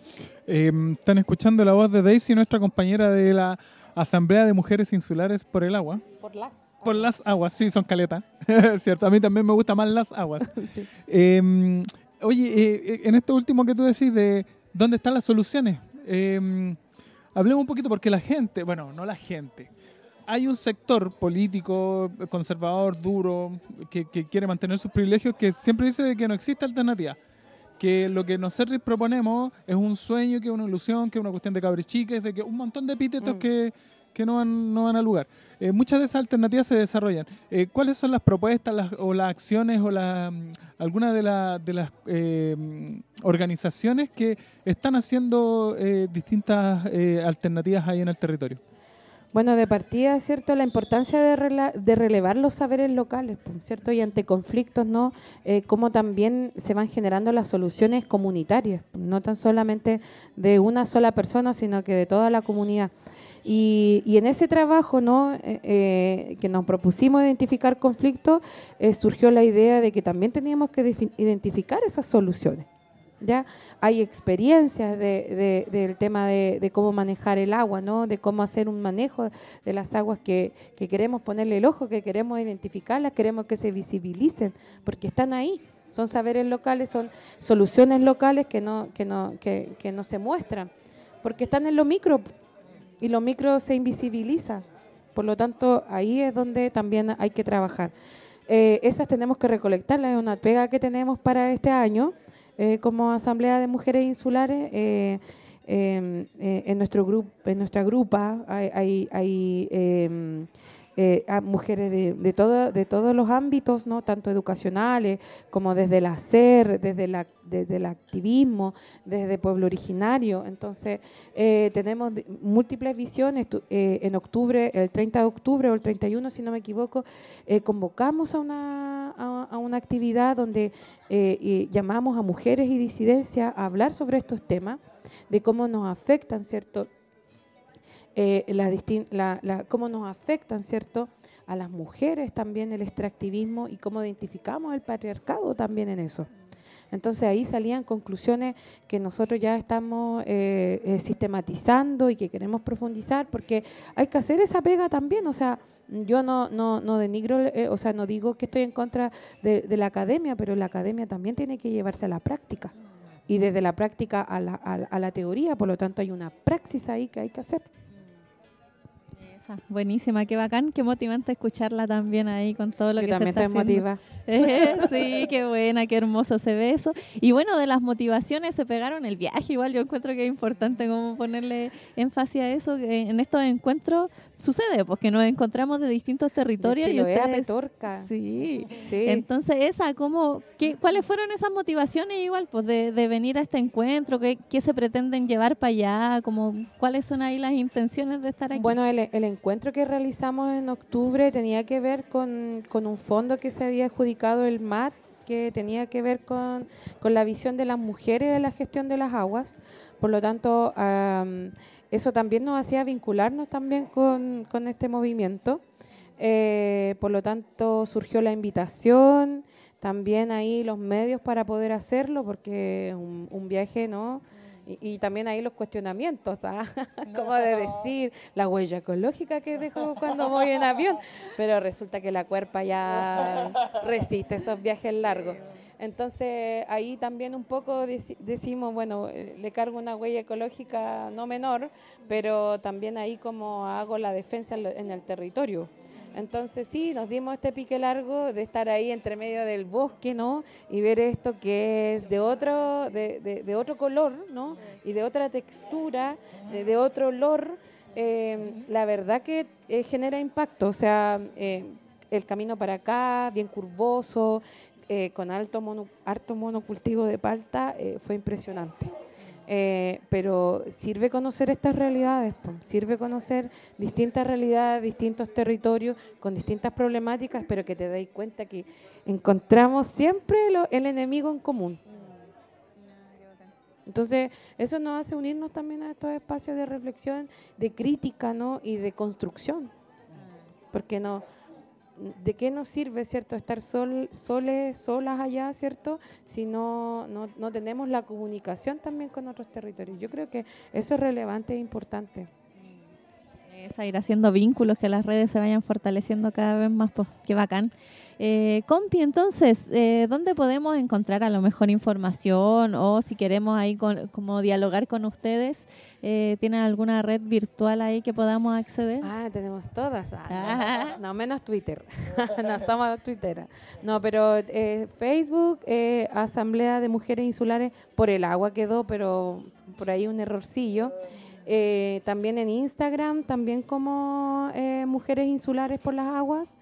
Eh, están escuchando la voz de Daisy, nuestra compañera de la Asamblea de Mujeres Insulares por el Agua. Por las Por las aguas, sí, son caletas, ¿cierto? A mí también me gustan más las aguas. Sí. Eh, oye, eh, en esto último que tú decís de dónde están las soluciones, eh, hablemos un poquito porque la gente, bueno, no la gente, hay un sector político, conservador, duro, que, que quiere mantener sus privilegios, que siempre dice de que no existe alternativa. Que lo que nosotros proponemos es un sueño, que es una ilusión, que es una cuestión de cabrichiques, de que un montón de epítetos mm. que, que no, van, no van al lugar. Eh, muchas de esas alternativas se desarrollan. Eh, ¿Cuáles son las propuestas las, o las acciones o la, algunas de, la, de las eh, organizaciones que están haciendo eh, distintas eh, alternativas ahí en el territorio? Bueno, de partida, ¿cierto?, la importancia de, rela- de relevar los saberes locales, ¿cierto?, y ante conflictos, ¿no?, eh, cómo también se van generando las soluciones comunitarias, no tan solamente de una sola persona, sino que de toda la comunidad. Y, y en ese trabajo, ¿no?, eh, eh, que nos propusimos identificar conflictos, eh, surgió la idea de que también teníamos que defi- identificar esas soluciones. Ya hay experiencias de, de, del tema de, de cómo manejar el agua, ¿no?, de cómo hacer un manejo de las aguas que, que queremos ponerle el ojo, que queremos identificarlas, queremos que se visibilicen, porque están ahí, son saberes locales, son soluciones locales que no, que no, que, que no se muestran, porque están en lo micro y lo micro se invisibiliza. Por lo tanto, ahí es donde también hay que trabajar. Eh, esas tenemos que recolectarlas, es una pega que tenemos para este año. Eh, como Asamblea de Mujeres Insulares, eh, eh, eh, en nuestro grupo, en nuestra grupa hay, hay, hay eh, eh, mujeres de, de, todo, de todos los ámbitos, ¿no?, tanto educacionales como desde el hacer, desde, la, desde el activismo, desde pueblo originario. Entonces, eh, tenemos múltiples visiones. Eh, en octubre, el treinta de octubre o el treinta y uno, si no me equivoco, eh, convocamos a una, a, a una actividad donde eh, y llamamos a mujeres y disidencias a hablar sobre estos temas, de cómo nos afectan, ¿cierto?, eh, la distin- la, la, cómo nos afectan, ¿cierto?, a las mujeres también el extractivismo y cómo identificamos el patriarcado también en eso. Entonces ahí salían conclusiones que nosotros ya estamos eh, eh, sistematizando y que queremos profundizar, porque hay que hacer esa pega también. O sea, yo no no no denigro, eh, o sea, no digo que estoy en contra de, de la academia, pero la academia también tiene que llevarse a la práctica. Y desde la práctica a la, a, a la teoría, por lo tanto hay una praxis ahí que hay que hacer. Buenísima, qué bacán, qué motivante escucharla también ahí con todo lo Yo que se también está estoy haciendo. motiva. Eh, sí, qué buena, qué hermoso se ve eso. Y bueno, de las motivaciones se pegaron el viaje, igual yo encuentro que es importante como ponerle énfasis a eso, que en estos encuentros sucede, pues que nos encontramos de distintos territorios. De y Chiloé a ustedes, Petorca. Sí. Sí. Entonces, esa, ¿cómo, qué, ¿cuáles fueron esas motivaciones igual pues de, de venir a este encuentro? ¿Qué, qué se pretenden llevar para allá? Como, ¿cuáles son ahí las intenciones de estar aquí? Bueno, el, el encuentro que realizamos en octubre tenía que ver con, con un fondo que se había adjudicado el M A T, que tenía que ver con, con la visión de las mujeres en la gestión de las aguas. Por lo tanto, um, eso también nos hacía vincularnos también con, con este movimiento. Eh, por lo tanto, surgió la invitación, también ahí los medios para poder hacerlo, porque un, un viaje, ¿no? Y, y también ahí los cuestionamientos, ¿ah? Como de decir la huella ecológica que dejo cuando voy en avión, pero resulta que la cuerpa ya resiste esos viajes largos. Entonces ahí también un poco dec- decimos, bueno, eh, le cargo una huella ecológica no menor, pero también ahí como hago la defensa en, lo- en el territorio. Entonces sí, nos dimos este pique largo de estar ahí entre medio del bosque, ¿no? Y ver esto que es de otro, de, de, de otro color, ¿no? Y de otra textura, de, de otro olor. Eh, la verdad que eh, genera impacto, o sea, eh, el camino para acá, bien curvoso, eh, con alto, mono, alto monocultivo de palta, eh, fue impresionante. Eh, pero sirve conocer estas realidades, po. Sirve conocer distintas realidades, distintos territorios, con distintas problemáticas, pero que te dais cuenta que encontramos siempre lo, el enemigo en común. Entonces, eso nos hace unirnos también a estos espacios de reflexión, de crítica, ¿no? Y de construcción. Porque no... ¿De qué nos sirve, cierto, estar sol, soles, solas allá, cierto, si no, no, no tenemos la comunicación también con otros territorios? Yo creo que eso es relevante e importante. Es a ir haciendo vínculos, que las redes se vayan fortaleciendo cada vez más, pues qué bacán. Eh, compi, entonces, eh, ¿dónde podemos encontrar a lo mejor información o si queremos ahí con, como dialogar con ustedes? Eh, ¿Tienen alguna red virtual ahí que podamos acceder? Ah, tenemos todas. Ah, no, no, no, menos Twitter. No somos twitteras. No, pero eh, Facebook, eh, Asamblea de Mujeres Insulares, por el agua quedó, pero por ahí un errorcillo. Eh, también en Instagram, también como eh, Mujeres Insulares por las Aguas.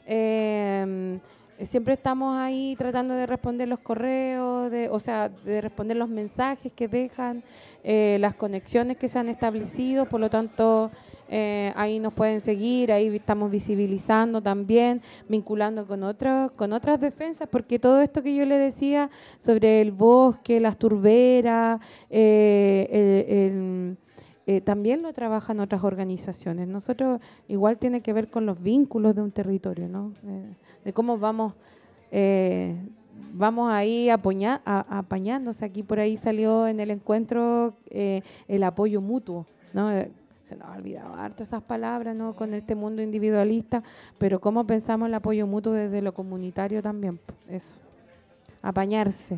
Eh, siempre estamos ahí tratando de responder los correos, de, o sea, de responder los mensajes que dejan, eh, las conexiones que se han establecido, por lo tanto, eh, ahí nos pueden seguir, ahí estamos visibilizando también, vinculando con, otros, con otras defensas, porque todo esto que yo le decía sobre el bosque, las turberas, eh, el... el Eh, también lo trabajan otras organizaciones. Nosotros igual tiene que ver con los vínculos de un territorio, ¿no? Eh, de cómo vamos eh, vamos ahí apoña, a, apañándose. Aquí por ahí salió en el encuentro eh, el apoyo mutuo, ¿no? Eh, se nos ha olvidado harto esas palabras, ¿no? Con este mundo individualista, pero cómo pensamos el apoyo mutuo desde lo comunitario también. Eso, apañarse.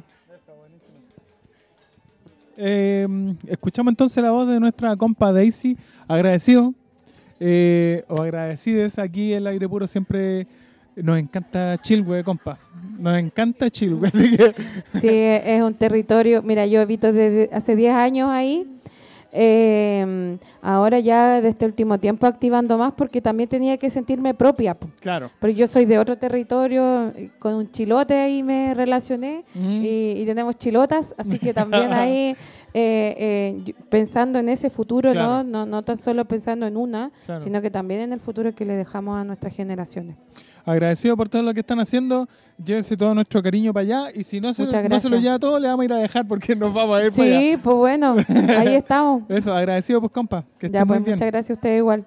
Eh, escuchamos entonces la voz de nuestra compa Daisy, agradecido eh, o agradecides aquí el aire puro, siempre nos encanta Chilhue, compa, nos encanta Chilhue, así que... Sí, es un territorio, mira, yo habito desde hace diez años ahí, eh, ahora ya de este último tiempo activando más porque también tenía que sentirme propia. Claro. Pero yo soy de otro territorio, con un chilote ahí me relacioné uh-huh. y, y tenemos chilotas, así que también ahí eh, eh, pensando en ese futuro, Claro. ¿no? No, no tan solo pensando en una, Claro. sino que también en el futuro que le dejamos a nuestras generaciones. Agradecido por todo lo que están haciendo. Llévense todo nuestro cariño para allá. Y si no se, Muchas no se gracias. lo lleva todo, le vamos a ir a dejar porque nos vamos a ir para allá. Sí, pues bueno, ahí estamos. Eso, agradecido pues, compa. Que Ya, estén pues muy bien. muchas gracias a ustedes igual.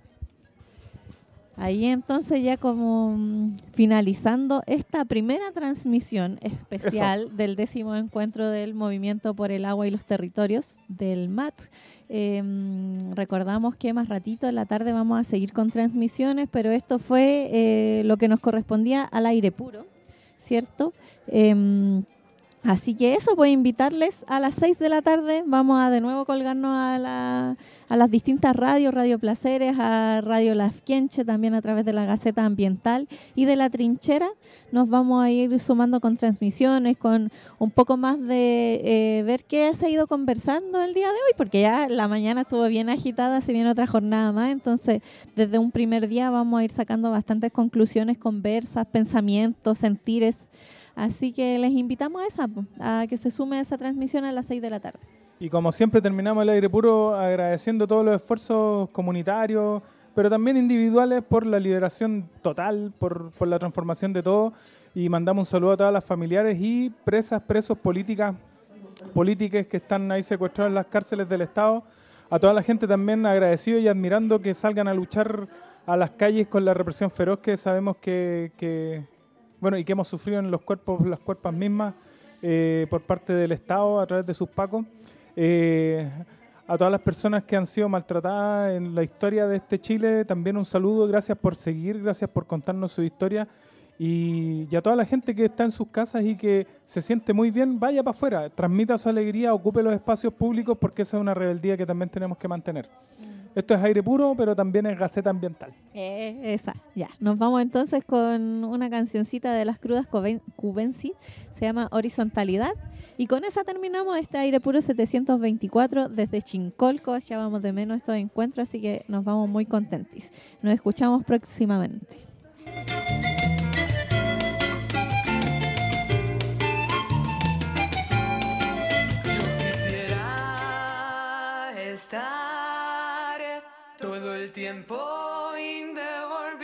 Ahí entonces ya como mm, finalizando esta primera transmisión especial Eso. del décimo encuentro del Movimiento por el Agua y los Territorios del M A T. Eh, mm, recordamos que más ratito en la tarde vamos a seguir con transmisiones, pero esto fue eh, lo que nos correspondía al aire puro, ¿cierto? Eh, Así que eso, pues invitarles a las seis de la tarde, vamos a de nuevo colgarnos a, la, a las distintas radios, Radio Placeres, a Radio Lafkenche, también a través de la Gaceta Ambiental y de La Trinchera. Nos vamos a ir sumando con transmisiones, con un poco más de eh, ver qué se ha ido conversando el día de hoy, porque ya la mañana estuvo bien agitada, se viene otra jornada más, entonces desde un primer día vamos a ir sacando bastantes conclusiones, conversas, pensamientos, sentires. Así que les invitamos a esa, a que se sume a esa transmisión a las seis de la tarde. Y como siempre terminamos el aire puro agradeciendo todos los esfuerzos comunitarios, pero también individuales por la liberación total, por, por la transformación de todo. Y mandamos un saludo a todas las familiares y presas, presos, políticas, políticas que están ahí secuestrados en las cárceles del Estado. A toda la gente también agradecido y admirando que salgan a luchar a las calles con la represión feroz que sabemos que... que Bueno, y que hemos sufrido en los cuerpos, las cuerpas mismas, eh, por parte del Estado a través de sus pacos. Eh, a todas las personas que han sido maltratadas en la historia de este Chile, también un saludo, gracias por seguir, gracias por contarnos su historia. Y, y a toda la gente que está en sus casas y que se siente muy bien, vaya para afuera, transmita su alegría, ocupe los espacios públicos, porque esa es una rebeldía que también tenemos que mantener. Esto es aire puro, pero también es Gaceta Ambiental. Eh, esa, ya. Nos vamos entonces con una cancioncita de las Crudas Cuben- Cubensis, se llama Horizontalidad. Y con esa terminamos este aire puro setecientos veinticuatro desde Chincolco. Ya vamos de menos estos encuentros, así que nos vamos muy contentos. Nos escuchamos próximamente. Quisiera estar todo el tiempo in the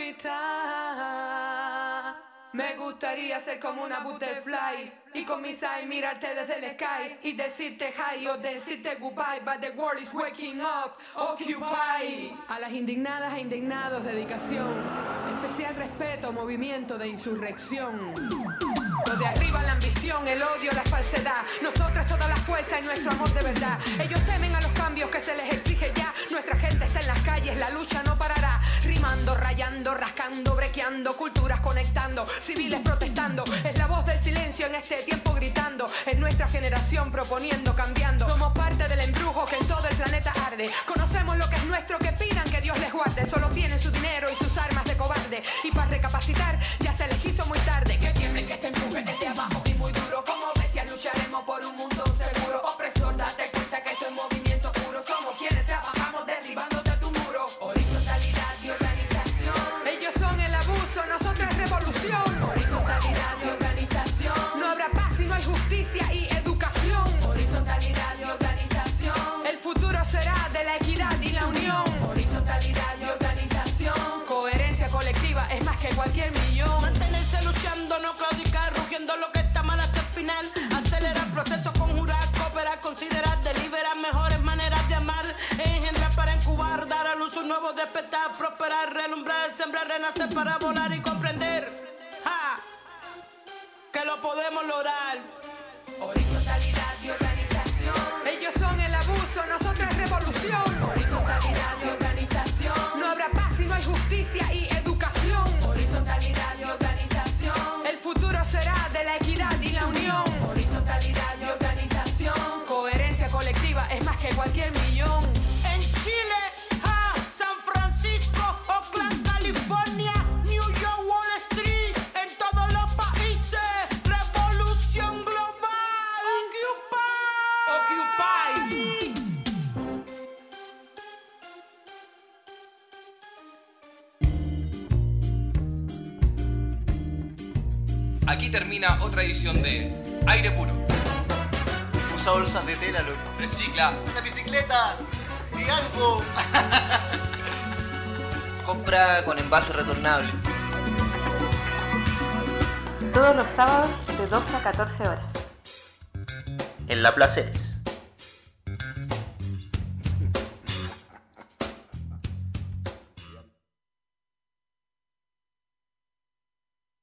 órbita. Me gustaría ser como una butterfly y con mis eyes mirarte desde el sky y decirte hi o decirte goodbye, but the world is waking up, occupy. A las indignadas e indignados, dedicación, especial respeto, movimiento de insurrección. Lo de arriba la ambición, el odio, la falsedad. Nosotras toda la fuerza y nuestro amor de verdad. Ellos temen a los cambios que se les exige ya. Nuestra gente está en las calles, la lucha no parará. Rimando, rayando, rascando, brequeando, culturas conectando, civiles protestando. Es la voz del silencio en este tiempo gritando. Es nuestra generación proponiendo, cambiando. Somos parte del embrujo que en todo el planeta arde. Conocemos lo que es nuestro, que pidan que Dios les guarde. Solo tienen su dinero y sus armas de cobarde. Y para recapacitar ya se les hizo muy tarde. Que tiemblen, que este empuje desde abajo y muy duro. Como bestias lucharemos por un mundo seguro. Opresor, date cuenta que esto es movimiento puro. Somos quienes trabajamos derribándote tu muro. Horizontalidad y organización. Ellos son el abuso, nosotros revolución. Horizontalidad y organización. No habrá paz si no hay justicia y educación. Horizontalidad y organización. El futuro será de la equidad y la unión. Horizontalidad y organización. Coherencia colectiva es más que cualquier millón. Mantenerse luchando, no claudicar, rugiendo lo que está mal hasta el final. Acelerar procesos, conjurar, cooperar, considerar, deliberar mejores maneras de amar. Engendrar para incubar, dar a luz un nuevo despertar, prosperar, relumbrar, sembrar, renacer para volar y comprender. ¡Ja! Que lo podemos lograr. Horizontalidad y organización. Ellos son el abuso, nosotros revolución. Horizontalidad y organización. No habrá paz si no hay justicia y educación. Horizontalidad y organización. El futuro será de la equidad y la unión. Horizontalidad y organización. Coherencia colectiva es más que cualquier millón. En Chile, ¡ja! San Francisco, Oakland, California, New York, Wall Street, en todos los países, revolución global. Occupy. Occupy. Aquí termina otra edición de Aire Puro. Usa bolsas de tela, loco. Recicla. Una bicicleta. Di algo. Compra con envase retornable. Todos los sábados de doce a catorce horas. En La Placeres.